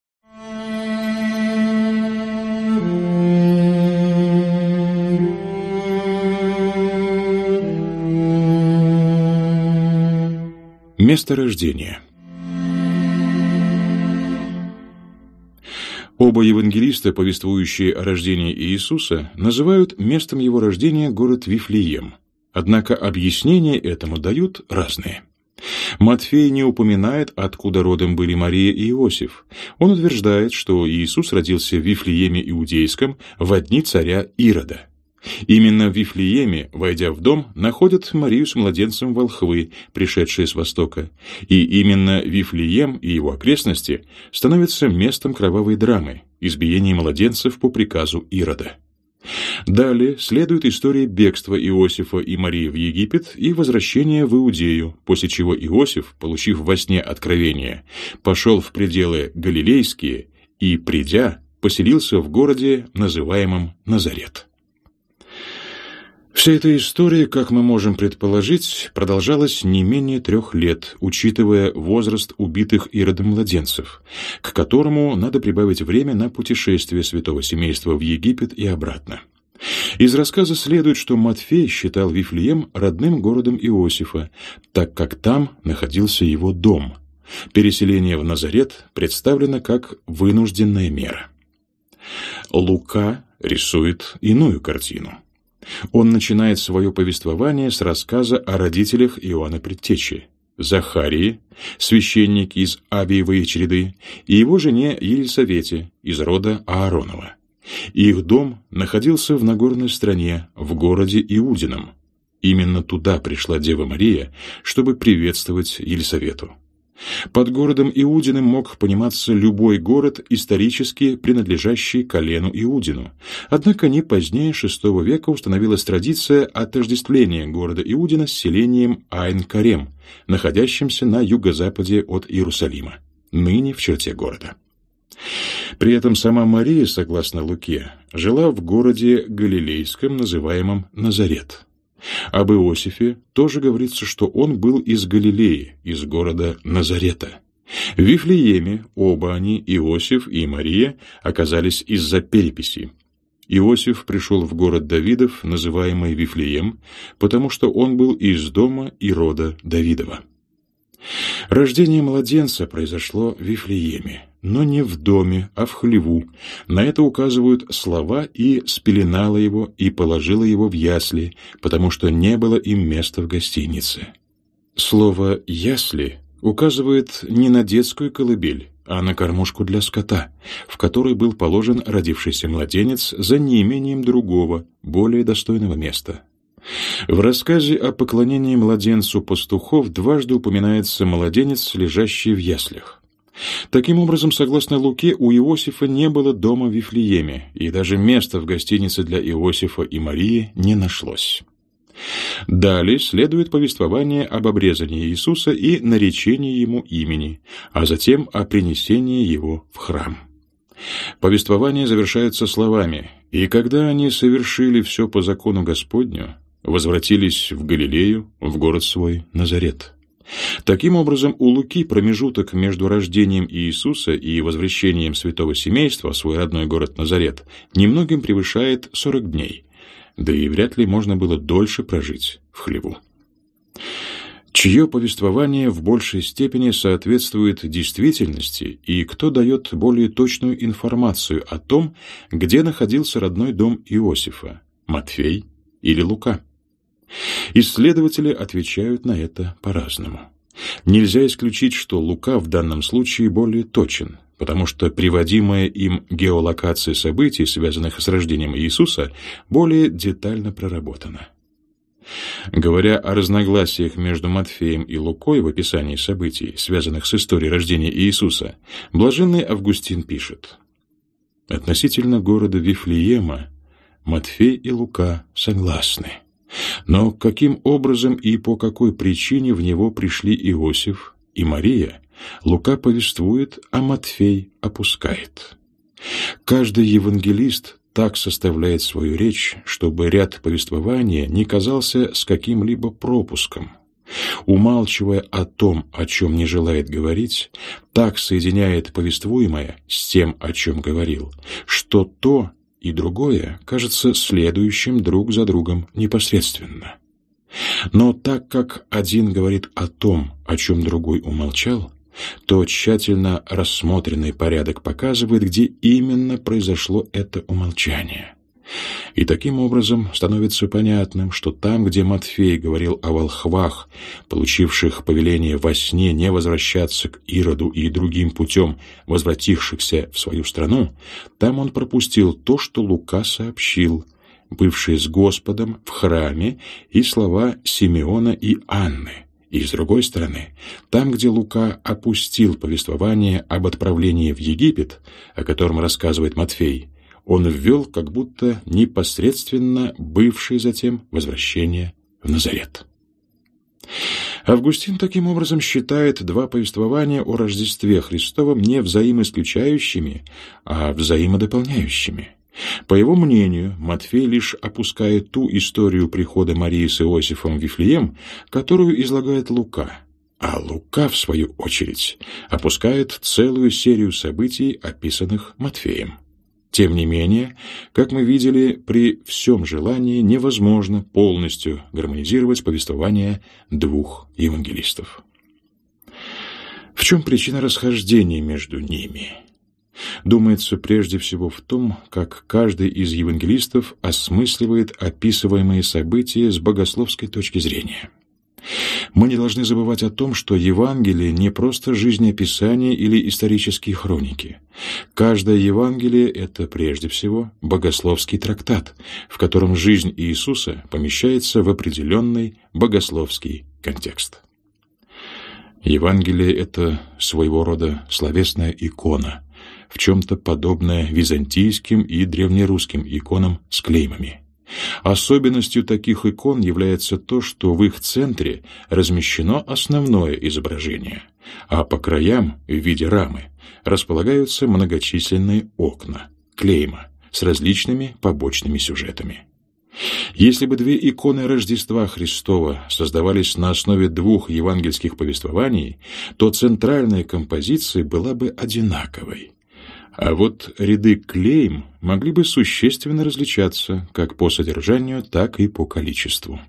Место рождения. Оба евангелиста, повествующие о рождении Иисуса, называют местом его рождения город Вифлеем. Однако объяснения этому дают разные. Матфей не упоминает, откуда родом были Мария и Иосиф. Он утверждает, что Иисус родился в Вифлееме Иудейском во дни царя Ирода. Именно в Вифлееме, войдя в дом, находят Марию с младенцем волхвы, пришедшие с востока. И именно Вифлеем и его окрестности становятся местом кровавой драмы – избиения младенцев по приказу Ирода. Далее следует история бегства Иосифа и Марии в Египет и возвращения в Иудею, после чего Иосиф, получив во сне откровение, пошел в пределы галилейские и, придя, поселился в городе, называемом Назарет. Вся эта история, как мы можем предположить, продолжалась не менее 3 лет, учитывая возраст убитых Иродом младенцев, к которому надо прибавить время на путешествие святого семейства в Египет и обратно. Из рассказа следует, что Матфей считал Вифлеем родным городом Иосифа, так как там находился его дом. Переселение в Назарет представлено как вынужденная мера. Лука рисует иную картину. Он начинает свое повествование с рассказа о родителях Иоанна Предтечи, Захарии, священнике из Авиевой череды, и его жене Елисавете из рода Ааронова. Их дом находился в Нагорной стране, в городе Иудином. Именно туда пришла Дева Мария, чтобы приветствовать Елисавету. Под городом Иудиным мог пониматься любой город, исторически принадлежащий колену Иудину. Однако не позднее VI века установилась традиция отождествления города Иудина с селением Айн-Карем, находящимся на юго-западе от Иерусалима. ныне в черте города. При этом сама Мария, согласно Луке, жила в городе Галилейском, называемом Назарет. Об Иосифе тоже говорится, что он был из Галилеи, из города Назарета. В Вифлееме оба они, Иосиф и Мария, оказались из-за переписи. Иосиф пришел в город Давидов, называемый Вифлеем, потому что он был из дома и рода Давидова. Рождение младенца произошло в Вифлееме, но не в доме, а в хлеву. На это указывают слова «и спеленала его, и положила его в ясли, потому что не было им места в гостинице». Слово «ясли» указывает не на детскую колыбель, а на кормушку для скота, в которой был положен родившийся младенец за неимением другого, более достойного места. В рассказе о поклонении младенцу пастухов дважды упоминается младенец, лежащий в яслях. Таким образом, согласно Луке, у Иосифа не было дома в Вифлееме, и даже места в гостинице для Иосифа и Марии не нашлось. Далее следует повествование об обрезании Иисуса и наречении ему имени, а затем о принесении его в храм. Повествование завершается словами: «И когда они совершили все по закону Господню, возвратились в Галилею, в город свой Назарет». Таким образом, у Луки промежуток между рождением Иисуса и возвращением святого семейства в свой родной город Назарет немногим превышает 40 дней, да и вряд ли можно было дольше прожить в хлеву. Чье повествование в большей степени соответствует действительности и кто дает более точную информацию о том, где находился родной дом Иосифа, Матфей или Лука? Исследователи отвечают на это по-разному. Нельзя исключить, что Лука в данном случае более точен, потому что приводимая им геолокация событий, связанных с рождением Иисуса, более детально проработана. Говоря о разногласиях между Матфеем и Лукой в описании событий, связанных с историей рождения Иисуса, блаженный Августин пишет: «Относительно города Вифлеема Матфей и Лука согласны. Но каким образом и по какой причине в него пришли Иосиф и Мария, Лука повествует, а Матфей опускает. Каждый евангелист так составляет свою речь, чтобы ряд повествования не казался с каким-либо пропуском. Умалчивая о том, о чем не желает говорить, так соединяет повествуемое с тем, о чем говорил, что то и другое кажется следующим друг за другом непосредственно. Но так как один говорит о том, о чем другой умолчал, то тщательно рассмотренный порядок показывает, где именно произошло это умолчание. И таким образом становится понятным, что там, где Матфей говорил о волхвах, получивших повеление во сне не возвращаться к Ироду и другим путем возвратившихся в свою страну, там он пропустил то, что Лука сообщил, бывшие с Господом в храме, и слова Симеона и Анны. И, с другой стороны, там, где Лука опустил повествование об отправлении в Египет, о котором рассказывает Матфей, он ввел как будто непосредственно бывшее затем возвращение в Назарет. Августин таким образом считает два повествования о Рождестве Христовом не взаимоисключающими, а взаимодополняющими. По его мнению, Матфей лишь опускает ту историю прихода Марии с Иосифом в Вифлеем, которую излагает Лука, а Лука, в свою очередь, опускает целую серию событий, описанных Матфеем. Тем не менее, как мы видели, при всем желании невозможно полностью гармонизировать повествование двух евангелистов. В чем причина расхождения между ними? Думается прежде всего в том, как каждый из евангелистов осмысливает описываемые события с богословской точки зрения. Мы не должны забывать о том, что Евангелие не просто жизнеописание или исторические хроники. Каждое Евангелие — это прежде всего богословский трактат, в котором жизнь Иисуса помещается в определенный богословский контекст. Евангелие — это своего рода словесная икона, в чем-то подобная византийским и древнерусским иконам с клеймами. Особенностью таких икон является то, что в их центре размещено основное изображение, а по краям, в виде рамы, располагаются многочисленные окна, клейма, с различными побочными сюжетами. Если бы две иконы Рождества Христова создавались на основе двух евангельских повествований, то центральная композиция была бы одинаковой. А вот ряды клейм могли бы существенно различаться как по содержанию, так и по количеству.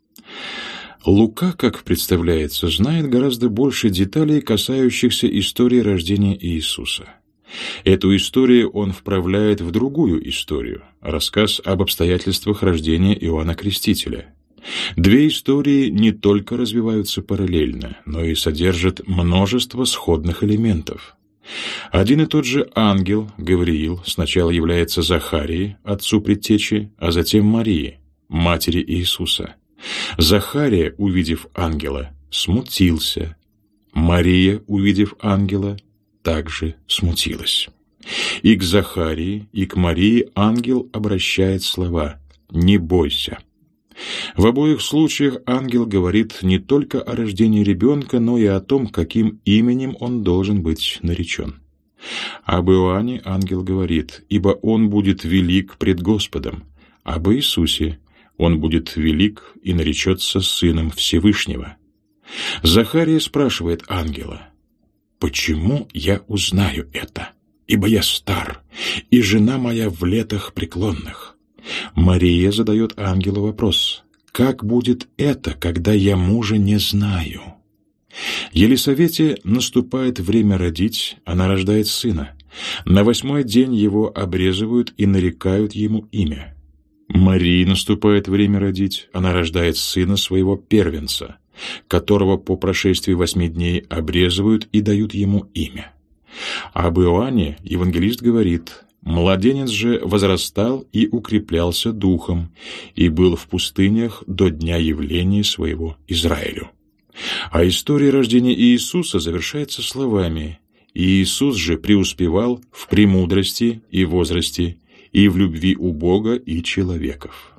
Лука, как представляется, знает гораздо больше деталей, касающихся истории рождения Иисуса. Эту историю он вправляет в другую историю, рассказ об обстоятельствах рождения Иоанна Крестителя. Две истории не только развиваются параллельно, но и содержат множество сходных элементов. Один и тот же ангел, Гавриил, сначала является Захарией, отцу предтечи, а затем Марии, матери Иисуса. Захария, увидев ангела, смутился. Мария, увидев ангела, также смутилась. И к Захарии, и к Марии ангел обращает слова «Не бойся». В обоих случаях ангел говорит не только о рождении ребенка, но и о том, каким именем он должен быть наречен. Об Иоанне ангел говорит: «Ибо он будет велик пред Господом». Об Иисусе: «Он будет велик и наречется Сыном Всевышнего». Захария спрашивает ангела: «Почему я узнаю это? Ибо я стар, и жена моя в летах преклонных». Мария задает ангелу вопрос: «Как будет это, когда я мужа не знаю?» Елисавете наступает время родить, она рождает сына. На 8-й день его обрезывают и нарекают ему имя. Марии наступает время родить, она рождает сына своего первенца, которого по прошествии 8 дней обрезывают и дают ему имя. Об Иоанне евангелист говорит: «Младенец же возрастал и укреплялся духом, и был в пустынях до дня явления своего Израилю». А история рождения Иисуса завершается словами: «И Иисус же преуспевал в премудрости и возрасте, и в любви у Бога и человеков».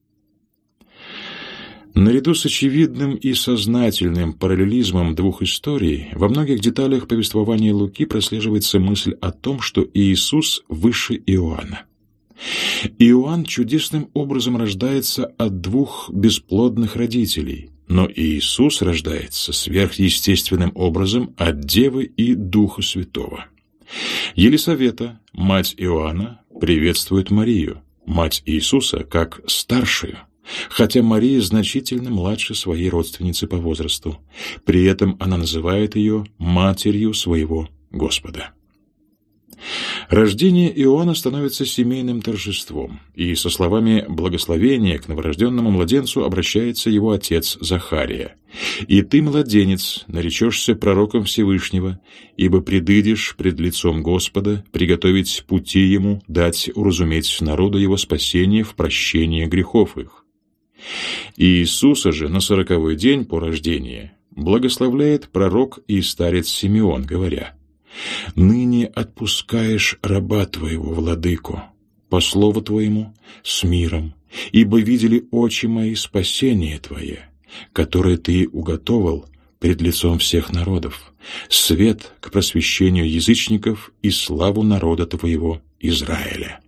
Наряду с очевидным и сознательным параллелизмом двух историй, во многих деталях повествования Луки прослеживается мысль о том, что Иисус выше Иоанна. Иоанн чудесным образом рождается от двух бесплодных родителей, но Иисус рождается сверхъестественным образом от Девы и Духа Святого. Елисавета, мать Иоанна, приветствует Марию, мать Иисуса, как старшую, хотя Мария значительно младше своей родственницы по возрасту. При этом она называет ее матерью своего Господа. Рождение Иоанна становится семейным торжеством, и со словами благословения к новорожденному младенцу обращается его отец Захария: «И ты, младенец, наречешься пророком Всевышнего, ибо предыдешь пред лицом Господа, приготовить пути ему, дать уразуметь народу его спасение в прощение грехов их». Иисуса же на 40-й день по рождении благословляет пророк и старец Симеон, говоря: «Ныне отпускаешь раба твоего, владыку, по слову твоему, с миром, ибо видели очи мои спасение твое, которое ты уготовал пред лицом всех народов, свет к просвещению язычников и славу народа твоего Израиля».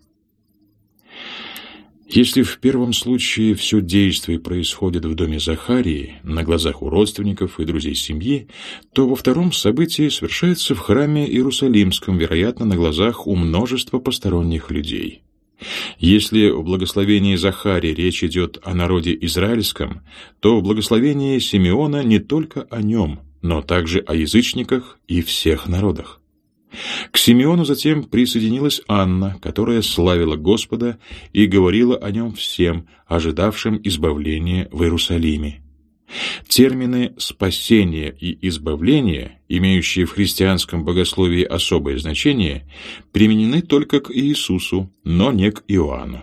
Если в первом случае все действие происходит в доме Захарии, на глазах у родственников и друзей семьи, то во втором событие совершается в храме Иерусалимском, вероятно, на глазах у множества посторонних людей. Если в благословении Захарии речь идет о народе израильском, то в благословении Симеона не только о нем, но также о язычниках и всех народах. К Симеону затем присоединилась Анна, которая славила Господа и говорила о нем всем, ожидавшим избавления в Иерусалиме. Термины «спасение» и «избавление», имеющие в христианском богословии особое значение, применены только к Иисусу, но не к Иоанну.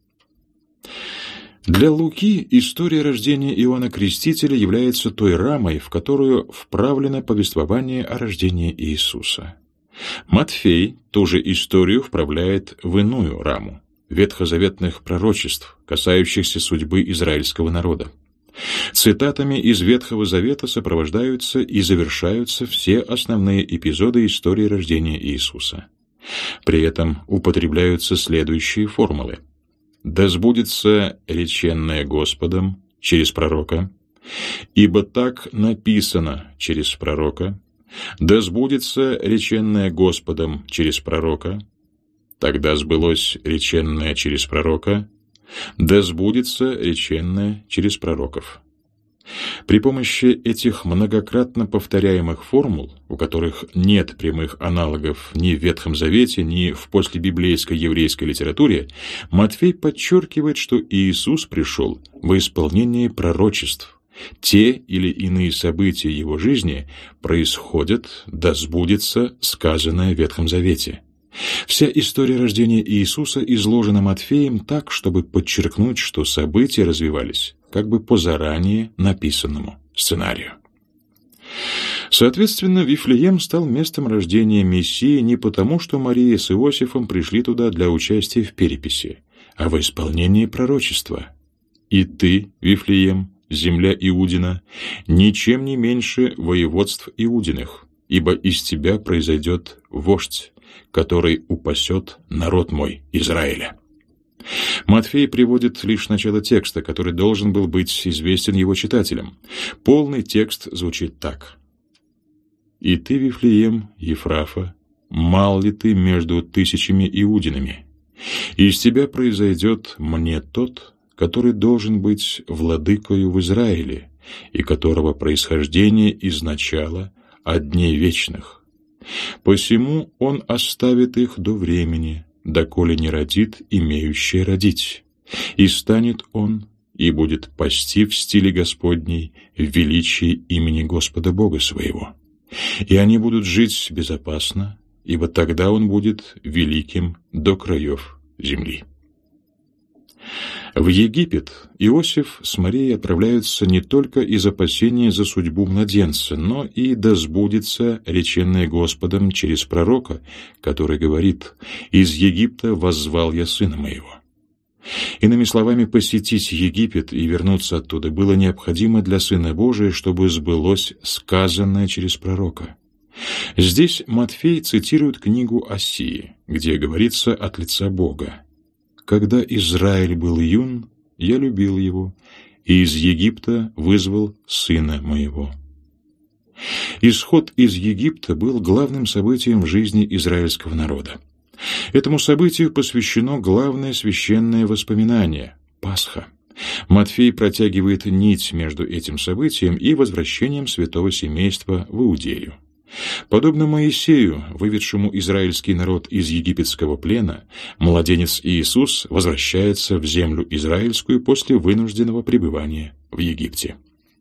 Для Луки история рождения Иоанна Крестителя является той рамой, в которую вправлено повествование о рождении Иисуса. Матфей ту же историю вправляет в иную раму. ветхозаветных пророчеств, касающихся судьбы израильского народа. Цитатами из Ветхого Завета сопровождаются и завершаются все основные эпизоды истории рождения Иисуса. При этом употребляются следующие формулы: «Да сбудется реченное Господом через пророка», «Ибо так написано через пророка», «Да сбудется реченное Господом через пророка», «Тогда сбылось реченное через пророка», «Да сбудется реченное через пророков». При помощи этих многократно повторяемых формул, у которых нет прямых аналогов ни в Ветхом Завете, ни в послебиблейской еврейской литературе, Матфей подчеркивает, что Иисус пришел во исполнение пророчеств. Те или иные события его жизни происходят, да сбудется сказанное в Ветхом Завете. Вся история рождения Иисуса изложена Матфеем так, чтобы подчеркнуть, что события развивались как бы по заранее написанному сценарию. Соответственно, Вифлеем стал местом рождения Мессии не потому, что Мария с Иосифом пришли туда для участия в переписи, а во исполнении пророчества. «И ты, Вифлеем, земля Иудина, ничем не меньше воеводств Иудиных, ибо из тебя произойдет вождь, который упасет народ мой Израиля». Матфей приводит лишь начало текста, который должен был быть известен его читателям. Полный текст звучит так: «И ты, Вифлеем, Ефрафа, мал ли ты между тысячами иудинами? Из тебя произойдет мне тот, который должен быть владыкою в Израиле, и которого происхождение изначало от дней вечных. Посему он оставит их до времени, доколе не родит имеющий родить. И станет он, и будет пасти в стиле Господней, в величии имени Господа Бога своего. И они будут жить безопасно, ибо тогда он будет великим до краев земли». В Египет Иосиф с Марией отправляются не только из опасения за судьбу младенца, но и да сбудется реченное Господом через пророка, который говорит: «Из Египта воззвал я сына моего». Иными словами, посетить Египет и вернуться оттуда было необходимо для Сына Божия, чтобы сбылось сказанное через пророка. Здесь Матфей цитирует книгу Осии, где говорится от лица Бога: «Когда Израиль был юн, я любил его, и из Египта вызвал сына моего». Исход из Египта был главным событием в жизни израильского народа. Этому событию посвящено главное священное воспоминание – Пасха. Матфей протягивает нить между этим событием и возвращением святого семейства в Иудею. Подобно Моисею, выведшему израильский народ из египетского плена, младенец Иисус возвращается в землю израильскую после вынужденного пребывания в Египте.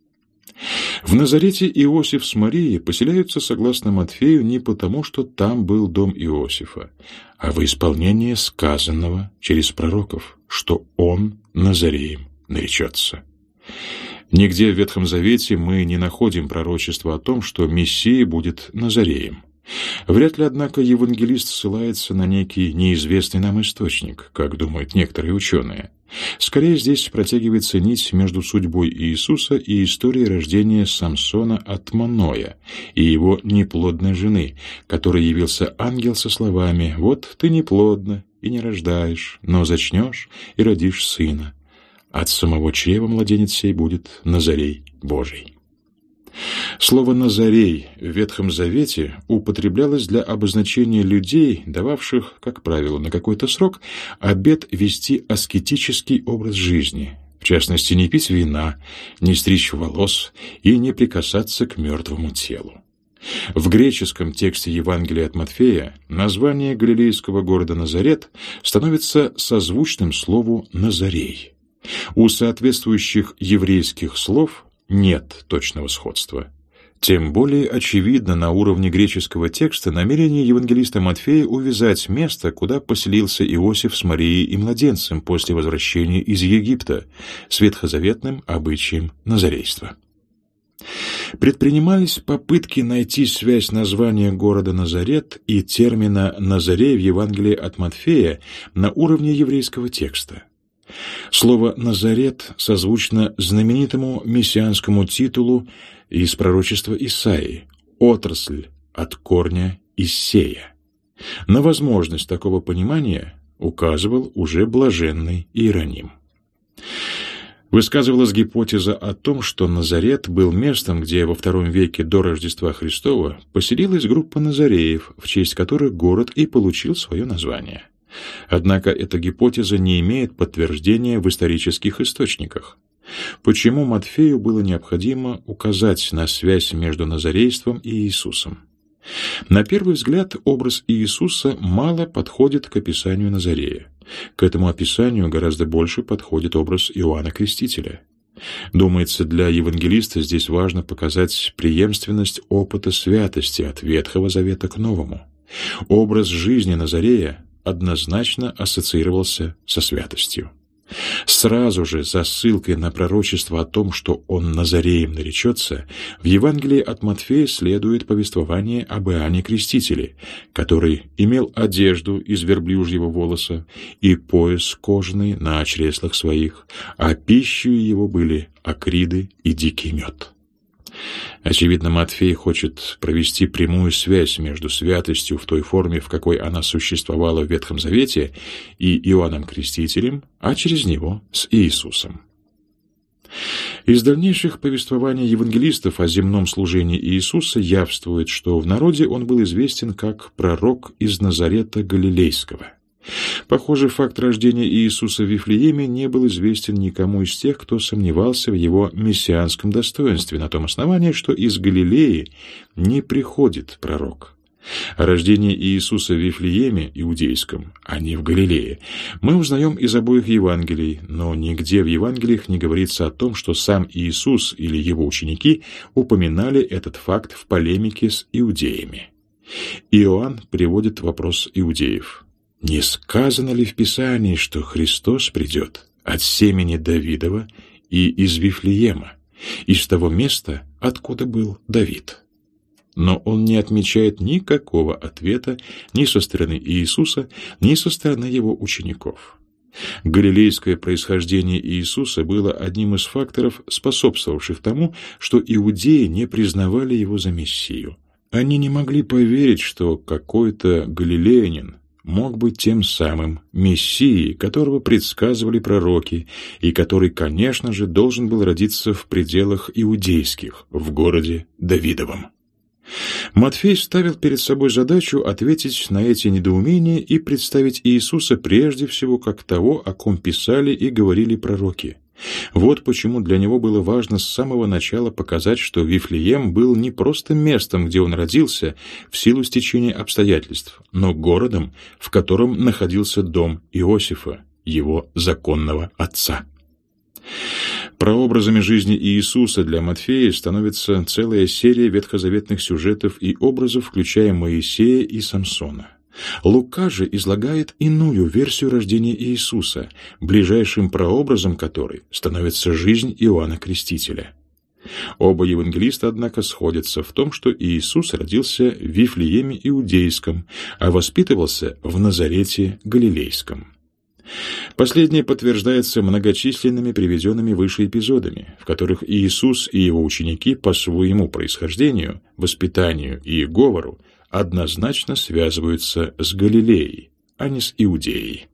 В Назарете Иосиф с Марией поселяются, согласно Матфею, не потому, что там был дом Иосифа, а во исполнение сказанного через пророков, что он Назареем наречется. Нигде в Ветхом Завете мы не находим пророчества о том, что Мессия будет Назареем. Вряд ли, однако, евангелист ссылается на некий неизвестный нам источник, как думают некоторые ученые. Скорее, здесь протягивается нить между судьбой Иисуса и историей рождения Самсона от Маноя и его неплодной жены, которой явился ангел со словами: «Вот ты неплодна и не рождаешь, но зачнешь и родишь сына. От самого чрева младенец сей будет Назарей Божий». Слово «Назарей» в Ветхом Завете употреблялось для обозначения людей, дававших, как правило, на какой-то срок обет вести аскетический образ жизни, в частности, не пить вина, не стричь волос и не прикасаться к мертвому телу. В греческом тексте Евангелия от Матфея название галилейского города Назарет становится созвучным слову «Назарей». У соответствующих еврейских слов нет точного сходства. Тем более очевидно на уровне греческого текста намерение евангелиста Матфея увязать место, куда поселился Иосиф с Марией и младенцем после возвращения из Египта, с ветхозаветным обычаем назарейства. Предпринимались попытки найти связь названия города Назарет и термина «Назарей» в Евангелии от Матфея на уровне еврейского текста. Слово «Назарет» созвучно знаменитому мессианскому титулу из пророчества Исаии «Отрасль от корня Иссея». На возможность такого понимания указывал уже блаженный Иероним. Высказывалась гипотеза о том, что Назарет был местом, где во II веке до Рождества Христова поселилась группа назареев, в честь которых город и получил свое название. Однако эта гипотеза не имеет подтверждения в исторических источниках. Почему Матфею было необходимо указать на связь между назарейством и Иисусом? На первый взгляд, образ Иисуса мало подходит к описанию Назарея. К этому описанию гораздо больше подходит образ Иоанна Крестителя. Думается, для евангелиста здесь важно показать преемственность опыта святости от Ветхого Завета к Новому. Образ жизни Назарея однозначно ассоциировался со святостью. Сразу же за ссылкой на пророчество о том, что он Назареем наречется, в Евангелии от Матфея следует повествование об Иоанне Крестителе, который имел одежду из верблюжьего волоса и пояс кожаный на чреслах своих, а пищей его были акриды и дикий мед. Очевидно, Матфей хочет провести прямую связь между святостью в той форме, в какой она существовала в Ветхом Завете, и Иоанном Крестителем, а через него с Иисусом. Из дальнейших повествований евангелистов о земном служении Иисуса явствует, что в народе он был известен как пророк из Назарета Галилейского. Похоже, факт рождения Иисуса в Вифлееме не был известен никому из тех, кто сомневался в его мессианском достоинстве, на том основании, что из Галилеи не приходит пророк. О рождении Иисуса в Вифлееме, иудейском, а не в Галилее, мы узнаем из обоих Евангелий, но нигде в Евангелиях не говорится о том, что сам Иисус или его ученики упоминали этот факт в полемике с иудеями. Иоанн приводит вопрос иудеев. Не сказано ли в Писании, что Христос придет от семени Давидова и из Вифлеема, из того места, откуда был Давид? Но он не отмечает никакого ответа ни со стороны Иисуса, ни со стороны его учеников. Галилейское происхождение Иисуса было одним из факторов, способствовавших тому, что иудеи не признавали его за Мессию. Они не могли поверить, что какой-то галилеянин мог быть тем самым Мессией, которого предсказывали пророки, и который, конечно же, должен был родиться в пределах иудейских, в городе Давидовом. Матфей ставил перед собой задачу ответить на эти недоумения и представить Иисуса прежде всего как того, о ком писали и говорили пророки. Вот почему для него было важно с самого начала показать, что Вифлеем был не просто местом, где он родился в силу стечения обстоятельств, но городом, в котором находился дом Иосифа, его законного отца. Прообразами жизни Иисуса для Матфея становится целая серия ветхозаветных сюжетов и образов, включая Моисея и Самсона. Лука же излагает иную версию рождения Иисуса, ближайшим прообразом которой становится жизнь Иоанна Крестителя. Оба евангелиста, однако, сходятся в том, что Иисус родился в Вифлееме Иудейском, а воспитывался в Назарете Галилейском. Последнее подтверждается многочисленными приведенными выше эпизодами, в которых Иисус и его ученики по своему происхождению, воспитанию и говору однозначно связываются с Галилеей, а не с Иудеей.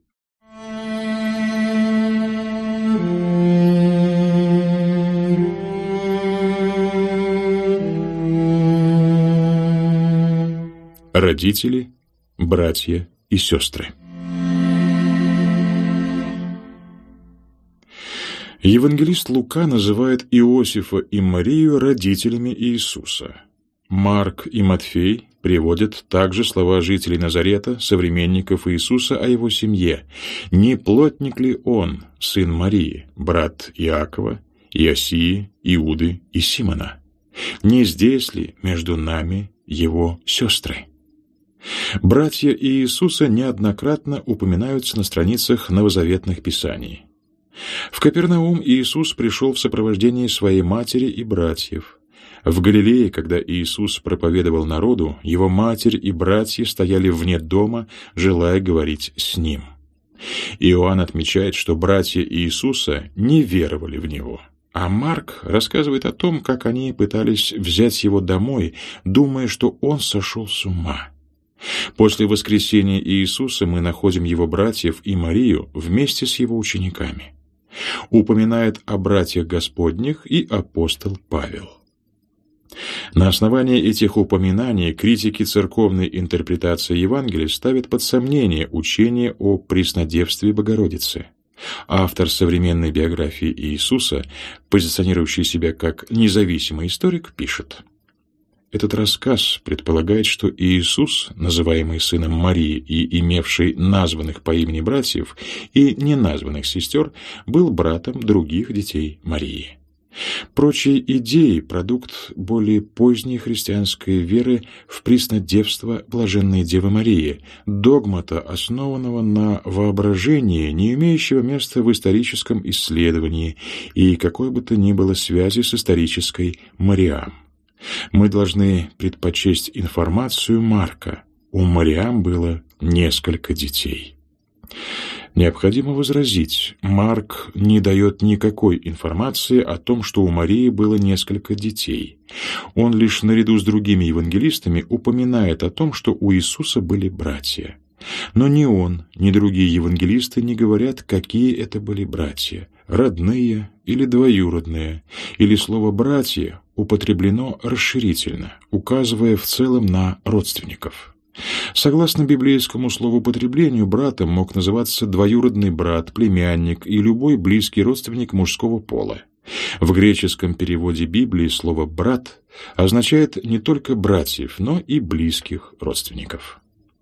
Родители, братья и сестры. Евангелист Лука называет Иосифа и Марию родителями Иисуса. Марк и Матфей приводят также слова жителей Назарета, современников Иисуса о его семье. «Не плотник ли он, сын Марии, брат Иакова, Иосии, Иуды и Симона? Не здесь ли между нами его сестры?» Братья Иисуса неоднократно упоминаются на страницах новозаветных писаний. В Капернаум Иисус пришел в сопровождении своей матери и братьев. В Галилее, когда Иисус проповедовал народу, его матерь и братья стояли вне дома, желая говорить с ним. Иоанн отмечает, что братья Иисуса не веровали в него, а Марк рассказывает о том, как они пытались взять его домой, думая, что он сошел с ума. После воскресения Иисуса мы находим его братьев и Марию вместе с его учениками. Упоминает о братьях Господних и апостол Павел. На основании этих упоминаний критики церковной интерпретации Евангелия ставят под сомнение учение о преснодевстве Богородицы. Автор современной биографии Иисуса, позиционирующий себя как независимый историк, пишет: этот рассказ предполагает, что Иисус, называемый сыном Марии и имевший названных по имени братьев и неназванных сестер, был братом других детей Марии. Прочие идеи – продукт более поздней христианской веры в преснодевство Блаженной Девы Марии, догмата, основанного на воображении, не имеющего места в историческом исследовании и какой бы то ни было связи с исторической Мариам. Мы должны предпочесть информацию Марка. У Мариам было несколько детей. Необходимо возразить, Марк не дает никакой информации о том, что у Марии было несколько детей. Он лишь наряду с другими евангелистами упоминает о том, что у Иисуса были братья. Но ни он, ни другие евангелисты не говорят, какие это были братья, родные или двоюродные, или слово «братья» употреблено расширительно, указывая в целом на родственников. Согласно библейскому словоупотреблению, братом мог называться двоюродный брат, племянник и любой близкий родственник мужского пола. В греческом переводе Библии слово «брат» означает не только братьев, но и близких родственников.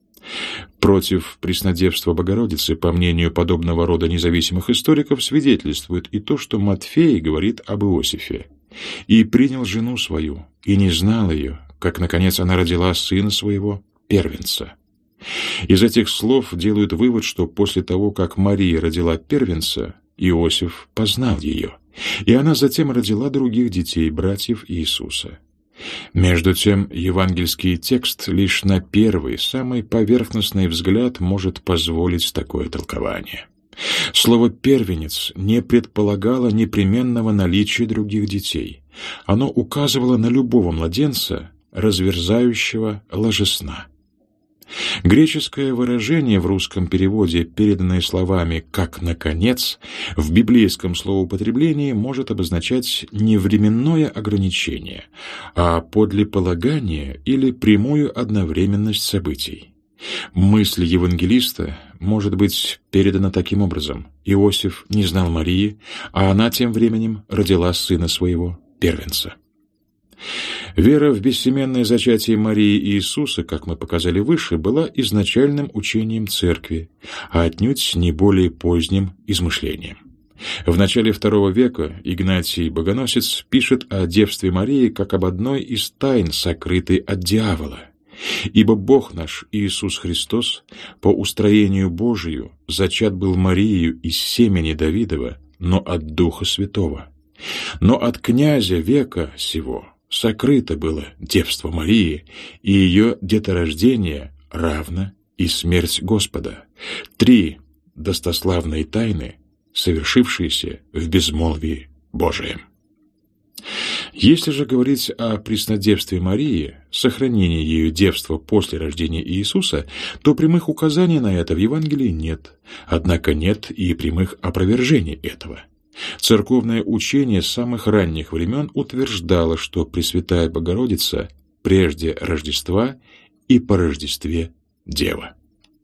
Против преснодевства Богородицы, по мнению подобного рода независимых историков, свидетельствует и то, что Матфей говорит об Иосифе: «И принял жену свою, и не знал ее, как, наконец, она родила сына своего, первенца». Из этих слов делают вывод, что после того, как Мария родила первенца, Иосиф познал ее, и она затем родила других детей, братьев Иисуса. Между тем, евангельский текст лишь на первый, самый поверхностный взгляд может позволить такое толкование. Слово «первенец» не предполагало непременного наличия других детей. Оно указывало на любого младенца, разверзающего ложесна. Греческое выражение в русском переводе, переданное словами «как наконец», в библейском словоупотреблении может обозначать не временное ограничение, а подлеполагание или прямую одновременность событий. Мысль евангелиста может быть передана таким образом: Иосиф не знал Марии, а она тем временем родила сына своего, первенца. Вера в бессеменное зачатие Марии и Иисуса, как мы показали выше, была изначальным учением Церкви, а отнюдь не более поздним измышлением. В начале II века Игнатий Богоносец пишет о девстве Марии как об одной из тайн, сокрытой от дьявола. «Ибо Бог наш Иисус Христос по устроению Божию зачат был Марией из семени Давидова, но от Духа Святого. Но от князя века сего сокрыто было девство Марии, и ее деторождение равно и смерть Господа. 3 достославные тайны, совершившиеся в безмолвии Божием». Если же говорить о преснодевстве Марии, сохранении ее девства после рождения Иисуса, то прямых указаний на это в Евангелии нет, однако нет и прямых опровержений этого. Церковное учение с самых ранних времен утверждало, что Пресвятая Богородица прежде Рождества и по Рождестве Дева.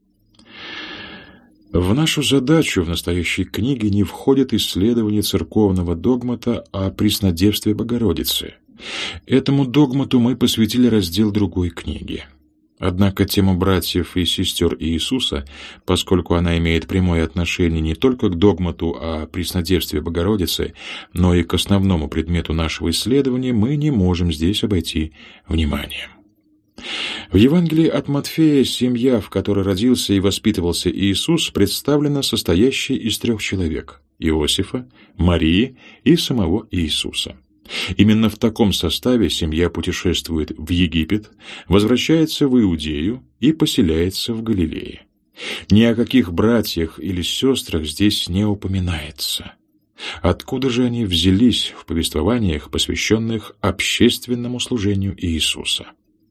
В нашу задачу в настоящей книге не входит исследование церковного догмата о преснодевстве Богородицы. Этому догмату мы посвятили раздел другой книги. Однако тему братьев и сестер Иисуса, поскольку она имеет прямое отношение не только к догмату о преснодевстве Богородицы, но и к основному предмету нашего исследования, мы не можем здесь обойти вниманием. В Евангелии от Матфея семья, в которой родился и воспитывался Иисус, представлена состоящей из 3 человек – Иосифа, Марии и самого Иисуса. Именно в таком составе семья путешествует в Египет, возвращается в Иудею и поселяется в Галилее. Ни о каких братьях или сестрах здесь не упоминается. Откуда же они взялись в повествованиях, посвященных общественному служению Иисуса?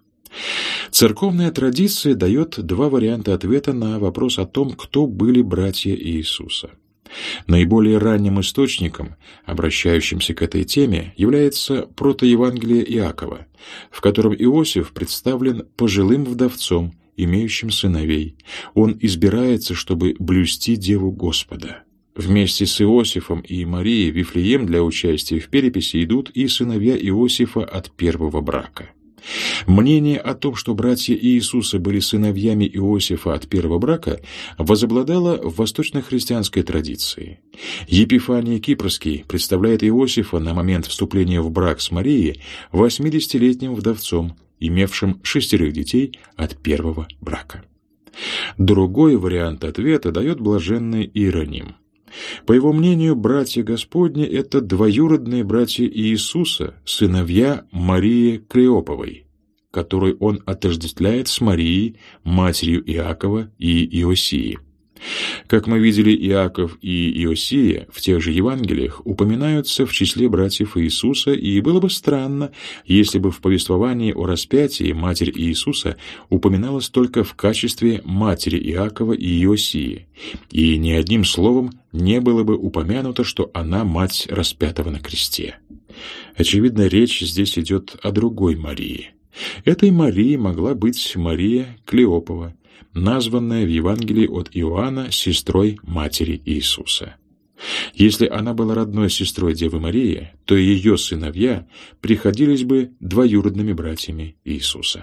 Церковная традиция дает два варианта ответа на вопрос о том, кто были братья Иисуса. Наиболее ранним источником, обращающимся к этой теме, является протоевангелие Иакова, в котором Иосиф представлен пожилым вдовцом, имеющим сыновей. Он избирается, чтобы блюсти Деву Господа. Вместе с Иосифом и Марией в Вифлеем для участия в переписи идут и сыновья Иосифа от первого брака. Мнение о том, что братья Иисуса были сыновьями Иосифа от первого брака, возобладало в восточно-христианской традиции. Епифаний Кипрский представляет Иосифа на момент вступления в брак с Марией 80-летним вдовцом, имевшим 6 детей от первого брака. Другой вариант ответа дает блаженный Иероним. По его мнению, братья Господни – это двоюродные братья Иисуса, сыновья Марии Клеоповой, которую он отождествляет с Марией, матерью Иакова и Иосии. Как мы видели, Иаков и Иосия в тех же Евангелиях упоминаются в числе братьев Иисуса, и было бы странно, если бы в повествовании о распятии Матерь Иисуса упоминалась только в качестве матери Иакова и Иосии, и ни одним словом не было бы упомянуто, что она мать распятого на кресте. Очевидно, речь здесь идет о другой Марии. Этой Марией могла быть Мария Клеопова, названная в Евангелии от Иоанна сестрой матери Иисуса. Если она была родной сестрой Девы Марии, то ее сыновья приходились бы двоюродными братьями Иисуса.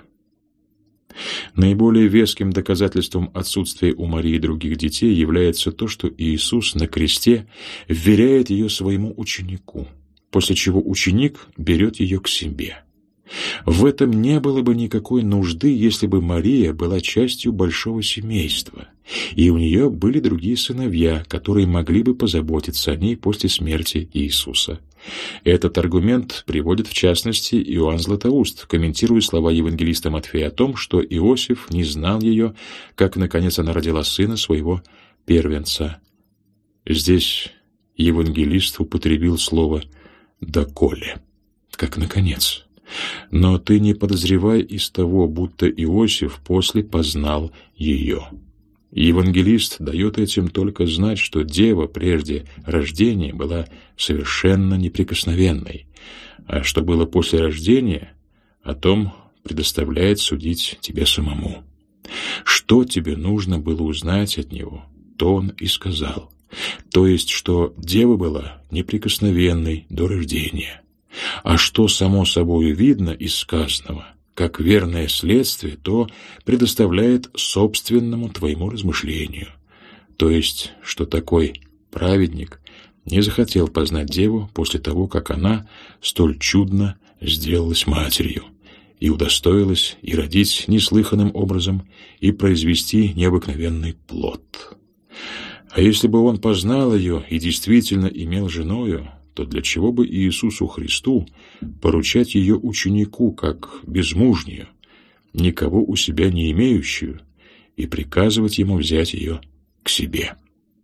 Наиболее веским доказательством отсутствия у Марии других детей является то, что Иисус на кресте вверяет ее своему ученику, после чего ученик берет ее к себе. В этом не было бы никакой нужды, если бы Мария была частью большого семейства, и у нее были другие сыновья, которые могли бы позаботиться о ней после смерти Иисуса. Этот аргумент приводит в частности Иоанн Златоуст, комментируя слова евангелиста Матфея о том, что Иосиф не знал ее, как, наконец, она родила сына своего первенца. Здесь евангелист употребил слово «доколе», как «наконец». Но ты не подозревай из того, будто Иосиф после познал ее. Евангелист дает этим только знать, что дева прежде рождения была совершенно неприкосновенной, а что было после рождения, о том предоставляет судить тебе самому. Что тебе нужно было узнать от него, то он и сказал, то есть, что дева была неприкосновенной до рождения. А что само собою видно из сказанного, как верное следствие, то предоставляет собственному твоему размышлению. То есть, что такой праведник не захотел познать деву после того, как она столь чудно сделалась матерью и удостоилась и родить неслыханным образом, и произвести необыкновенный плод. А если бы он познал ее и действительно имел женою, то для чего бы Иисусу Христу поручать ее ученику, как безмужнюю, никого у себя не имеющую, и приказывать ему взять ее к себе?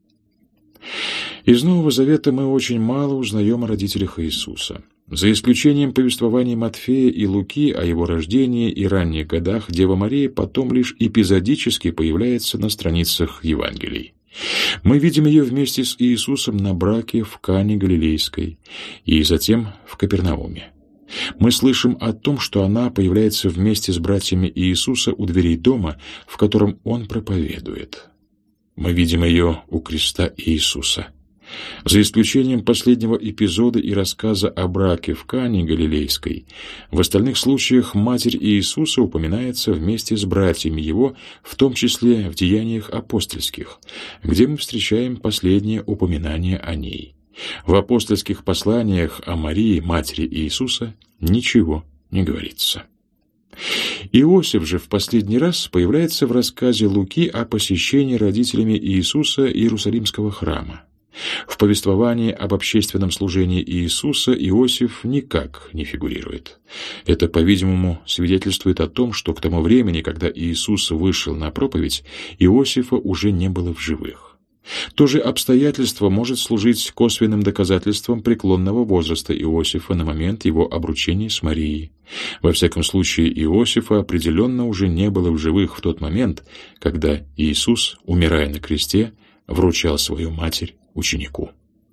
Из Нового Завета мы очень мало узнаем о родителях Иисуса. За исключением повествований Матфея и Луки о его рождении и ранних годах, Дева Мария потом лишь эпизодически появляется на страницах Евангелий. Мы видим ее вместе с Иисусом на браке в Кане Галилейской и затем в Капернауме. Мы слышим о том, что она появляется вместе с братьями Иисуса у дверей дома, в котором он проповедует. Мы видим ее у креста Иисуса. За исключением последнего эпизода и рассказа о браке в Кане Галилейской, в остальных случаях Матерь Иисуса упоминается вместе с братьями Его, в том числе в Деяниях апостольских, где мы встречаем последнее упоминание о ней. В апостольских посланиях о Марии, Матери Иисуса, ничего не говорится. Иосиф же в последний раз появляется в рассказе Луки о посещении родителями Иисуса Иерусалимского храма. В повествовании об общественном служении Иисуса Иосиф никак не фигурирует. Это, по-видимому, свидетельствует о том, что к тому времени, когда Иисус вышел на проповедь, Иосифа уже не было в живых. То же обстоятельство может служить косвенным доказательством преклонного возраста Иосифа на момент его обручения с Марией. Во всяком случае, Иосифа определенно уже не было в живых в тот момент, когда Иисус, умирая на кресте, вручал свою матерь ученику.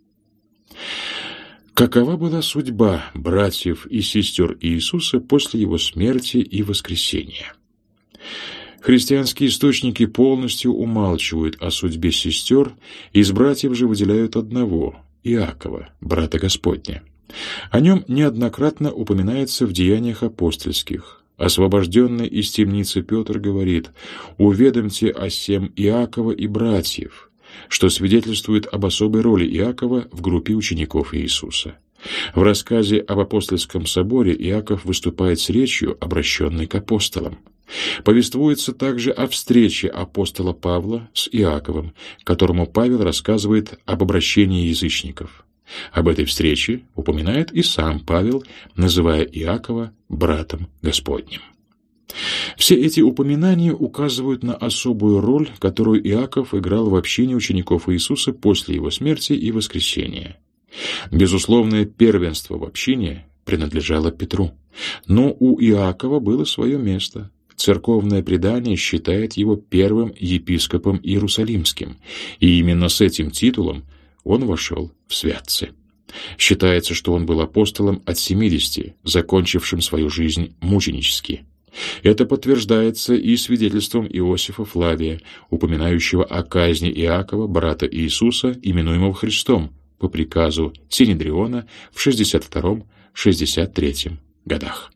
Какова была судьба братьев и сестер Иисуса после его смерти и воскресения? Христианские источники полностью умалчивают о судьбе сестер, из братьев же выделяют одного – Иакова, брата Господня. О нем неоднократно упоминается в Деяниях апостольских. Освобожденный из темницы Петр говорит: «Уведомьте о сем Иакова и братьев», что свидетельствует об особой роли Иакова в группе учеников Иисуса. В рассказе об апостольском соборе Иаков выступает с речью, обращенной к апостолам. Повествуется также о встрече апостола Павла с Иаковом, которому Павел рассказывает об обращении язычников. Об этой встрече упоминает и сам Павел, называя Иакова братом Господним. Все эти упоминания указывают на особую роль, которую Иаков играл в общине учеников Иисуса после его смерти и воскресения. Безусловное первенство в общине принадлежало Петру, но у Иакова было свое место. Церковное предание считает его первым епископом Иерусалимским, и именно с этим титулом он вошел в святцы. Считается, что он был апостолом от 70, закончившим свою жизнь мученически. Это подтверждается и свидетельством Иосифа Флавия, упоминающего о казни Иакова, брата Иисуса, именуемого Христом, по приказу Синедриона в 62-63 годах.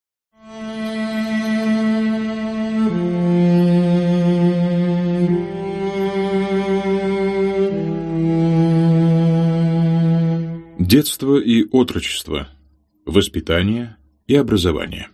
Детство и отрочество, воспитание и образование.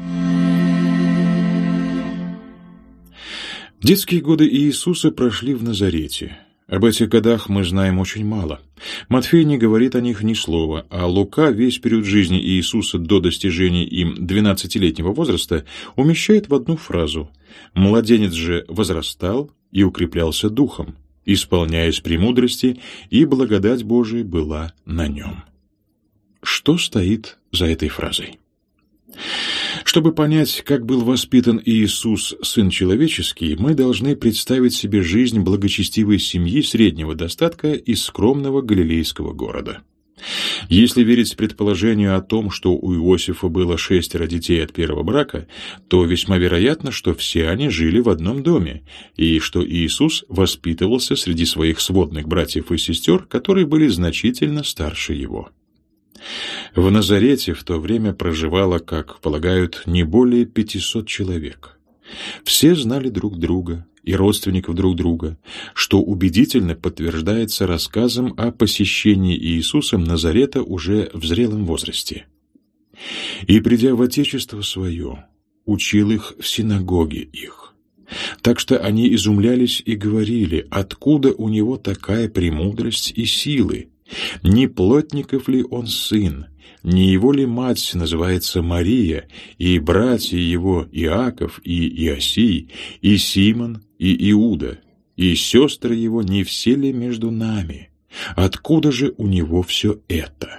Детские годы Иисуса прошли в Назарете. Об этих годах мы знаем очень мало. Матфей не говорит о них ни слова, а Лука весь период жизни Иисуса до достижения им 12-летнего возраста умещает в одну фразу: «Младенец же возрастал и укреплялся духом, исполняясь премудрости, и благодать Божия была на нем». Что стоит за этой фразой? Чтобы понять, как был воспитан Иисус, Сын Человеческий, мы должны представить себе жизнь благочестивой семьи среднего достатка из скромного галилейского города. Если верить предположению о том, что у Иосифа было 6 детей от первого брака, то весьма вероятно, что все они жили в одном доме, и что Иисус воспитывался среди своих сводных братьев и сестер, которые были значительно старше его. В Назарете в то время проживало, как полагают, не более 500 человек. Все знали друг друга и родственников друг друга, что убедительно подтверждается рассказом о посещении Иисусом Назарета уже в зрелом возрасте. «И, придя в отечество свое, учил их в синагоге их. Так что они изумлялись и говорили, откуда у него такая премудрость и силы? Не плотников ли он сын? Не его ли мать называется Мария, и братья его Иаков и Иосий, и Симон, и Иуда, и сестры его не все ли между нами? Откуда же у него все это?»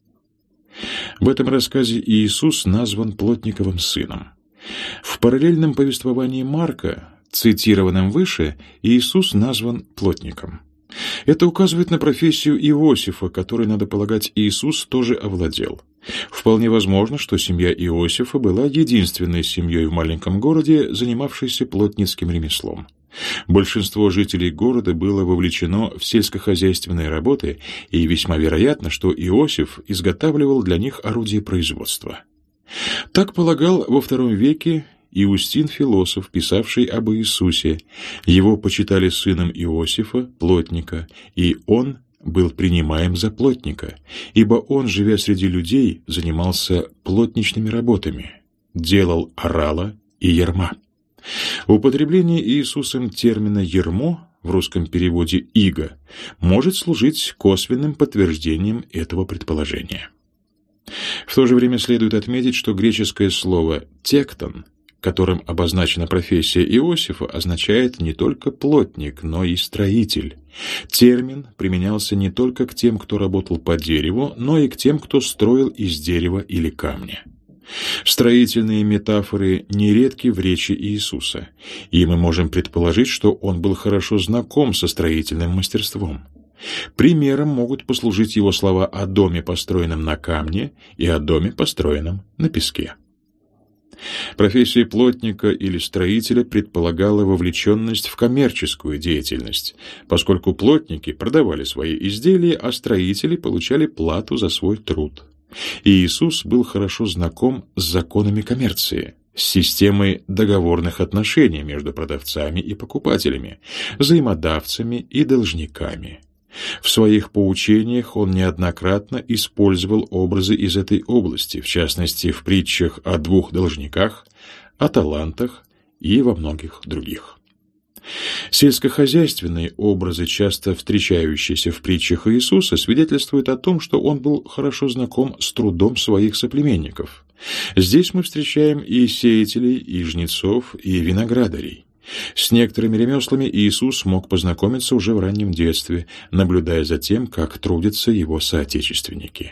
В этом рассказе Иисус назван плотниковым сыном. В параллельном повествовании Марка, цитированном выше, Иисус назван плотником. Это указывает на профессию Иосифа, которой, надо полагать, Иисус тоже овладел. Вполне возможно, что семья Иосифа была единственной семьей в маленьком городе, занимавшейся плотницким ремеслом. Большинство жителей города было вовлечено в сельскохозяйственные работы, и весьма вероятно, что Иосиф изготавливал для них орудия производства. Так полагал во II веке Иустин Философ, писавший об Иисусе. Его почитали сыном Иосифа, плотника, и он был принимаем за плотника, ибо он, живя среди людей, занимался плотничными работами, делал орала и ярма. Употребление Иисусом термина «ярмо» в русском переводе «иго», может служить косвенным подтверждением этого предположения. В то же время следует отметить, что греческое слово «тектон», которым обозначена профессия Иосифа, означает не только плотник, но и строитель. Термин применялся не только к тем, кто работал по дереву, но и к тем, кто строил из дерева или камня. Строительные метафоры нередки в речи Иисуса, и мы можем предположить, что он был хорошо знаком со строительным мастерством. Примером могут послужить его слова о доме, построенном на камне, и о доме, построенном на песке. Профессия плотника или строителя предполагала вовлеченность в коммерческую деятельность, поскольку плотники продавали свои изделия, а строители получали плату за свой труд. И Иисус был хорошо знаком с законами коммерции, с системой договорных отношений между продавцами и покупателями, взаимодавцами и должниками. В своих поучениях он неоднократно использовал образы из этой области, в частности, в притчах о двух должниках, о талантах и во многих других. Сельскохозяйственные образы, часто встречающиеся в притчах Иисуса, свидетельствуют о том, что он был хорошо знаком с трудом своих соплеменников. Здесь мы встречаем и сеятелей, и жнецов, и виноградарей. С некоторыми ремеслами Иисус мог познакомиться уже в раннем детстве, наблюдая за тем, как трудятся его соотечественники.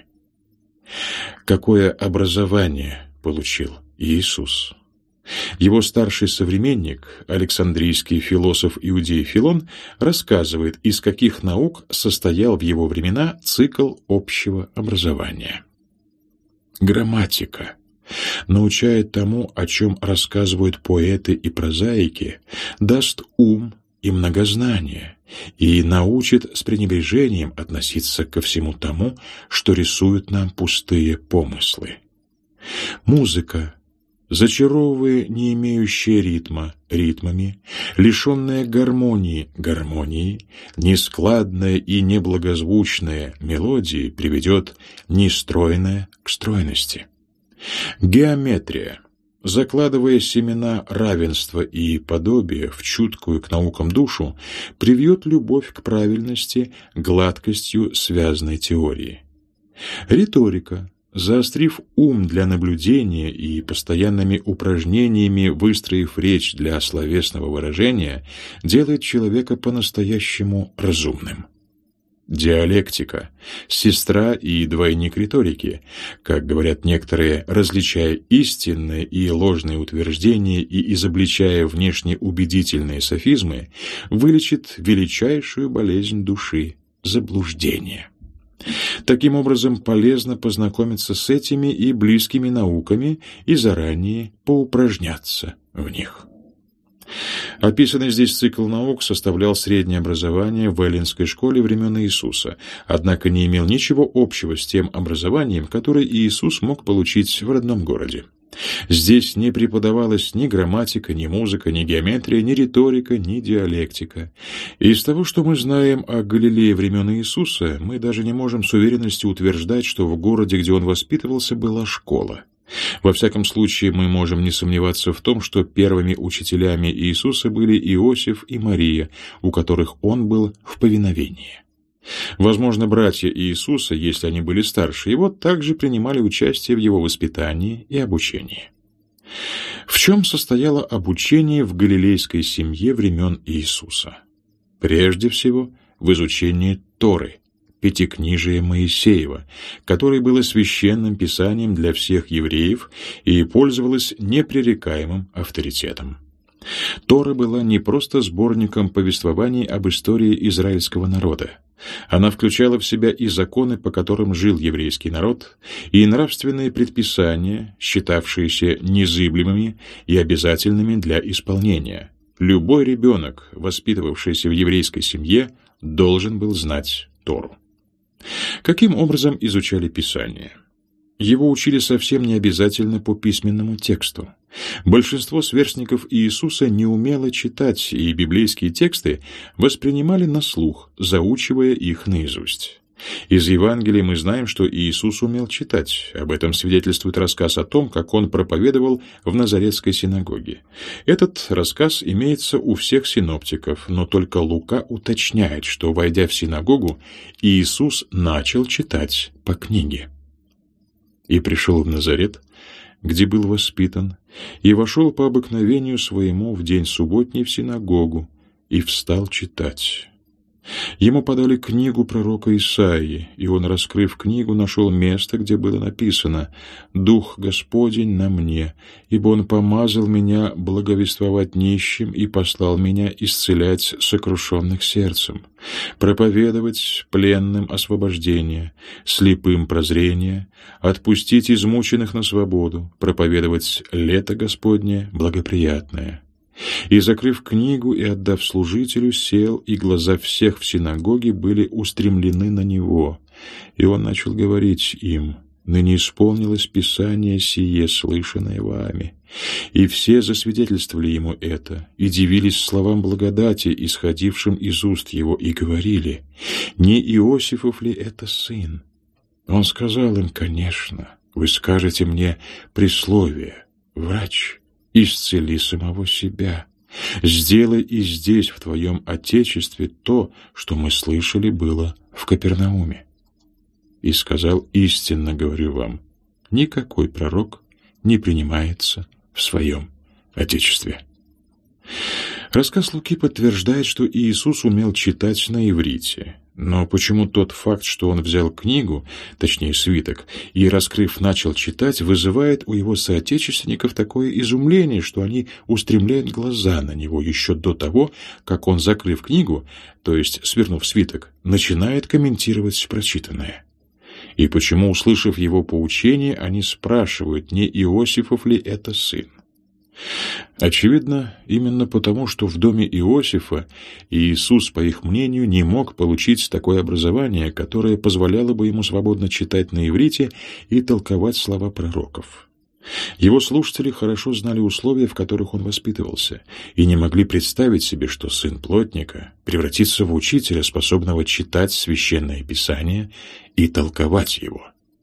Какое образование получил Иисус? Его старший современник, александрийский философ Иудей Филон, рассказывает, из каких наук состоял в его времена цикл общего образования. Грамматика научает тому, о чем рассказывают поэты и прозаики, даст ум и многознание, и научит с пренебрежением относиться ко всему тому, что рисуют нам пустые помыслы. Музыка, зачаровывая не имеющая ритма ритмами, лишенная гармонии гармонией, нескладная и неблагозвучная мелодии приведет нестройное к стройности. Геометрия, закладывая семена равенства и подобия в чуткую к наукам душу, привьет любовь к правильности гладкостью связной теории. Риторика, заострив ум для наблюдения и постоянными упражнениями выстроив речь для словесного выражения, делает человека по-настоящему разумным. Диалектика, сестра и двойник риторики, как говорят некоторые, различая истинные и ложные утверждения и изобличая внешне убедительные софизмы, вылечит величайшую болезнь души – заблуждение. Таким образом, полезно познакомиться с этими и близкими науками и заранее поупражняться в них. Описанный здесь цикл наук составлял среднее образование в эллинской школе времен Иисуса, однако не имел ничего общего с тем образованием, которое Иисус мог получить в родном городе. Здесь не преподавалась ни грамматика, ни музыка, ни геометрия, ни риторика, ни диалектика. И из того, что мы знаем о Галилее времен Иисуса, мы даже не можем с уверенностью утверждать, что в городе, где он воспитывался, была школа. Во всяком случае, мы можем не сомневаться в том, что первыми учителями Иисуса были Иосиф и Мария, у которых он был в повиновении. Возможно, братья Иисуса, если они были старше его, также принимали участие в его воспитании и обучении. В чем состояло обучение в галилейской семье времен Иисуса? Прежде всего, в изучении Торы, Пятикнижия Моисеева, которое было священным писанием для всех евреев и пользовалось непререкаемым авторитетом. Тора была не просто сборником повествований об истории израильского народа. Она включала в себя и законы, по которым жил еврейский народ, и нравственные предписания, считавшиеся незыблемыми и обязательными для исполнения. Любой ребенок, воспитывавшийся в еврейской семье, должен был знать Тору. Каким образом изучали Писание? Его учили совсем не обязательно по письменному тексту. Большинство сверстников Иисуса не умело читать, и библейские тексты воспринимали на слух, заучивая их наизусть. Из Евангелия мы знаем, что Иисус умел читать. Об этом свидетельствует рассказ о том, как Он проповедовал в Назаретской синагоге. Этот рассказ имеется у всех синоптиков, но только Лука уточняет, что, войдя в синагогу, Иисус начал читать по книге. «И пришел в Назарет, где был воспитан, и вошел по обыкновению своему в день субботний в синагогу, и встал читать». Ему подали книгу пророка Исаии, и он, раскрыв книгу, нашел место, где было написано: «Дух Господень на мне, ибо Он помазал меня благовествовать нищим и послал меня исцелять сокрушенных сердцем, проповедовать пленным освобождение, слепым прозрение, отпустить измученных на свободу, проповедовать лето Господне благоприятное». И, закрыв книгу и отдав служителю, сел, и глаза всех в синагоге были устремлены на него. И он начал говорить им: «Ныне исполнилось Писание сие, слышанное вами». И все засвидетельствовали ему это, и дивились словам благодати, исходившим из уст его, и говорили: «Не Иосифов ли это сын?» Он сказал им: «Конечно, вы скажете мне присловие: врач, исцели самого себя. Сделай и здесь, в твоем Отечестве, то, что мы слышали было в Капернауме». И сказал: «Истинно говорю вам, никакой пророк не принимается в своем Отечестве». Рассказ Луки подтверждает, что Иисус умел читать на иврите. Но почему тот факт, что он взял книгу, точнее свиток, и, раскрыв, начал читать, вызывает у его соотечественников такое изумление, что они устремляют глаза на него еще до того, как он, закрыв книгу, то есть свернув свиток, начинает комментировать прочитанное? И почему, услышав его поучение, они спрашивают, не Иосифов ли это сын? Очевидно, именно потому, что в доме Иосифа Иисус, по их мнению, не мог получить такое образование, которое позволяло бы ему свободно читать на иврите и толковать слова пророков. Его слушатели хорошо знали условия, в которых он воспитывался, и не могли представить себе, что сын плотника превратится в учителя, способного читать Священное Писание и толковать его.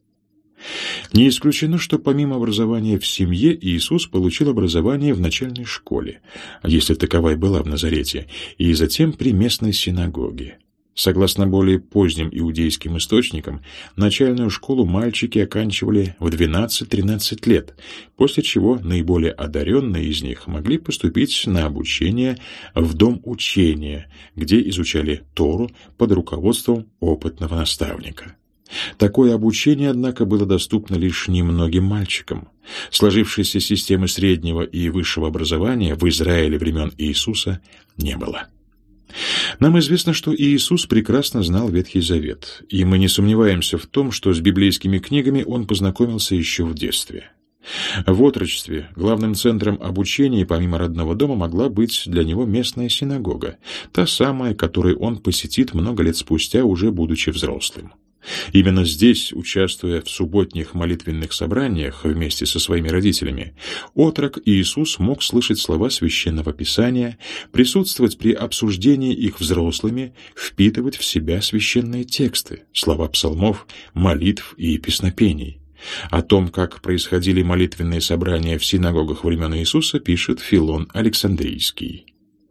Не исключено, что помимо образования в семье Иисус получил образование в начальной школе, если таковая была в Назарете, и затем при местной синагоге. Согласно более поздним иудейским источникам, начальную школу мальчики оканчивали в 12-13 лет, после чего наиболее одаренные из них могли поступить на обучение в дом учения, где изучали Тору под руководством опытного наставника. Такое обучение, однако, было доступно лишь немногим мальчикам. Сложившейся системы среднего и высшего образования в Израиле времен Иисуса не было. Нам известно, что Иисус прекрасно знал Ветхий Завет, и мы не сомневаемся в том, что с библейскими книгами он познакомился еще в детстве. В отрочестве главным центром обучения, помимо родного дома, могла быть для него местная синагога, та самая, которую он посетит много лет спустя, уже будучи взрослым. Именно здесь, участвуя в субботних молитвенных собраниях вместе со своими родителями, отрок Иисус мог слышать слова Священного Писания, присутствовать при обсуждении их взрослыми, впитывать в себя священные тексты, слова псалмов, молитв и песнопений. О том, как происходили молитвенные собрания в синагогах времен Иисуса, пишет Филон Александрийский.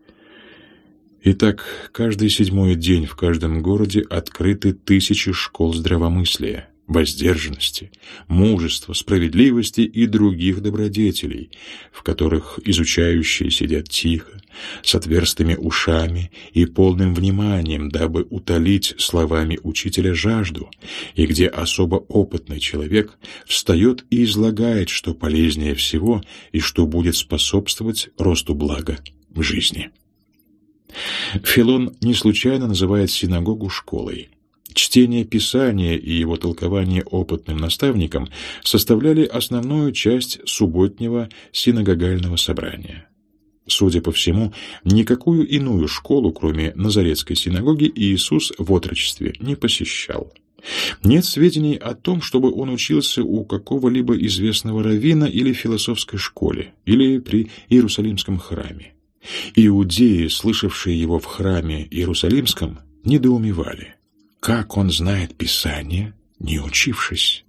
Итак, каждый седьмой день в каждом городе открыты 1000 школ здравомыслия, воздержанности, мужества, справедливости и других добродетелей, в которых изучающие сидят тихо, с отверстыми ушами и полным вниманием, дабы утолить словами учителя жажду, и где особо опытный человек встает и излагает, что полезнее всего и что будет способствовать росту блага в жизни. Филон не случайно называет синагогу школой. Чтение Писания и его толкование опытным наставникам составляли основную часть субботнего синагогального собрания. Судя по всему, никакую иную школу, кроме Назаретской синагоги, Иисус в отрочестве не посещал. Нет сведений о том, чтобы он учился у какого-либо известного раввина или в философской школе, или при Иерусалимском храме. Иудеи, слышавшие его в храме Иерусалимском, недоумевали. Как он знает Писание, не учившись?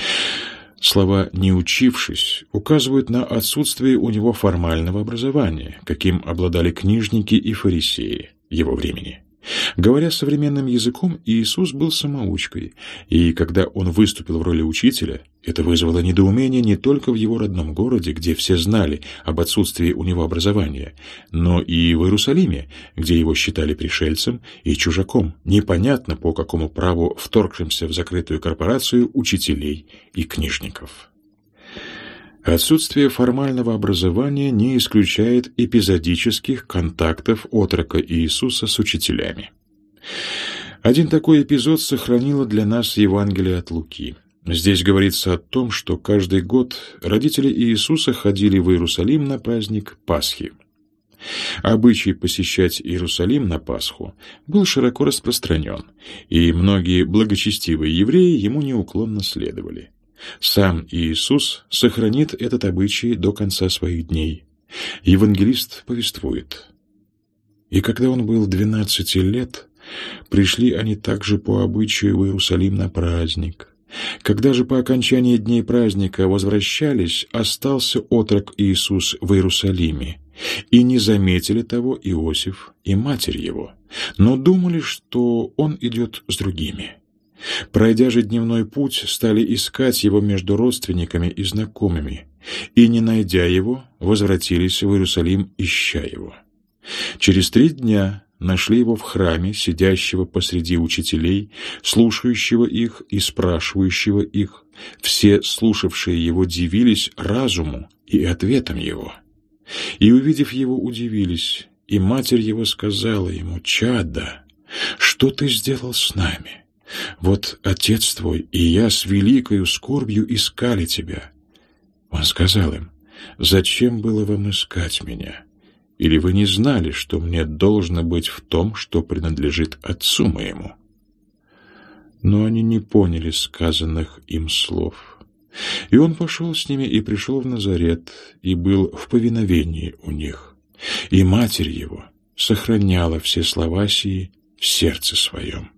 Слова «не учившись» указывают на отсутствие у него формального образования, каким обладали книжники и фарисеи его времени. Говоря современным языком, Иисус был самоучкой, и когда он выступил в роли учителя, это вызвало недоумение не только в его родном городе, где все знали об отсутствии у него образования, но и в Иерусалиме, где его считали пришельцем и чужаком, непонятно по какому праву вторгшимся в закрытую корпорацию учителей и книжников. Отсутствие формального образования не исключает эпизодических контактов отрока Иисуса с учителями. Один такой эпизод сохранило для нас Евангелие от Луки. Здесь говорится о том, что каждый год родители Иисуса ходили в Иерусалим на праздник Пасхи. Обычай посещать Иерусалим на Пасху был широко распространен, и многие благочестивые евреи ему неуклонно следовали. Сам Иисус сохранит этот обычай до конца своих дней. Евангелист повествует: «И когда он был 12 лет, пришли они также по обычаю в Иерусалим на праздник. Когда же по окончании дней праздника возвращались, остался отрок Иисус в Иерусалиме, и не заметили того Иосиф и матерь его, но думали, что он идет с другими. Пройдя же дневной путь, стали искать его между родственниками и знакомыми, и, не найдя его, возвратились в Иерусалим, ища его. Через 3 дня нашли его в храме, сидящего посреди учителей, слушающего их и спрашивающего их. Все слушавшие его дивились разуму и ответам его. И, увидев его, удивились, и матерь его сказала ему: «Чадо, что ты сделал с нами? Вот отец твой и я с великою скорбью искали тебя». Он сказал им: «Зачем было вам искать меня? Или вы не знали, что мне должно быть в том, что принадлежит отцу моему?» Но они не поняли сказанных им слов. И он пошел с ними и пришел в Назарет, и был в повиновении у них. И матерь его сохраняла все слова сии в сердце своем.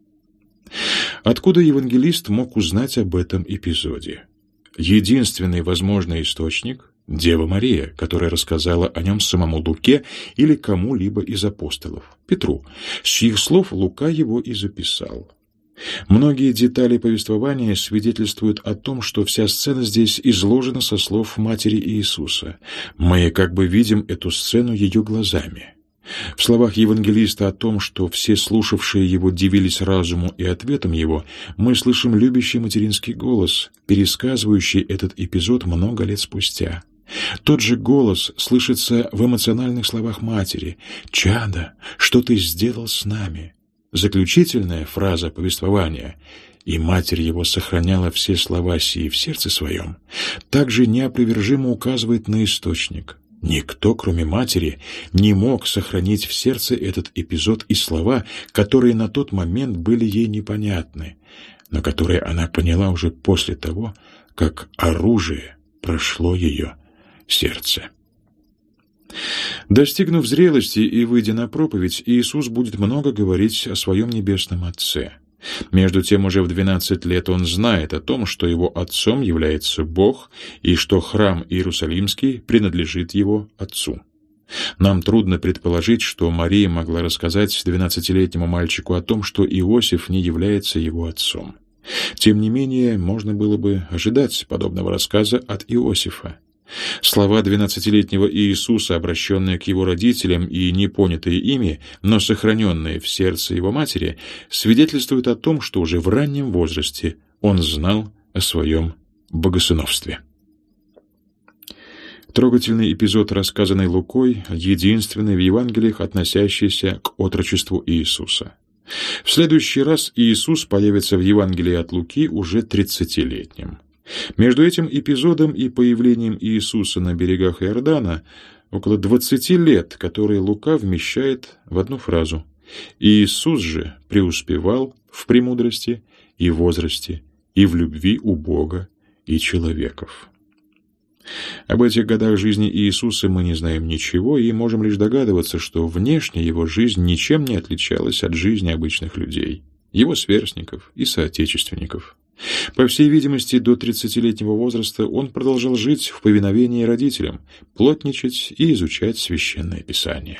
Откуда евангелист мог узнать об этом эпизоде? Единственный возможный источник — Дева Мария, которая рассказала о нем самому Луке или кому-либо из апостолов, Петру, с чьих слов Лука его и записал. Многие детали повествования свидетельствуют о том, что вся сцена здесь изложена со слов матери Иисуса. Мы как бы видим эту сцену ее глазами. В словах евангелиста о том, что все слушавшие его дивились разуму и ответам его, мы слышим любящий материнский голос, пересказывающий этот эпизод много лет спустя. Тот же голос слышится в эмоциональных словах матери: «Чадо, что ты сделал с нами?» Заключительная фраза повествования: «И матерь его сохраняла все слова сии в сердце своем», также неопровержимо указывает на источник. Никто, кроме матери, не мог сохранить в сердце этот эпизод и слова, которые на тот момент были ей непонятны, но которые она поняла уже после того, как оружие прошло ее сердце. Достигнув зрелости и выйдя на проповедь, Иисус будет много говорить о своем небесном Отце. Между тем, уже в 12 лет он знает о том, что его отцом является Бог и что храм Иерусалимский принадлежит его отцу. Нам трудно предположить, что Мария могла рассказать 12-летнему мальчику о том, что Иосиф не является его отцом. Тем не менее, можно было бы ожидать подобного рассказа от Иосифа. Слова 12-летнего Иисуса, обращенные к его родителям и не понятые ими, но сохраненные в сердце его матери, свидетельствуют о том, что уже в раннем возрасте он знал о своем богосыновстве. Трогательный эпизод, рассказанный Лукой, единственный в Евангелиях, относящийся к отрочеству Иисуса. В следующий раз Иисус появится в Евангелии от Луки уже 30-летним. Между этим эпизодом и появлением Иисуса на берегах Иордана около 20 лет, которые Лука вмещает в одну фразу. Иисус же преуспевал в премудрости и возрасте, и в любви у Бога и человеков. Об этих годах жизни Иисуса мы не знаем ничего и можем лишь догадываться, что внешне его жизнь ничем не отличалась от жизни обычных людей. его сверстников и соотечественников. По всей видимости, до 30-летнего возраста он продолжал жить в повиновении родителям, плотничать и изучать Священное Писание.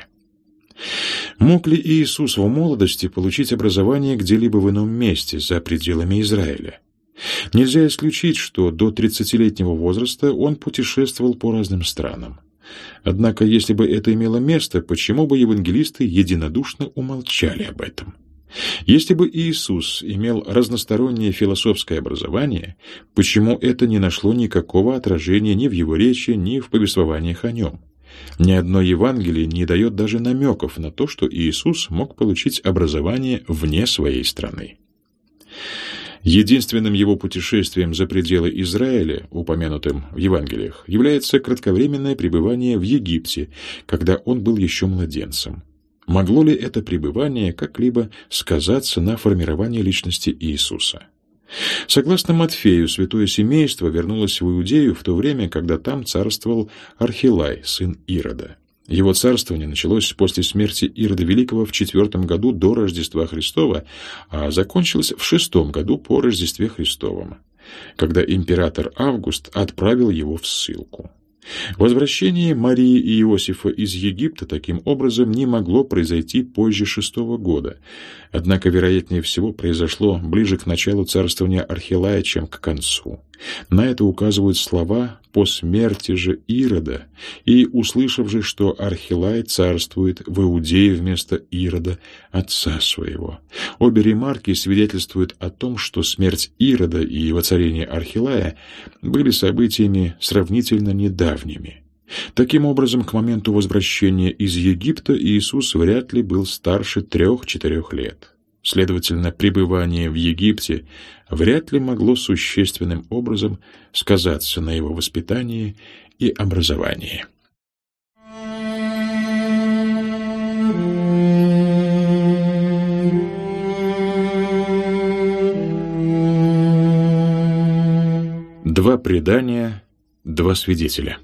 Мог ли Иисус в молодости получить образование где-либо в ином месте, за пределами Израиля? Нельзя исключить, что до 30-летнего возраста он путешествовал по разным странам. Однако, если бы это имело место, почему бы евангелисты единодушно умолчали об этом? Если бы Иисус имел разностороннее философское образование, почему это не нашло никакого отражения ни в его речи, ни в повествованиях о нем? Ни одно Евангелие не дает даже намеков на то, что Иисус мог получить образование вне своей страны. Единственным его путешествием за пределы Израиля, упомянутым в Евангелиях, является кратковременное пребывание в Египте, когда он был еще младенцем. Могло ли это пребывание как-либо сказаться на формировании личности Иисуса? Согласно Матфею, святое семейство вернулось в Иудею в то время, когда там царствовал Архилай, сын Ирода. Его царствование началось после смерти Ирода Великого в 4 году до Рождества Христова, а закончилось в 6 году по Рождестве Христовом, когда император Август отправил его в ссылку. Возвращение Марии и Иосифа из Египта таким образом не могло произойти позже 6 года, однако, вероятнее всего, произошло ближе к началу царствования Архилая, чем к концу. На это указывают слова «по смерти же Ирода», и услышав же, что Архилай царствует в Иудее вместо Ирода, отца своего. Обе ремарки свидетельствуют о том, что смерть Ирода и воцарение Архилая были событиями сравнительно недавними. Таким образом, к моменту возвращения из Египта Иисус вряд ли был старше 3-4 лет. Следовательно, пребывание в Египте вряд ли могло существенным образом сказаться на его воспитании и образовании. Два предания, два свидетеля.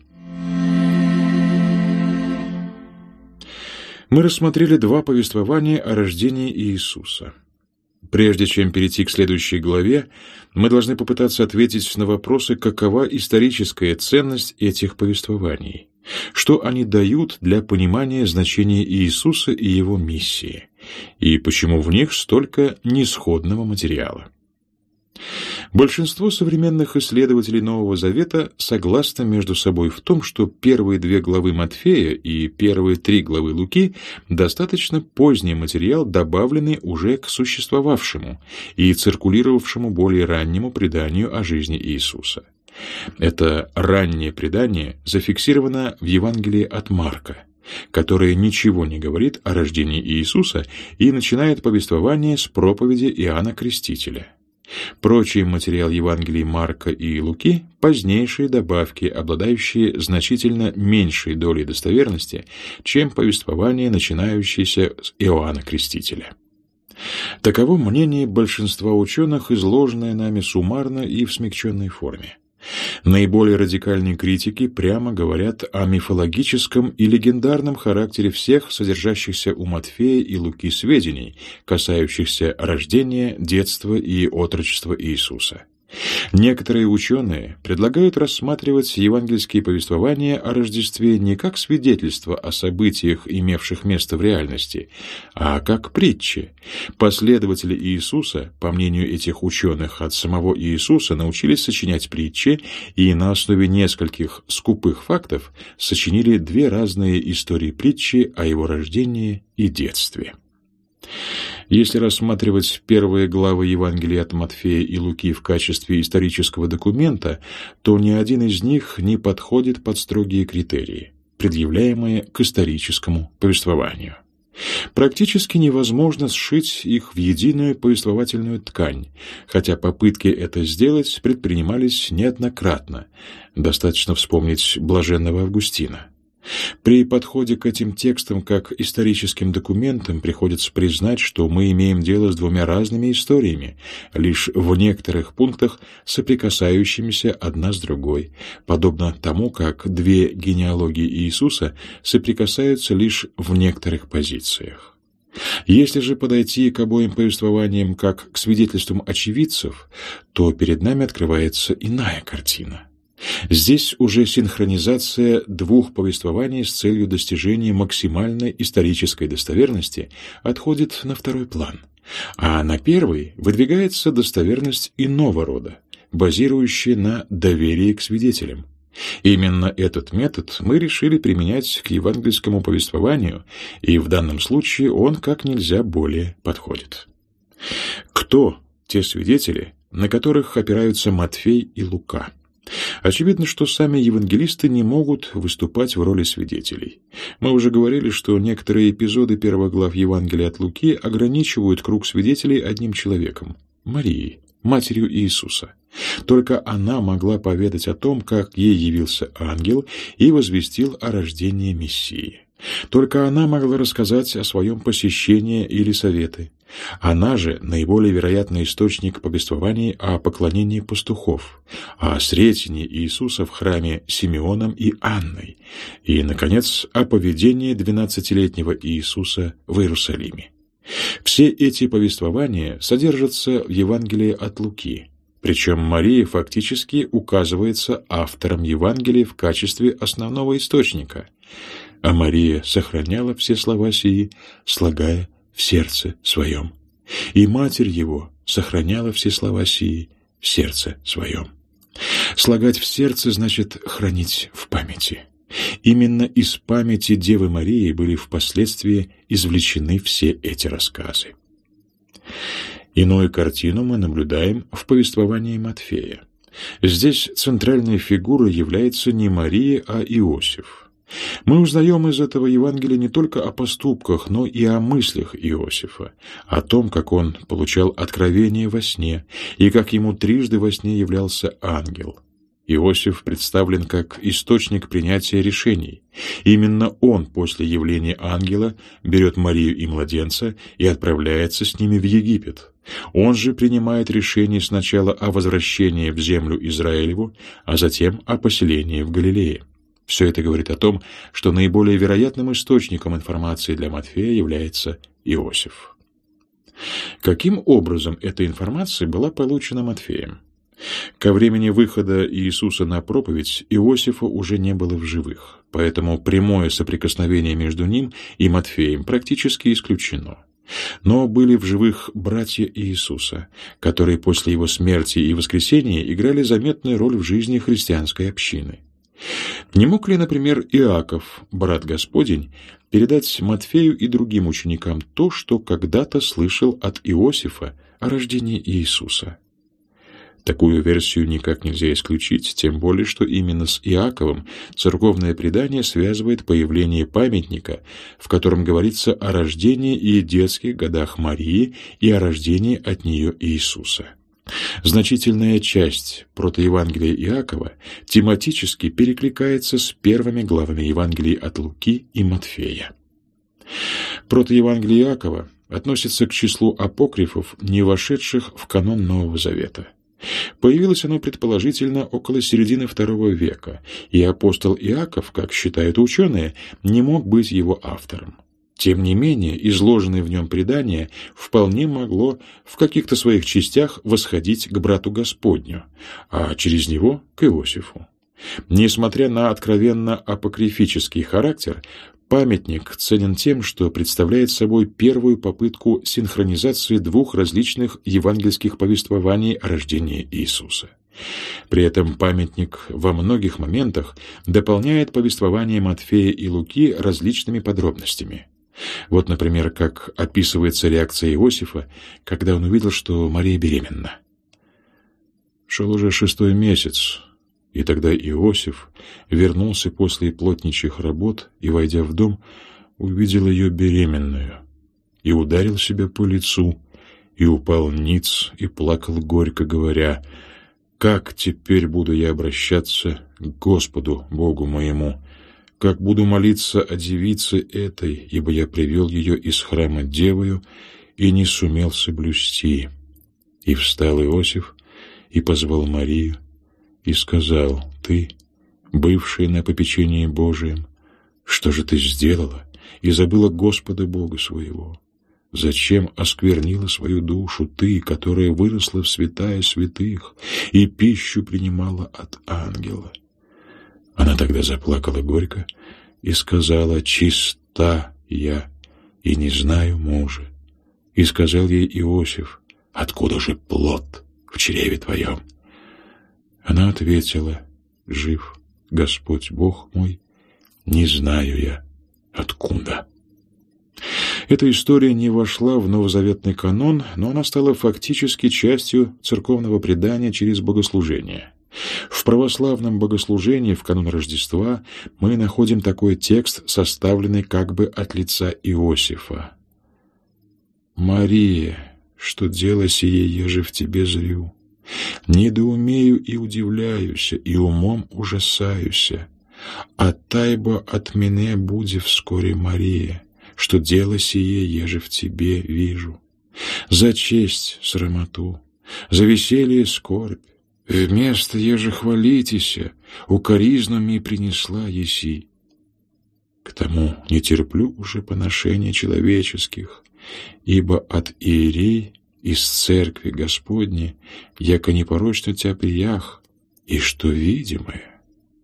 Мы рассмотрели два повествования о рождении Иисуса. Прежде чем перейти к следующей главе, мы должны попытаться ответить на вопросы, какова историческая ценность этих повествований, что они дают для понимания значения Иисуса и его миссии, и почему в них столько несходного материала. Большинство современных исследователей Нового Завета согласны между собой в том, что первые 2 главы Матфея и первые 3 главы Луки достаточно поздний материал, добавленный уже к существовавшему и циркулировавшему более раннему преданию о жизни Иисуса. Это раннее предание зафиксировано в Евангелии от Марка, которое ничего не говорит о рождении Иисуса и начинает повествование с проповеди Иоанна Крестителя. Прочий материал Евангелий Марка и Луки – позднейшие добавки, обладающие значительно меньшей долей достоверности, чем повествование, начинающееся с Иоанна Крестителя. Таково мнение большинства ученых, изложенное нами суммарно и в смягченной форме. Наиболее радикальные критики прямо говорят о мифологическом и легендарном характере всех содержащихся у Матфея и Луки сведений, касающихся рождения, детства и отрочества Иисуса. Некоторые ученые предлагают рассматривать евангельские повествования о Рождестве не как свидетельство о событиях, имевших место в реальности, а как притчи. Последователи Иисуса, по мнению этих ученых, от самого Иисуса научились сочинять притчи и на основе нескольких скупых фактов сочинили 2 разные истории притчи о его рождении и детстве. Если рассматривать первые главы Евангелия от Матфея и Луки в качестве исторического документа, то ни один из них не подходит под строгие критерии, предъявляемые к историческому повествованию. Практически невозможно сшить их в единую повествовательную ткань, хотя попытки это сделать предпринимались неоднократно. Достаточно вспомнить блаженного Августина. При подходе к этим текстам как историческим документам приходится признать, что мы имеем дело с 2 разными историями, лишь в некоторых пунктах соприкасающимися одна с другой, подобно тому, как 2 генеалогии Иисуса соприкасаются лишь в некоторых позициях. Если же подойти к обоим повествованиям как к свидетельствам очевидцев, то перед нами открывается иная картина. Здесь уже синхронизация двух повествований с целью достижения максимальной исторической достоверности отходит на второй план, а на первый выдвигается достоверность иного рода, базирующая на доверии к свидетелям. Именно этот метод мы решили применять к евангельскому повествованию, и в данном случае он как нельзя более подходит. Кто те свидетели, на которых опираются Матфей и Лука? Очевидно, что сами евангелисты не могут выступать в роли свидетелей. Мы уже говорили, что некоторые эпизоды первых глав Евангелия от Луки ограничивают круг свидетелей одним человеком – Марией, матерью Иисуса. Только она могла поведать о том, как ей явился ангел и возвестил о рождении Мессии. Только она могла рассказать о своем посещении или советы. Она же наиболее вероятный источник повествований о поклонении пастухов, о сретении Иисуса в храме Симеоном и Анной и, наконец, о поведении 12-летнего Иисуса в Иерусалиме. Все эти повествования содержатся в Евангелии от Луки, причем Мария фактически указывается автором Евангелия в качестве основного источника, а Мария сохраняла все слова сии, слагая в сердце своем. И Матерь Его сохраняла все слова сии в сердце своем. Слагать в сердце значит хранить в памяти. Именно из памяти Девы Марии были впоследствии извлечены все эти рассказы. Иную картину мы наблюдаем в повествовании Матфея. Здесь центральной фигурой является не Мария, а Иосиф. Мы узнаем из этого Евангелия не только о поступках, но и о мыслях Иосифа, о том, как он получал откровение во сне и как ему трижды во сне являлся ангел. Иосиф представлен как источник принятия решений. Именно он после явления ангела берет Марию и младенца и отправляется с ними в Египет. Он же принимает решение сначала о возвращении в землю Израилеву, а затем о поселении в Галилее. Все это говорит о том, что наиболее вероятным источником информации для Матфея является Иосиф. Каким образом эта информация была получена Матфеем? Ко времени выхода Иисуса на проповедь Иосифа уже не было в живых, поэтому прямое соприкосновение между ним и Матфеем практически исключено. Но были в живых братья Иисуса, которые после его смерти и воскресения играли заметную роль в жизни христианской общины. Не мог ли, например, Иаков, брат Господень, передать Матфею и другим ученикам то, что когда-то слышал от Иосифа о рождении Иисуса? Такую версию никак нельзя исключить, тем более, что именно с Иаковом церковное предание связывает появление памятника, в котором говорится о рождении и детских годах Марии и о рождении от нее Иисуса. Значительная часть протоевангелия Иакова тематически перекликается с первыми главами Евангелий от Луки и Матфея. Протоевангелие Иакова относится к числу апокрифов, не вошедших в канон Нового Завета. Появилось оно, предположительно, около середины II века, и апостол Иаков, как считают ученые, не мог быть его автором. Тем не менее, изложенное в нем предание вполне могло в каких-то своих частях восходить к брату Господню, а через него к Иосифу. Несмотря на откровенно апокрифический характер, памятник ценен тем, что представляет собой первую попытку синхронизации двух различных евангельских повествований о рождении Иисуса. При этом памятник во многих моментах дополняет повествование Матфея и Луки различными подробностями. Вот, например, как описывается реакция Иосифа, когда он увидел, что Мария беременна. Шел уже 6-й месяц, и тогда Иосиф вернулся после плотничьих работ и, войдя в дом, увидел ее беременную, и ударил себя по лицу, и упал ниц, и плакал горько, говоря: «Как теперь буду я обращаться к Господу Богу моему? Как буду молиться о девице этой, ибо я привел ее из храма девою и не сумел соблюсти». И встал Иосиф и позвал Марию и сказал: «Ты, бывшая на попечении Божием, что же ты сделала и забыла Господа Бога своего? Зачем осквернила свою душу ты, которая выросла в святая святых и пищу принимала от ангела? Она тогда заплакала горько и сказала: чиста я и не знаю мужа. И сказал ей Иосиф: откуда же плод в чреве твоем? Она ответила: жив Господь Бог мой, не знаю я откуда. Эта история не вошла в новозаветный канон, но она стала фактически частью церковного предания через богослужение. В православном богослужении в канун Рождества мы находим такой текст, составленный как бы от лица Иосифа. «Мария, что дело сие, еже в тебе зрю? Недоумею и удивляюся, и умом ужасаюся. А тайбо от меня буде вскоре, Мария, что дело сие, еже в тебе вижу. За честь срамоту, за веселье скорбь, вместо еже хвалитеся, укоризну ми принесла еси. К тому не терплю уже поношения человеческих, ибо от иерей из церкви Господней, яко непорочно тебя приях, и что видимое».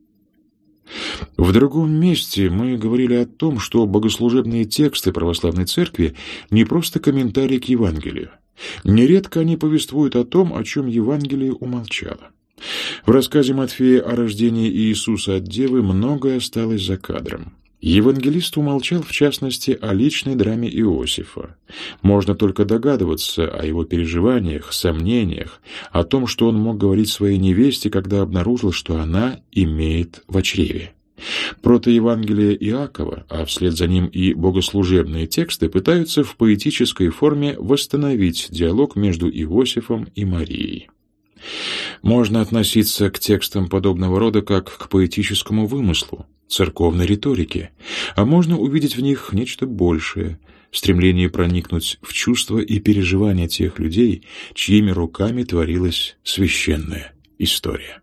В другом месте мы говорили о том, что богослужебные тексты православной церкви не просто комментарии к Евангелию. Нередко они повествуют о том, о чем Евангелие умолчало. В рассказе Матфея о рождении Иисуса от Девы многое осталось за кадром. Евангелист умолчал, в частности, о личной драме Иосифа. Можно только догадываться о его переживаниях, сомнениях, о том, что он мог говорить своей невесте, когда обнаружил, что она имеет в чреве. Протоевангелие Иакова, а вслед за ним и богослужебные тексты, пытаются в поэтической форме восстановить диалог между Иосифом и Марией. Можно относиться к текстам подобного рода как к поэтическому вымыслу, церковной риторике, а можно увидеть в них нечто большее, стремление проникнуть в чувства и переживания тех людей, чьими руками творилась священная история.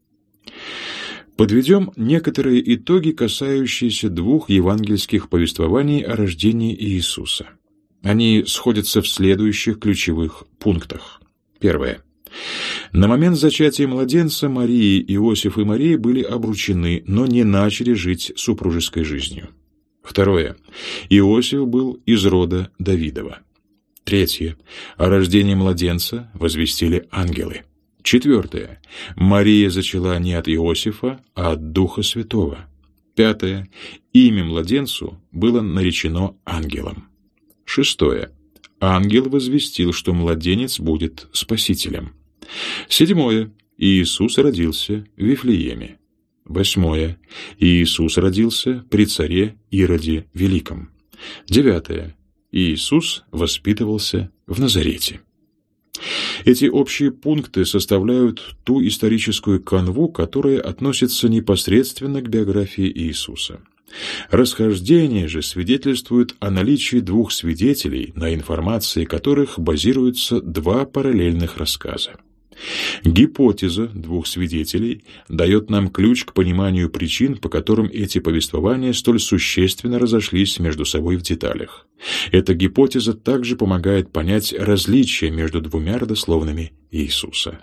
Подведем некоторые итоги, касающиеся двух евангельских повествований о рождении Иисуса. Они сходятся в следующих ключевых пунктах. Первое. На момент зачатия младенца Марии, Иосиф и Мария были обручены, но не начали жить супружеской жизнью. Второе. Иосиф был из рода Давидова. Третье. О рождении младенца возвестили ангелы. Четвертое. Мария зачала не от Иосифа, а от Духа Святого. Пятое. Имя младенцу было наречено ангелом. Шестое. Ангел возвестил, что младенец будет спасителем. Седьмое. Иисус родился в Вифлееме. Восьмое. Иисус родился при царе Ироде Великом. Девятое. Иисус воспитывался в Назарете. Эти общие пункты составляют ту историческую канву, которая относится непосредственно к биографии Иисуса. Расхождения же свидетельствуют о наличии двух свидетелей, на информации которых базируются два параллельных рассказа. Гипотеза двух свидетелей дает нам ключ к пониманию причин, по которым эти повествования столь существенно разошлись между собой в деталях. Эта гипотеза также помогает понять различия между двумя родословными Иисуса.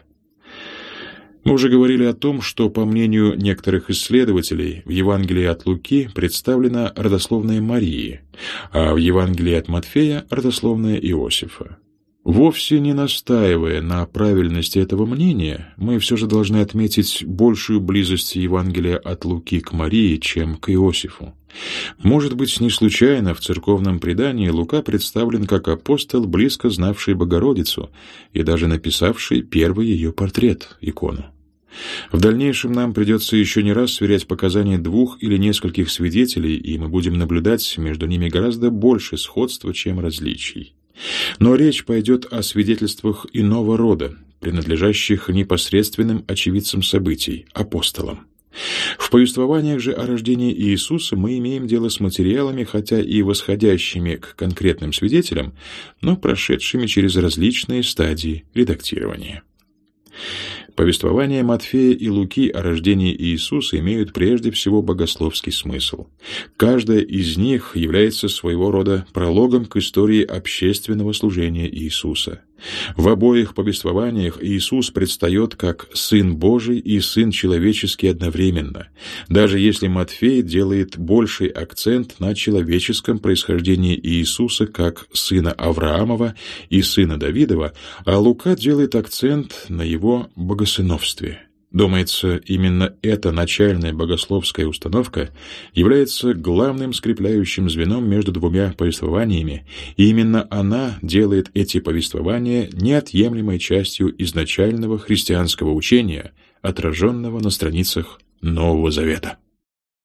Мы уже говорили о том, что, по мнению некоторых исследователей, в Евангелии от Луки представлена родословная Марии, а в Евангелии от Матфея – родословная Иосифа. Вовсе не настаивая на правильности этого мнения, мы все же должны отметить большую близость Евангелия от Луки к Марии, чем к Иосифу. Может быть, не случайно в церковном предании Лука представлен как апостол, близко знавший Богородицу и даже написавший первый ее портрет, икону. В дальнейшем нам придется еще не раз сверять показания двух или нескольких свидетелей, и мы будем наблюдать между ними гораздо больше сходства, чем различий. Но речь пойдет о свидетельствах иного рода, принадлежащих непосредственным очевидцам событий, апостолам. В повествованиях же о рождении Иисуса мы имеем дело с материалами, хотя и восходящими к конкретным свидетелям, но прошедшими через различные стадии редактирования. Повествования Матфея и Луки о рождении Иисуса имеют прежде всего богословский смысл. Каждая из них является своего рода прологом к истории общественного служения Иисуса. В обоих повествованиях Иисус предстает как Сын Божий и Сын Человеческий одновременно, даже если Матфей делает больший акцент на человеческом происхождении Иисуса как Сына Авраамова и Сына Давидова, а Лука делает акцент на Его богосыновстве. Думается, именно эта начальная богословская установка является главным скрепляющим звеном между двумя повествованиями, и именно она делает эти повествования неотъемлемой частью изначального христианского учения, отраженного на страницах Нового Завета.